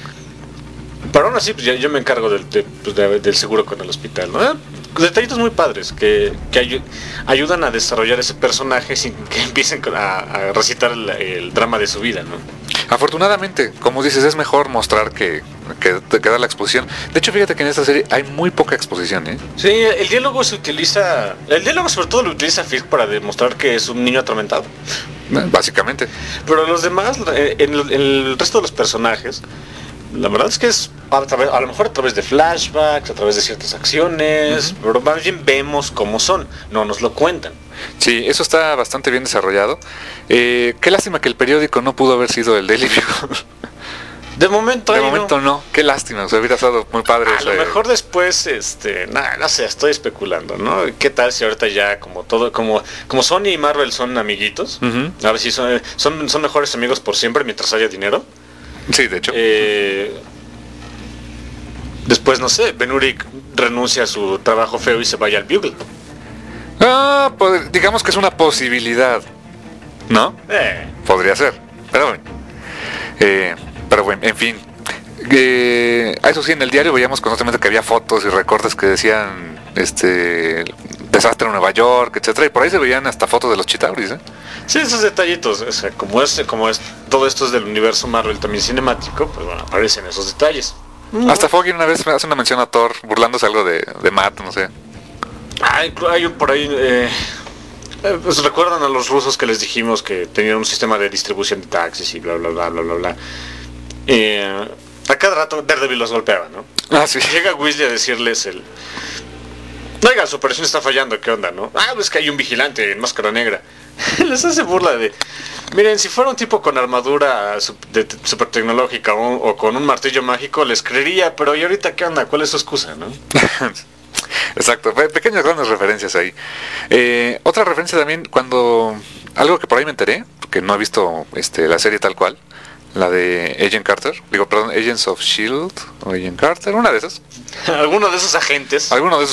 Pero aún así, pues yo me encargo del seguro con el hospital, ¿no? Detallitos muy padres que ayudan a desarrollar ese personaje sin que empiecen a recitar el drama de su vida, ¿no? Afortunadamente, como dices, es mejor mostrar que dar la exposición. De hecho, fíjate que en esta serie hay muy poca exposición, ¿eh? Sí, el diálogo sobre todo lo utiliza Fisk para demostrar que es un niño atormentado. Básicamente. Pero los demás, en el resto de los personajes, la verdad es que es a lo mejor a través de flashbacks, a través de ciertas acciones, pero más bien vemos cómo son, no nos lo cuentan. Sí, eso está bastante bien desarrollado. Qué lástima que el periódico no pudo haber sido el Daily Bugle. De momento no. Qué lástima, o sea, hubiera estado muy padre. A lo mejor después, no sé, estoy especulando, ¿no? ¿Qué tal si ahorita ya como Sony y Marvel son amiguitos? Uh-huh. A ver si son mejores amigos por siempre mientras haya dinero. Sí, de hecho. Después, no sé, Ben Urich renuncia a su trabajo feo y se vaya al Bugle. Pues, digamos que es una posibilidad, ¿no? Podría ser, pero bueno, en fin. Eso sí, en el diario veíamos constantemente que había fotos y recortes que decían desastre en Nueva York, etcétera, y por ahí se veían hasta fotos de los Chitauris, ¿eh? Sí, esos detallitos, o sea, como todo esto es del universo Marvel también cinemático, pues bueno, aparecen esos detalles. Hasta Foggy una vez hace una mención a Thor burlándose algo de Matt, no sé. Hay por ahí pues recuerdan a los rusos que les dijimos que tenían un sistema de distribución de taxis y bla bla bla bla bla bla. A cada rato Daredevil los golpeaba, ¿no? Sí. Llega Weasley a decirles oiga, su operación está fallando, ¿qué onda, no? Es que hay un vigilante en máscara negra. Les hace burla de, miren, si fuera un tipo con armadura super tecnológica o con un martillo mágico les creería, pero ¿y ahorita qué onda? ¿Cuál es su excusa, no? Exacto, pequeñas grandes referencias ahí. Otra referencia también, algo que por ahí me enteré, porque no he visto la serie tal cual, la de Agent Carter, Agents of S.H.I.E.L.D. o Agent Carter, una de esas. Alguno de esos agentes,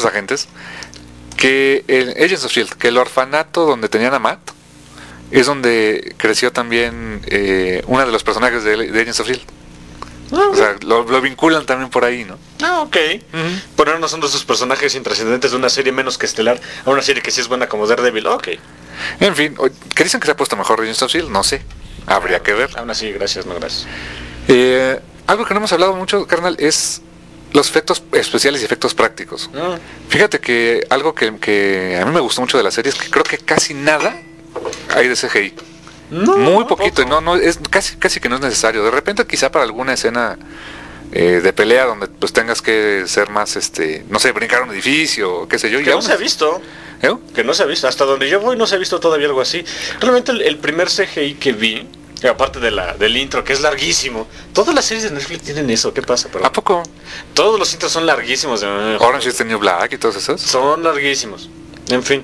que el Agents of S.H.I.E.L.D., que el orfanato donde tenían a Matt, es donde creció también uno de los personajes de Agents of S.H.I.E.L.D. O sea, lo vinculan también por ahí, ¿no? Ok. Uh-huh. Ponernos uno de esos personajes intrascendentes de una serie menos que estelar a una serie que sí es buena como Daredevil, ok. En fin, que dicen que se ha puesto mejor Agents of S.H.I.E.L.D., no sé. Habría que ver. Aún así, gracias, no gracias. Algo que no hemos hablado mucho, carnal, es los efectos especiales y efectos prácticos. Fíjate que algo que a mí me gustó mucho de la serie es que creo que casi nada hay de CGI. Muy poquito, no es casi que no es necesario. De repente quizá para alguna escena de pelea donde pues tengas que ser más, no sé, brincar un edificio, qué sé yo. Que no se ha visto. ¿Eh? Que no se ha visto. Hasta donde yo voy no se ha visto todavía algo así. Realmente el primer CGI que vi, aparte del intro, que es larguísimo. Todas las series de Netflix tienen eso. ¿Qué pasa? ¿A poco? Todos los intros son larguísimos. Orange is the New Black y todos esos. Son larguísimos. En fin.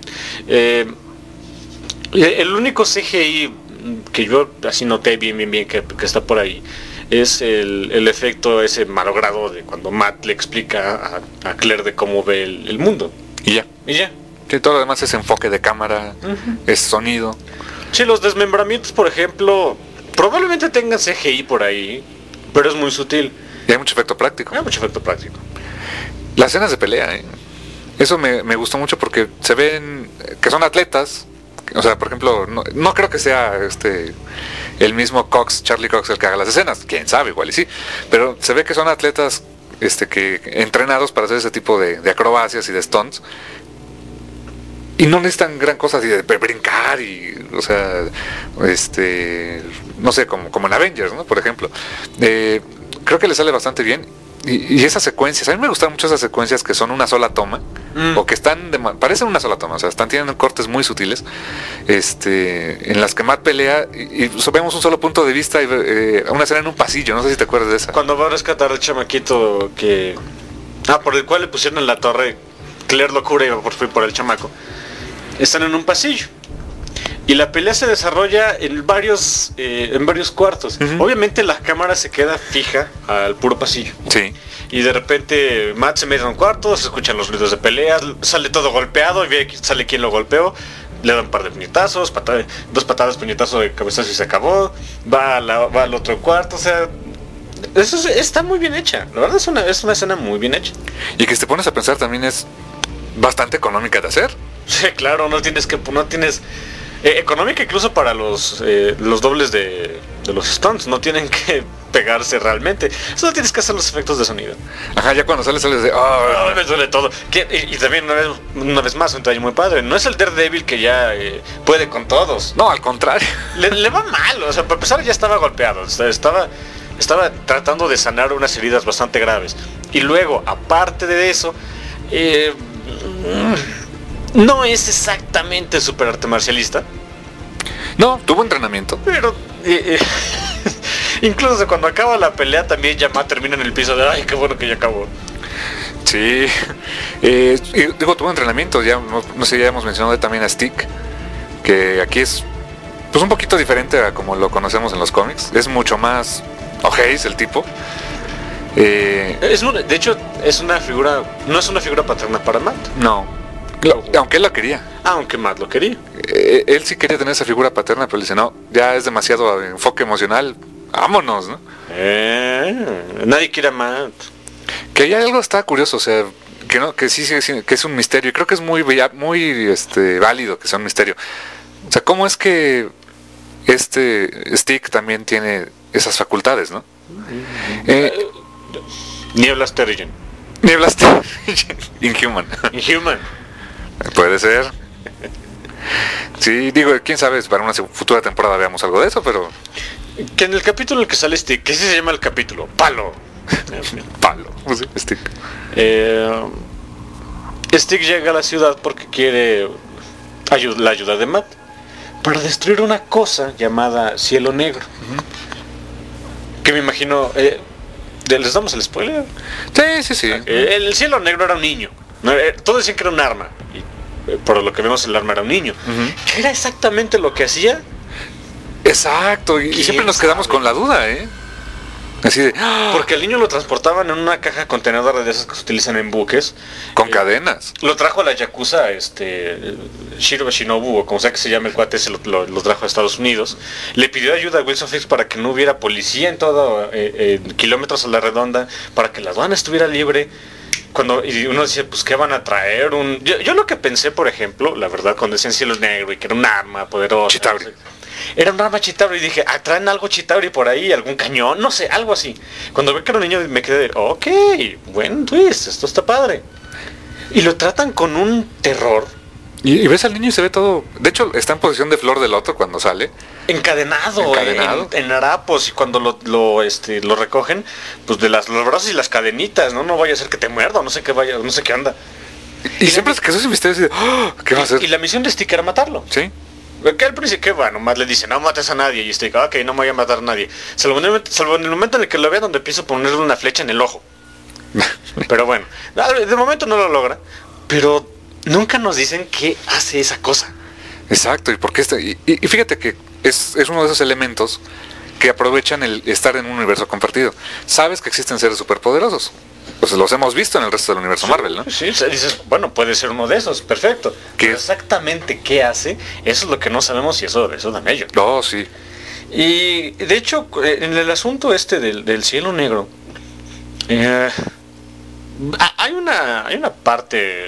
El único CGI que yo así noté bien que está por ahí es el efecto ese malogrado de cuando Matt le explica a Claire de cómo ve el mundo. Y ya. Sí, todo lo demás es enfoque de cámara, es sonido. Sí, los desmembramientos, por ejemplo, probablemente tengan CGI por ahí, pero es muy sutil. Y hay mucho efecto práctico. Las escenas de pelea, eso me gustó mucho porque se ven que son atletas. O sea, por ejemplo, no creo que sea el mismo Charlie Cox el que haga las escenas, quién sabe, igual y sí, pero se ve que son atletas que entrenados para hacer ese tipo de acrobacias y de stunts. Y no necesitan gran cosa así de brincar y, o sea, no sé, como en Avengers, ¿no? Por ejemplo. Creo que le sale bastante bien. Y esas secuencias, a mí me gustan mucho esas secuencias que son una sola toma, o que parecen una sola toma, o sea, tienen cortes muy sutiles, en las que Matt pelea y vemos un solo punto de vista y una escena en un pasillo, no sé si te acuerdas de esa. Cuando va a rescatar al chamaquito por el cual le pusieron en la torre, Claire lo cubre y va por el chamaco. Están en un pasillo. Y la pelea se desarrolla en varios cuartos. Obviamente la cámara se queda fija al puro pasillo. Sí. Y de repente Matt se mete en un cuarto, se escuchan los ruidos de pelea, sale todo golpeado y sale quien lo golpeó. Le da un par de puñetazos, dos patadas, puñetazo de cabezazo y se acabó. Va al otro cuarto, o sea... Eso está muy bien hecha. La verdad es una escena muy bien hecha. Y que si te pones a pensar también es bastante económica de hacer. Sí, claro, no tienes económica incluso para los dobles de los stunts, no tienen que pegarse realmente, solo tienes que hacer los efectos de sonido. Ajá, ya cuando sales de me duele todo. Y también una vez más un detalle muy padre, no es el Daredevil que ya puede con todos. No, al contrario. Le va mal, o sea, para empezar ya estaba golpeado, estaba tratando de sanar unas heridas bastante graves. Y luego, aparte de eso, no es exactamente super arte marcialista. No, tuvo entrenamiento. Pero incluso cuando acaba la pelea también Matt termina en el piso de ay, qué bueno que ya acabó. Sí. Tuvo entrenamiento. Ya no sé, ya hemos mencionado también a Stick, que aquí es pues un poquito diferente a como lo conocemos en los cómics. Es mucho más ojéis el tipo. De hecho es una figura, no es una figura paterna para Matt. No. Aunque él la quería. Aunque Matt lo quería. Él sí quería tener esa figura paterna, pero le dice, no, ya es demasiado enfoque emocional, vámonos, ¿no? Nadie quiere a Matt. Que hay algo está curioso, o sea, que sí, que es un misterio, y creo que es muy válido que sea un misterio. O sea, ¿cómo es que Stick también tiene esas facultades, ¿no? Niebla Terrigen. Inhuman. Puede ser. Sí, digo, quién sabe, para una futura temporada veamos algo de eso, pero... Que en el capítulo en el que sale Stick, que sí se llama el capítulo, Palo. Sí, Stick. Stick llega a la ciudad porque quiere la ayuda de Matt para destruir una cosa llamada Cielo Negro. Que me imagino... ¿les damos el spoiler? Sí. El Cielo Negro era un niño. Todos decían que era un arma. Y por lo que vemos el arma era un niño. ¿Qué era exactamente lo que hacía? Exacto. Y siempre nos quedamos con la duda, Así de... Porque al niño lo transportaban en una caja contenedor de esas que se utilizan en buques. Con cadenas. Lo trajo a la Yakuza, Shiro Shinobu, o como sea que se llame el cuate, lo trajo a Estados Unidos. Le pidió ayuda a Wilson Fisk para que no hubiera policía en todo, kilómetros a la redonda, para que la aduana estuviera libre. Y uno dice, pues, ¿qué van a traer? Yo lo que pensé, por ejemplo, la verdad, cuando decían Cielo Negro y que era un arma poderosa. Chitauri. Era un arma Chitauri y dije, ¿traen algo Chitauri por ahí? ¿Algún cañón? No sé, algo así. Cuando vi que era un niño me quedé, ok, buen twist, esto está padre. Y lo tratan con un terror. Y ves al niño y se ve todo... De hecho, está en posición de flor de loto cuando sale. encadenado. En harapos, y cuando lo recogen, pues de los brazos y las cadenitas, no vaya a ser que te muerda, no sé qué anda. Y siempre es que eso es un misterio así de, ¡oh! ¿Qué va a hacer? Y la misión de Stick era matarlo. Sí. Que al principio, bueno, más le dice, no mates a nadie, y Stick, ok, no me voy a matar a nadie. Salvo en el momento en el que lo vea, donde empiezo a ponerle una flecha en el ojo. Pero bueno, de momento no lo logra, pero nunca nos dicen qué hace esa cosa. Exacto, y porque y fíjate que es uno de esos elementos que aprovechan el estar en un universo compartido. Sabes que existen seres superpoderosos. Pues los hemos visto en el resto del universo Marvel, ¿no? Sí, dices, bueno, puede ser uno de esos, perfecto. Pero exactamente qué hace, eso es lo que no sabemos, y eso dan ellos. No, sí. Y de hecho, en el asunto del cielo negro, hay una parte,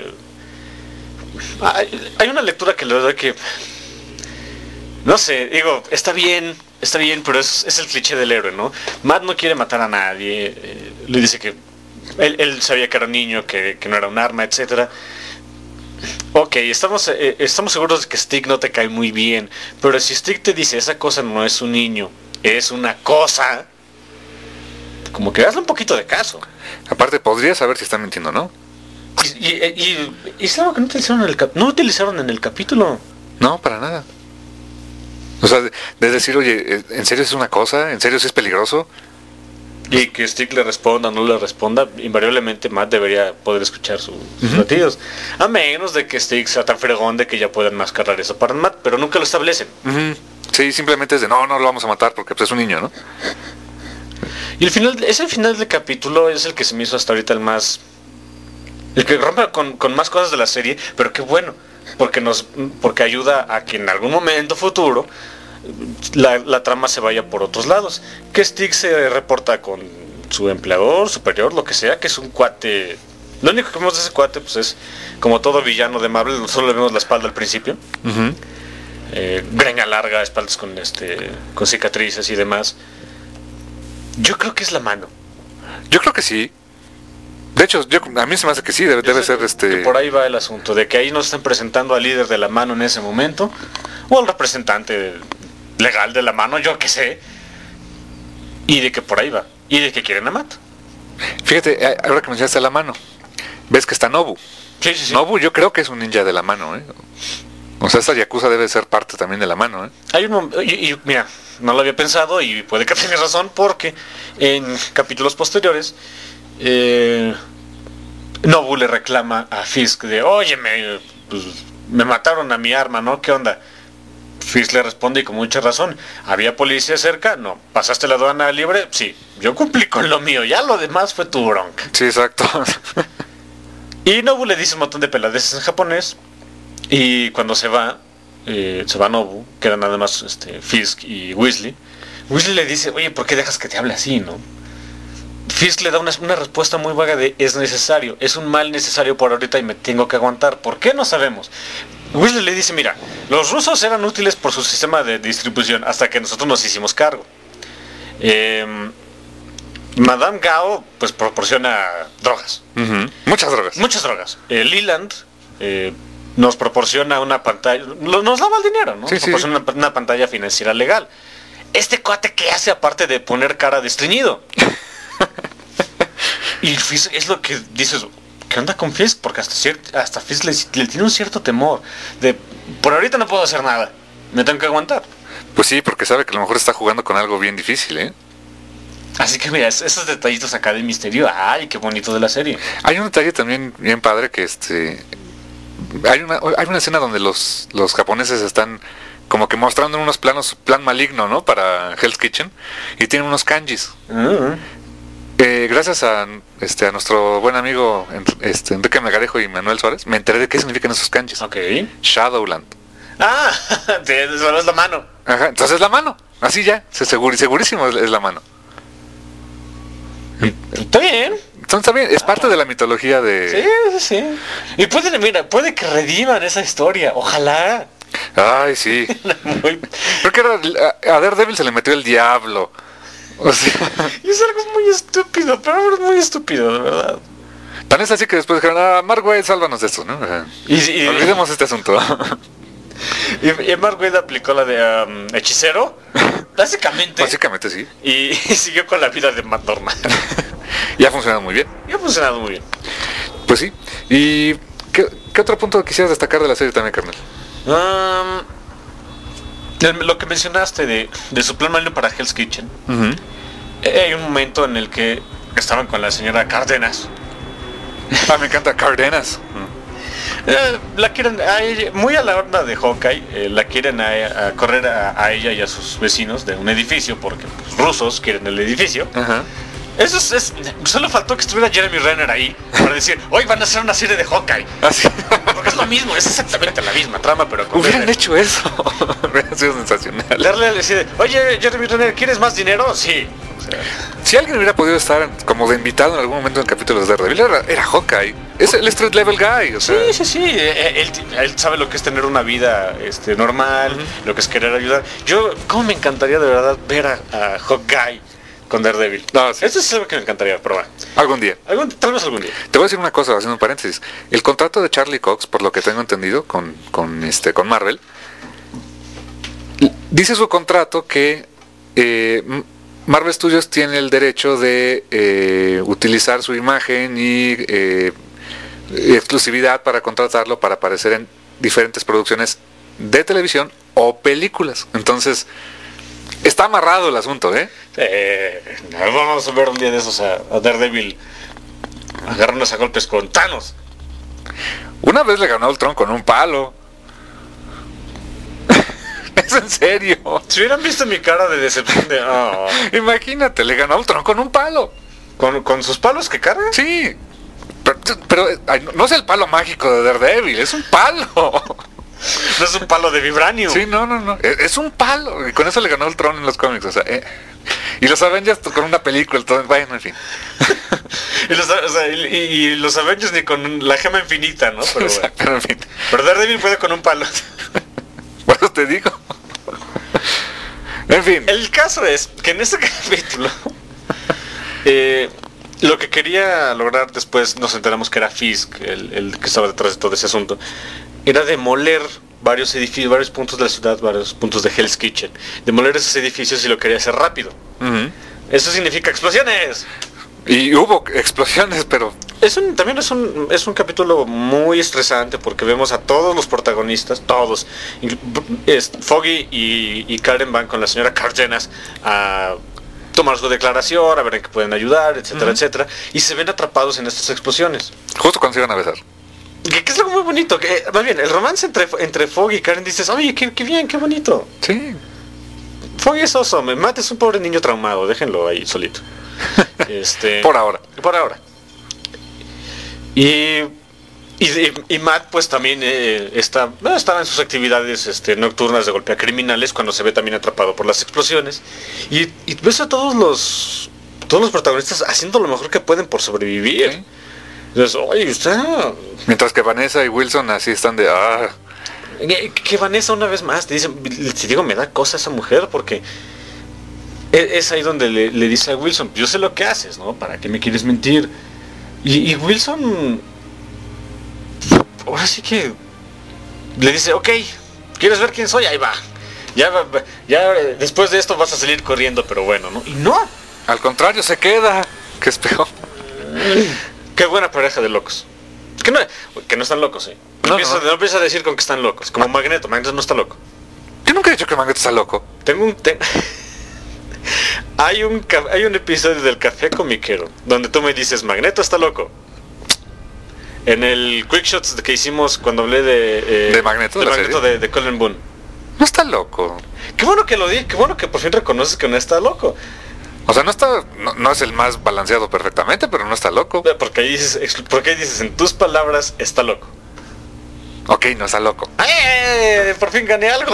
hay una lectura que le doy que, no sé, digo, está bien, pero es el cliché del héroe, ¿no? Matt no quiere matar a nadie, le dice que él sabía que era un niño, que no era un arma, etcétera. Ok, estamos seguros de que Stick no te cae muy bien, pero si Stick te dice esa cosa no es un niño, es una cosa, como que hazle un poquito de caso. Aparte, podría saber si están mintiendo, ¿no? Y es algo que no utilizaron en el capítulo. No, para nada. O sea, de decir, oye, ¿en serio es una cosa? ¿En serio sí es peligroso? Y que Stick le responda o no le responda, invariablemente Matt debería poder escuchar sus latidos. A menos de que Stick sea tan fregón de que ya puedan mascarar eso para Matt, pero nunca lo establecen. Sí, simplemente es de no lo vamos a matar porque pues, es un niño, ¿no? Y ese final del capítulo es el que se me hizo hasta ahorita el que rompe con más cosas de la serie, pero qué bueno, porque ayuda a que en algún momento futuro la trama se vaya por otros lados. Que Stick se reporta con su empleador superior, lo que sea, que es un cuate. Lo único que vemos de ese cuate pues es como todo villano de Marvel, solo le vemos la espalda al principio. Greña larga, espaldas con cicatrices y demás. Yo creo que es la mano. Yo creo que sí. De hecho, a mí se me hace que sí, debe ser que por ahí va el asunto, de que ahí nos están presentando al líder de la mano en ese momento, o al representante legal de la mano, yo qué sé, y de que por ahí va, y de que quieren a Matt. Fíjate, ahora que mencionaste la mano, ves que está Nobu. Sí. Nobu yo creo que es un ninja de la mano, ¿eh? O sea, esta Yakuza debe ser parte también de la mano, ¿eh? Y mira, no lo había pensado y puede que tengas razón, porque en capítulos posteriores Nobu le reclama a Fisk de, oye, me mataron a mi arma, ¿no? ¿Qué onda? Fisk le responde, y con mucha razón, ¿había policía cerca? No. ¿Pasaste la aduana libre? Sí. Yo cumplí con lo mío, ya lo demás fue tu bronca. Sí, exacto. Y Nobu le dice un montón de peladeces en japonés, y cuando se va Nobu, quedan nada más Fisk y Weasley. Weasley le dice, oye, ¿por qué dejas que te hable así, no? Fisk le da una respuesta muy vaga de, es necesario, es un mal necesario por ahorita y me tengo que aguantar. ¿Por qué? No sabemos. Weasley le dice, mira, los rusos eran útiles por su sistema de distribución hasta que nosotros nos hicimos cargo. Madame Gao pues proporciona drogas. Muchas drogas. Muchas drogas. Leland nos proporciona una pantalla, nos lava el dinero, ¿no? Sí, proporciona una pantalla financiera legal. Este cuate, ¿qué hace aparte de poner cara de estreñido? Y Fisk es lo que dices, ¿qué onda con Fisk? Porque hasta Fisk le tiene un cierto temor de, por ahorita no puedo hacer nada, me tengo que aguantar. Pues sí, porque sabe que a lo mejor está jugando con algo bien difícil, ¿eh? Así que mira, esos detallitos acá de misterio, ay, qué bonito de la serie. Hay un detalle también bien padre que hay una escena donde los japoneses están como que mostrando unos plan maligno, ¿no? Para Hell's Kitchen, y tienen unos kanjis. Gracias a nuestro buen amigo Enrique Melgarejo y Manuel Suárez, me enteré de qué significan esos kanjis. Ok. Shadowland. Ah, solo es la mano. Ajá, entonces es la mano. Así ya, segurísimo es la mano. Está bien. Entonces está bien, es parte de la mitología de... Sí. Y puede que rediman esa historia, ojalá. Ay, sí. Creo que a Daredevil se le metió el diablo. O sea... Y es algo muy estúpido, pero es muy estúpido, de verdad. Tan es así que después dijeron, Mark Waid, sálvanos de esto, ¿no? Olvidemos este asunto. Y Mark Waid aplicó la de hechicero, básicamente. Básicamente sí. Y siguió con la vida de Matt Norman. Y ha funcionado muy bien. Y ha funcionado muy bien. Pues sí. ¿Y qué otro punto quisieras destacar de la serie también, carnal? Lo que mencionaste de su plan maligno para Hell's Kitchen. Hay un momento en el que estaban con la señora Cárdenas. Me encanta Cardenas. La quieren muy a la onda de Hawkeye, la quieren a correr a ella y a sus vecinos de un edificio porque pues, rusos quieren el edificio. Ajá. Eso es solo faltó que estuviera Jeremy Renner ahí para decir, hoy van a hacer una serie de Hawkeye. Así. Porque es lo mismo, es exactamente la misma trama, pero con Hubieran Renner. hecho eso. Hubiera sido sensacional. Darle a decir, oye Jeremy Renner, ¿quieres más dinero? Sí. O sea, Si alguien hubiera podido estar como de invitado en algún momento en capítulos de Daredevil, era Hawkeye. Es el street level guy, o sea. sí. Él sabe lo que es tener una vida normal, lo que es querer ayudar. ¿Cómo me encantaría de verdad ver a Hawkeye con Daredevil? No, sí. Eso es algo que me encantaría probar. Algún día. Tal vez algún día. Te voy a decir una cosa, haciendo un paréntesis. El contrato de Charlie Cox, por lo que tengo entendido, con Marvel, dice su contrato que Marvel Studios tiene el derecho de utilizar su imagen y exclusividad para contratarlo para aparecer en diferentes producciones de televisión o películas. Entonces, está amarrado el asunto, ¿eh? Vamos a ver un día de esos a Daredevil agarrarnos a golpes con Thanos. Una vez le ganó a Ultron con un palo. Es en serio. Si hubieran visto mi cara de decepción de... Imagínate, le ganó a Ultron con un palo. ¿Con sus palos que carga? Sí. Pero no es el palo mágico de Daredevil, es un palo. No es un palo de vibranio. Sí, no. Es un palo. Y con eso le ganó Ultron en los cómics. O sea, y los Avengers con una película. Bueno, en fin. y los Avengers ni con la gema infinita, ¿no? Pero, bueno. Pero en fin. Pero Daredevil puede con un palo. Por eso te digo. En fin. El caso es que en este capítulo lo que quería lograr, después nos enteramos que era Fisk el que estaba detrás de todo ese asunto, era demoler varios edificios, varios puntos de la ciudad, varios puntos de Hell's Kitchen. Demoler esos edificios y lo quería hacer rápido. Eso significa explosiones. Y hubo explosiones, pero... También es un capítulo muy estresante porque vemos a todos los protagonistas, todos. Foggy y Karen van con la señora Cárdenas a tomar su declaración, a ver en qué pueden ayudar, etcétera, etcétera. Y se ven atrapados en estas explosiones. Justo cuando se iban a besar. Que es algo muy bonito. Más bien, el romance entre Foggy y Karen, dices, oye, qué bien, qué bonito. Sí. Foggy es oso, Matt es un pobre niño traumado, déjenlo ahí solito. Por ahora. Y Matt pues también estaba en sus actividades nocturnas de golpear criminales cuando se ve también atrapado por las explosiones. Y ves a todos los protagonistas haciendo lo mejor que pueden por sobrevivir. Sí. Entonces, oye, Mientras que Vanessa y Wilson así están de... que Vanessa una vez más te digo, me da cosa esa mujer porque es ahí donde le dice a Wilson, yo sé lo que haces, ¿no? ¿Para qué me quieres mentir? Y Wilson ahora sí que le dice, ok, ¿quieres ver quién soy? Ahí va. Ya después de esto vas a salir corriendo, pero bueno, ¿no? Y no. Al contrario, se queda. Que es peor. Qué buena pareja de locos. Que no están locos, ¿eh? No empieza a decir con que están locos. Como Magneto no está loco. Yo nunca he dicho que Magneto está loco. Hay un episodio del Café Comiquero donde tú me dices, Magneto está loco. En el Quick Shots que hicimos cuando hablé de Magneto, de Colin Boone. No está loco. Qué bueno que lo di, qué bueno que por fin reconoces que no está loco. O sea, no es el más balanceado perfectamente, pero no está loco. Porque ahí dices en tus palabras, está loco. Ok, no está loco. Por fin gané algo.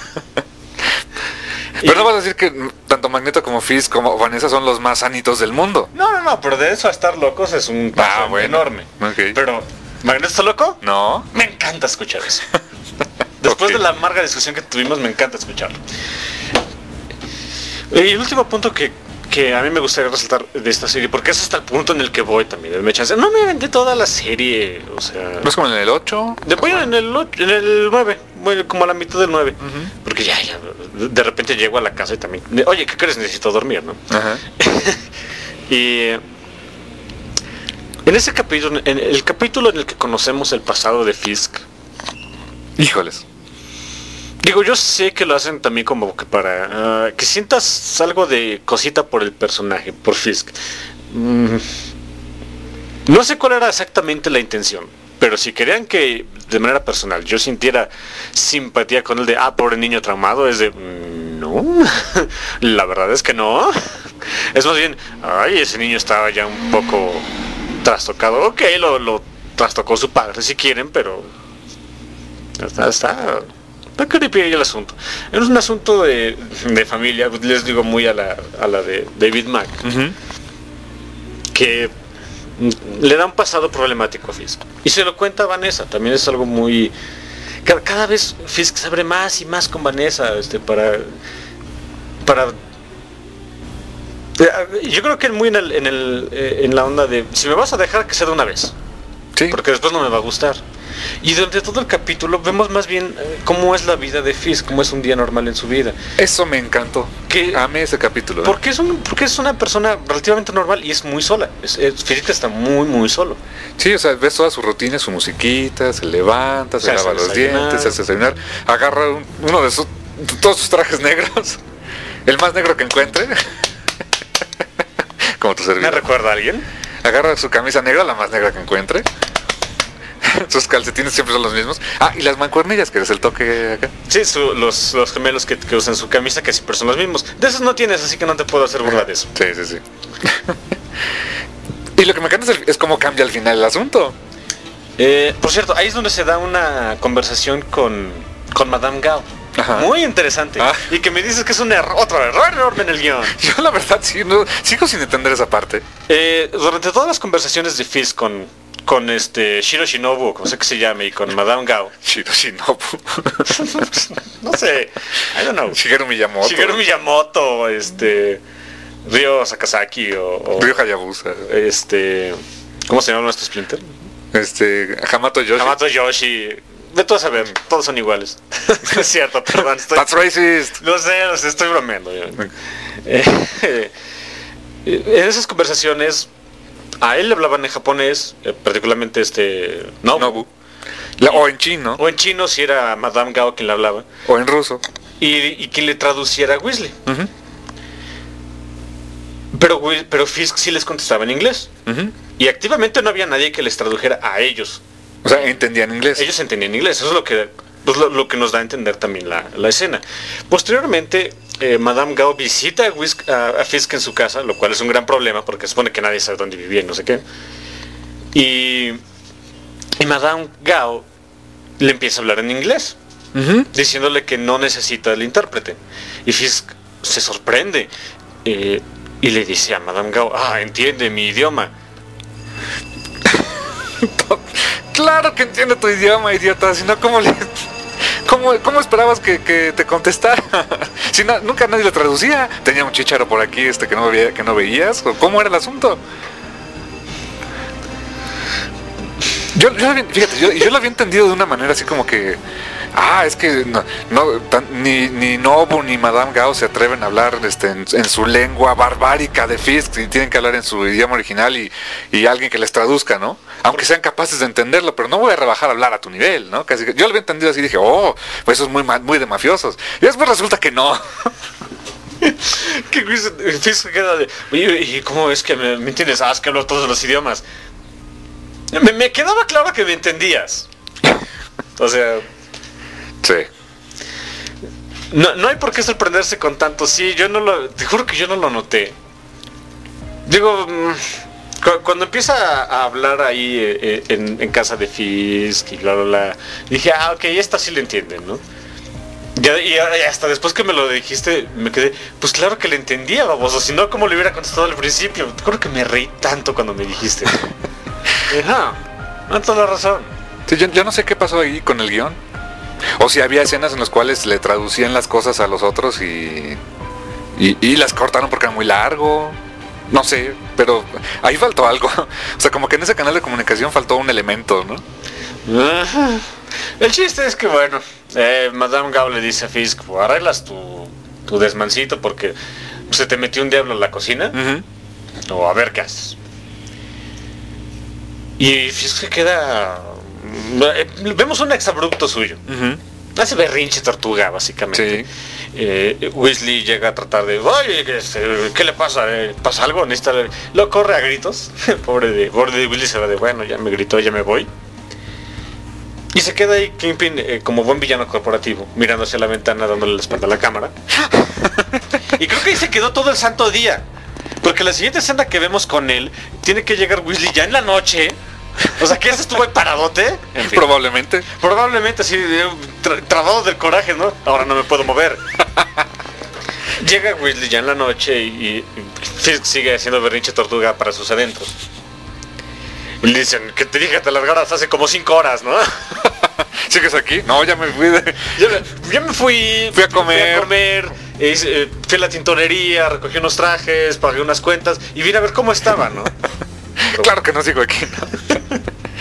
Pero no vas a decir que tanto Magneto como Fisk como Vanessa son los más sanitos del mundo. No, pero de eso a estar locos es un paso enorme. Okay. Pero, ¿Magneto está loco? No. Me encanta escuchar eso. Después de la amarga discusión que tuvimos, me encanta escucharlo. Y el último punto que que a mí me gustaría resaltar de esta serie, porque es hasta el punto en el que voy también. Denme chance. No me aventé toda la serie, o sea... ¿No es como en el 8? Voy en el 9, voy como a la mitad del 9. Porque ya, de repente llego a la casa y también... Oye, ¿qué crees? Necesito dormir, ¿no? Ajá. Y... En ese capítulo, en el capítulo en el que conocemos el pasado de Fisk... Híjoles. Digo, yo sé que lo hacen también como que para que sientas algo de cosita por el personaje, por Fisk. No sé cuál era exactamente la intención, pero si querían que de manera personal yo sintiera simpatía con el de, pobre niño traumado, es de, no, la verdad es que no. Es más bien, ay, ese niño estaba ya un poco trastocado. Ok, lo trastocó su padre si quieren, pero está creepy ahí el asunto. Es un asunto de familia, les digo, muy a la de David Mack, que le da un pasado problemático a Fisk. Y se lo cuenta a Vanessa, también es algo muy... Cada vez Fisk se abre más y más con Vanessa, para yo creo que muy en la onda de, si me vas a dejar, que sea de una vez. Sí. Porque después no me va a gustar. Y durante todo el capítulo vemos más bien cómo es la vida de Fisk, cómo es un día normal en su vida. Eso me encantó. Amé ese capítulo. Porque es una persona relativamente normal y es muy sola. Fisk está muy, muy solo. Sí, o sea, ves toda su rutina, su musiquita, se levanta, se lava los dientes, se hace desayunar, agarra uno de todos sus trajes negros, el más negro que encuentre. Como tu servidor. ¿Me recuerda a alguien? Agarra su camisa negra, la más negra que encuentre. Sus calcetines siempre son los mismos. Y las mancuernillas, que es el toque acá. Sí, los gemelos que usan su camisa, que siempre son los mismos. De esos no tienes, así que no te puedo hacer burla de eso. Sí. Y lo que me encanta es cómo cambia al final el asunto. Por cierto, ahí es donde se da una conversación con Madame Gao. Ajá. Muy interesante. Y que me dices que es otro error enorme en el guión. Yo la verdad sigo sin entender esa parte. Durante todas las conversaciones de Fisk con Shiro Shinobu, como sé que se llame, y con Madame Gao. Shiro Shinobu. No sé, I don't know. Shigeru Miyamoto, Ryo Sakazaki o Ryo Hayabusa. ¿Cómo se llama nuestro Splinter? Hamato Yoshi. Vete a saber, todos son iguales. Es cierto, perdón. That's racist. Lo sé, estoy bromeando. En esas conversaciones, a él le hablaban en japonés, particularmente Nobu. O en chino. O en chino, si era Madame Gao quien le hablaba. O en ruso. Y quien le traduciera a Weasley. Pero Fisk sí les contestaba en inglés. Y activamente no había nadie que les tradujera a ellos. O sea, entendían inglés. Ellos entendían inglés. Eso es lo que nos da a entender también la escena. Posteriormente, Madame Gao visita a Fisk en su casa, lo cual es un gran problema porque se supone que nadie sabe dónde vivía y no sé qué. Y Madame Gao le empieza a hablar en inglés, diciéndole que no necesita el intérprete. Y Fisk se sorprende y le dice a Madame Gao, entiende mi idioma. Claro que entiende tu idioma, idiota. Si no, ¿cómo esperabas que te contestara? Si nunca nadie lo traducía. Tenía un chícharo por aquí que no veías. ¿Cómo era el asunto? Yo lo había entendido de una manera así como que... es que ni Nobu ni Madame Gao se atreven a hablar en su lengua barbárica de Fisk, y tienen que hablar en su idioma original y alguien que les traduzca, ¿no? Aunque sean capaces de entenderlo, pero no voy a rebajar a hablar a tu nivel, ¿no? Casi, yo lo había entendido así y dije, pues eso es muy de mafiosos. Y después resulta que no. Que Fisk queda de, oye, ¿y cómo es que me entiendes? Es que hablo todos los idiomas. Me quedaba claro que me entendías. O sea... Sí. No hay por qué sorprenderse con tanto. Sí, te juro que yo no lo noté. Digo, cuando empieza a hablar ahí en casa de Fisk y bla, dije, ok, esta sí le entienden, ¿no? Y hasta después que me lo dijiste, me quedé, pues claro que le entendía, baboso. Si no, ¿cómo le hubiera contestado al principio? Te juro que me reí tanto cuando me dijiste. No toda la razón. Sí, yo no sé qué pasó ahí con el guión. O si había escenas en las cuales le traducían las cosas a los otros y Y las cortaron porque era muy largo. No sé, pero ahí faltó algo. O sea, como que en ese canal de comunicación faltó un elemento, ¿no? Ajá. El chiste es que, bueno, Madame Gao le dice a Fisk, pues, arreglas tu desmancito porque se te metió un diablo en la cocina. O a ver qué haces. Y Fisk se queda... vemos un exabrupto suyo. Hace berrinche tortuga, básicamente. Sí. Weasley llega a tratar de... Oye, ¿qué le pasa? ¿Pasa algo? Lo corre a gritos. Pobre de Weasley se va de... Bueno, ya me gritó, ya me voy. Y se queda ahí Kingpin como buen villano corporativo, mirando hacia la ventana, dándole la espalda a la cámara. Y creo que ahí se quedó todo el santo día. Porque la siguiente escena que vemos con él, tiene que llegar Weasley ya en la noche. O sea, que ese estuvo ahí paradote. En fin. Probablemente, así, trabado del coraje, ¿no? Ahora no me puedo mover. Llega Weasley ya en la noche y Fisk sigue haciendo berrinche tortuga para sus adentros. Y le dicen, que te dije, te largaras hace como 5 horas, ¿no? ¿Sigues aquí? No, ya me fui Ya me fui. Fui a comer. Fui a la tintorería, recogí unos trajes, pagué unas cuentas y vine a ver cómo estaba, ¿no? Pero, claro que no sigo aquí, ¿no?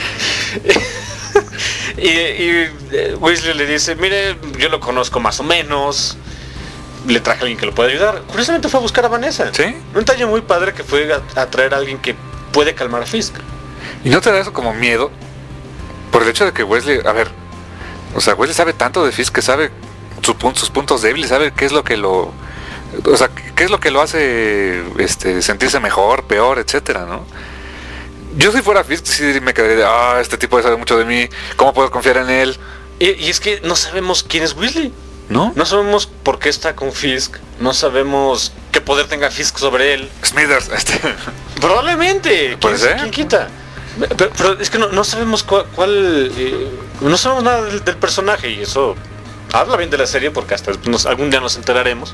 y Weasley le dice, mire, yo lo conozco más o menos. Le traje a alguien que lo puede ayudar. Curiosamente fue a buscar a Vanessa. ¿Sí? Un detalle muy padre que fue a traer a alguien que puede calmar a Fisk. ¿Y no te da eso como miedo? Por el hecho de que Weasley, a ver, o sea, Weasley sabe tanto de Fisk que sabe sus puntos débiles, sabe qué es lo que lo... O sea, qué es lo que lo hace sentirse mejor, peor, etcétera, ¿no? Yo si fuera Fisk sí me quedaría de, este tipo sabe mucho de mí, ¿cómo puedo confiar en él? Y es que no sabemos quién es Weasley. ¿No? No sabemos por qué está con Fisk, no sabemos qué poder tenga Fisk sobre él. Smithers, Probablemente. ¿Puede ser? ¿Quién quita? Pero es que no sabemos cuál no sabemos nada del personaje y eso habla bien de la serie porque hasta algún día nos enteraremos.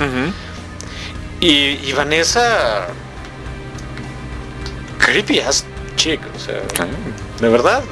Y Vanessa, creepy ass chick, o sea, de verdad.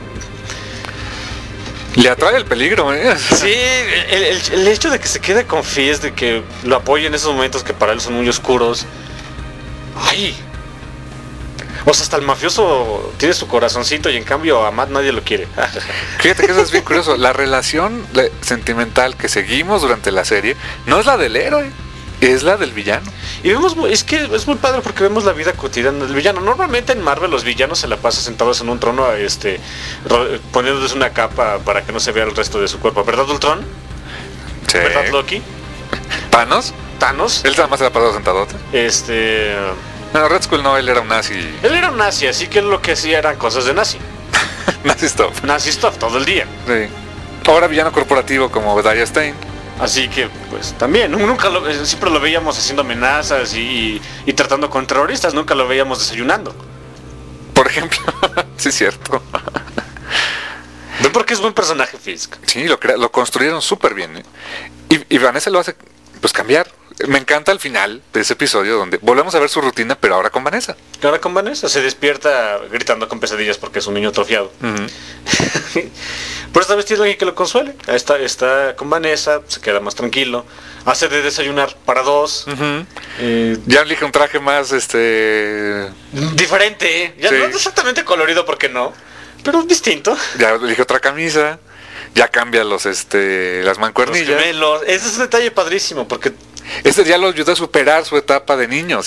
Le atrae el peligro, ¿eh? Sí, el hecho de que se quede con Fisk, de que lo apoye en esos momentos que para él son muy oscuros. Ay. O sea, hasta el mafioso tiene su corazoncito y en cambio a Matt nadie lo quiere. Fíjate que eso es bien curioso. La relación sentimental que seguimos durante la serie no es la del héroe, es la del villano. Y vemos, es que es muy padre porque vemos la vida cotidiana del villano. Normalmente en Marvel los villanos se la pasan sentados en un trono, poniéndoles una capa para que no se vea el resto de su cuerpo. ¿Verdad, Ultron? Sí. ¿Verdad, Loki? ¿Thanos? Él nada más se la pasado sentadote. No, Red Skull no, él era un nazi. Él era un nazi, así que lo que hacía eran cosas de nazi. Nazi stuff todo el día. Sí. Ahora villano corporativo como Daya Stein. Así que, pues, también, siempre lo veíamos haciendo amenazas y tratando con terroristas, nunca lo veíamos desayunando. Por ejemplo, sí es cierto. ¿Ven por qué es buen personaje Fisk? Sí, lo construyeron súper bien, ¿eh? Y Vanessa lo hace, pues, cambiar. Me encanta el final de ese episodio donde volvemos a ver su rutina, pero ahora con Vanessa. Ahora con Vanessa se despierta gritando con pesadillas porque es un niño atrofiado. Pero esta vez tiene alguien que lo consuele. Está con Vanessa, se queda más tranquilo. Hace de desayunar para 2. Ya elige un traje más diferente. Ya sí. No exactamente colorido porque no, pero distinto. Ya elige otra camisa. Ya cambia las mancuernillas. Los gemelos. Ese es un detalle padrísimo porque ya lo ayudó a superar su etapa de niño.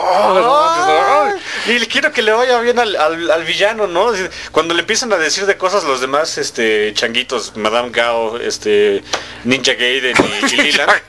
Y quiero que le vaya bien al villano, ¿no? Cuando le empiezan a decir de cosas los demás changuitos, Madame Gao, Ninja Gaiden y Lila.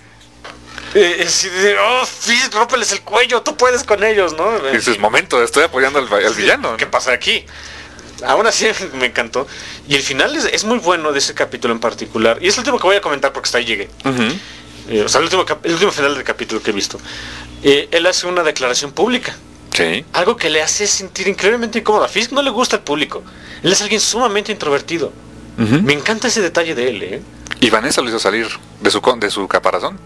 Fisk, rómpeles el cuello, tú puedes con ellos, ¿no? Ese es momento, estoy apoyando al villano, ¿no? ¿Qué pasa aquí? Aún así me encantó. Y el final es muy bueno de ese capítulo en particular. Y es el último que voy a comentar porque hasta ahí llegué. O sea, el último final del capítulo que he visto. Él hace una declaración pública. Sí. Algo que le hace sentir increíblemente incómodo. A Fisk no le gusta el público. Él es alguien sumamente introvertido. Me encanta ese detalle de él, Y Vanessa lo hizo salir de su caparazón.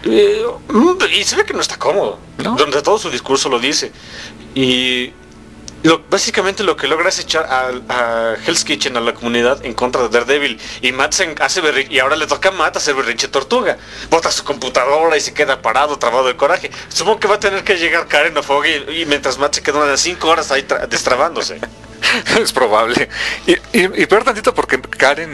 Y se ve que no está cómodo. ¿No? Durante todo su discurso lo dice. Y Básicamente lo que logra es echar a Hell's Kitchen, a la comunidad, en contra de Daredevil. Y Matt hace berrinche, y ahora le toca a Matt hacer berrinche tortuga. Bota su computadora y se queda parado, trabado de coraje. Supongo que va a tener que llegar Karen o Foggy, y mientras Matt se queda unas 5 horas ahí destrabándose. Es probable. Y peor tantito porque Karen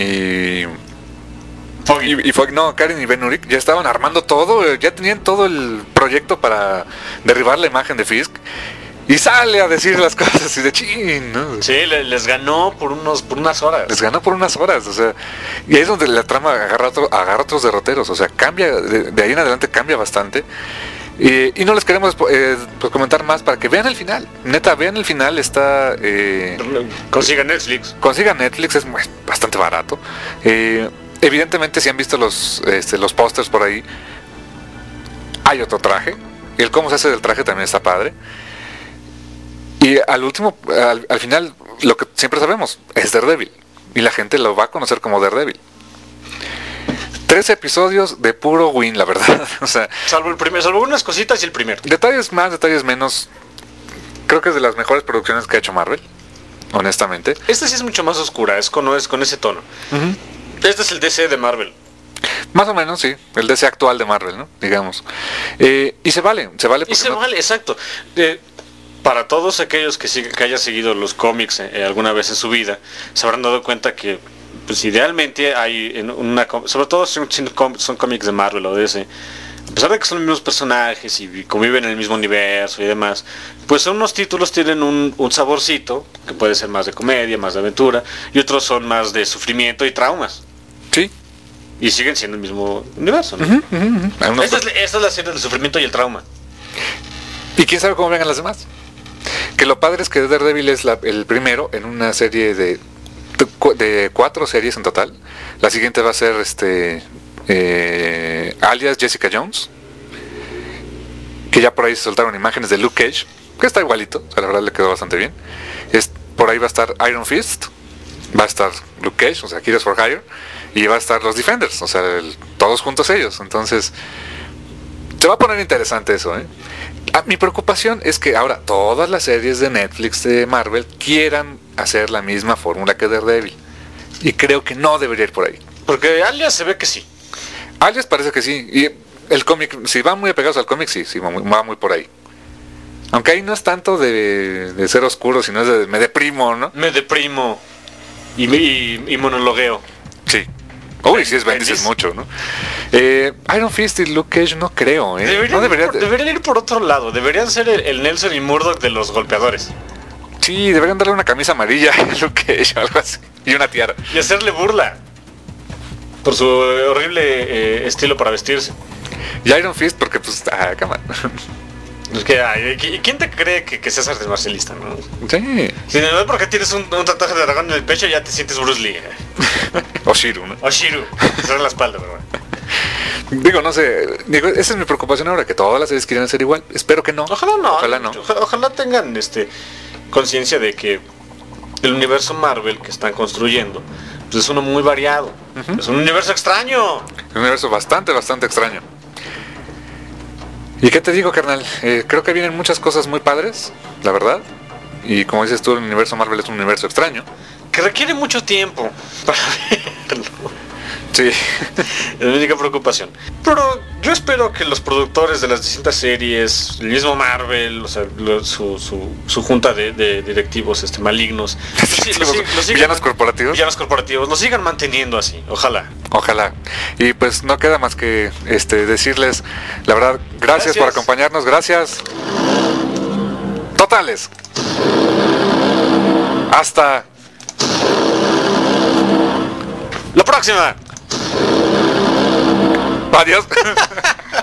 Karen y Ben Urich ya estaban armando todo, ya tenían todo el proyecto para derribar la imagen de Fisk. Y sale a decir las cosas y de chin, ¿no? Sí, les ganó por unas horas. Les ganó por unas horas, o sea, y ahí es donde la trama agarra otros derroteros, o sea, cambia, de ahí en adelante cambia bastante. Y no les queremos pues comentar más para que vean el final. Neta, vean el final, está... Consigan Netflix. Consigan Netflix, es bastante barato. Evidentemente, si han visto los pósters por ahí, hay otro traje. Y el cómo se hace del traje también está padre. Y al final, lo que siempre sabemos es Daredevil. Y la gente lo va a conocer como Daredevil. 3 episodios de puro win, la verdad. O sea, salvo unas cositas y el primero. Detalles más, detalles menos. Creo que es de las mejores producciones que ha hecho Marvel, honestamente. Esta sí es mucho más oscura, es con ese tono. Este es el DC de Marvel. Más o menos, sí. El DC actual de Marvel, ¿no? Digamos. Y se vale. Y se vale, exacto. Para todos aquellos que hayan seguido los cómics alguna vez en su vida, se habrán dado cuenta que pues idealmente hay sobre todo son cómics de Marvel o DC, a pesar de que son los mismos personajes y conviven en el mismo universo y demás, pues unos títulos tienen un saborcito que puede ser más de comedia, más de aventura, y otros son más de sufrimiento y traumas. Sí. Y siguen siendo el mismo universo, ¿no? Esta es la serie del sufrimiento y el trauma. Y quién sabe cómo vengan las demás. Que lo padre es que Daredevil es el primero en una serie de 4 series en total. La siguiente va a ser alias Jessica Jones, que ya por ahí se soltaron imágenes de Luke Cage, que está igualito, o sea, la verdad le quedó bastante bien. Por ahí va a estar Iron Fist, va a estar Luke Cage, o sea, Heroes for Hire, y va a estar los Defenders, o sea, todos juntos ellos. Entonces se va a poner interesante eso, ¿eh? Mi preocupación es que ahora todas las series de Netflix de Marvel quieran hacer la misma fórmula que Daredevil. Y creo que no debería ir por ahí. Porque Alias se ve que sí. Alias parece que sí. Y el cómic, si van muy apegados al cómic, sí, va muy por ahí. Aunque ahí no es tanto de ser oscuro, sino es de me deprimo, ¿no? Me deprimo. Y monologueo. Sí. Uy, si es Bendis es mucho, ¿no? Iron Fist y Luke Cage no creo, ¿eh? Deberían ir por otro lado. Deberían ser el Nelson y Murdoch de los golpeadores. Sí, deberían darle una camisa amarilla a Luke Cage, algo así. Y una tiara. Y hacerle burla por su horrible estilo para vestirse. Y Iron Fist porque pues... come on. Es que, ¿quién te cree que seas artes marcialista, no? Sí. Si no es porque tienes un tatuaje de dragón en el pecho, ya te sientes Bruce Lee. O Shiru, ¿no? O Shiru. Cerrar la espalda, ¿verdad? Digo, no sé. Esa es mi preocupación ahora, que todas las series quieren ser igual. Espero que no. Ojalá no. Ojalá no. Ojalá tengan conciencia de que el universo Marvel que están construyendo pues es uno muy variado. Es un universo extraño. Un universo bastante extraño. ¿Y qué te digo, carnal? Creo que vienen muchas cosas muy padres, la verdad. Y como dices tú, el universo Marvel es un universo extraño. Que requiere mucho tiempo para verlo. Sí. Es mi única preocupación. Pero yo espero que los productores de las distintas series, el mismo Marvel, o sea, su junta de directivos malignos, villanos corporativos, lo sigan manteniendo así, ojalá. Ojalá. Y pues no queda más que decirles, la verdad, gracias por acompañarnos, gracias. Totales. Hasta la próxima. Adiós.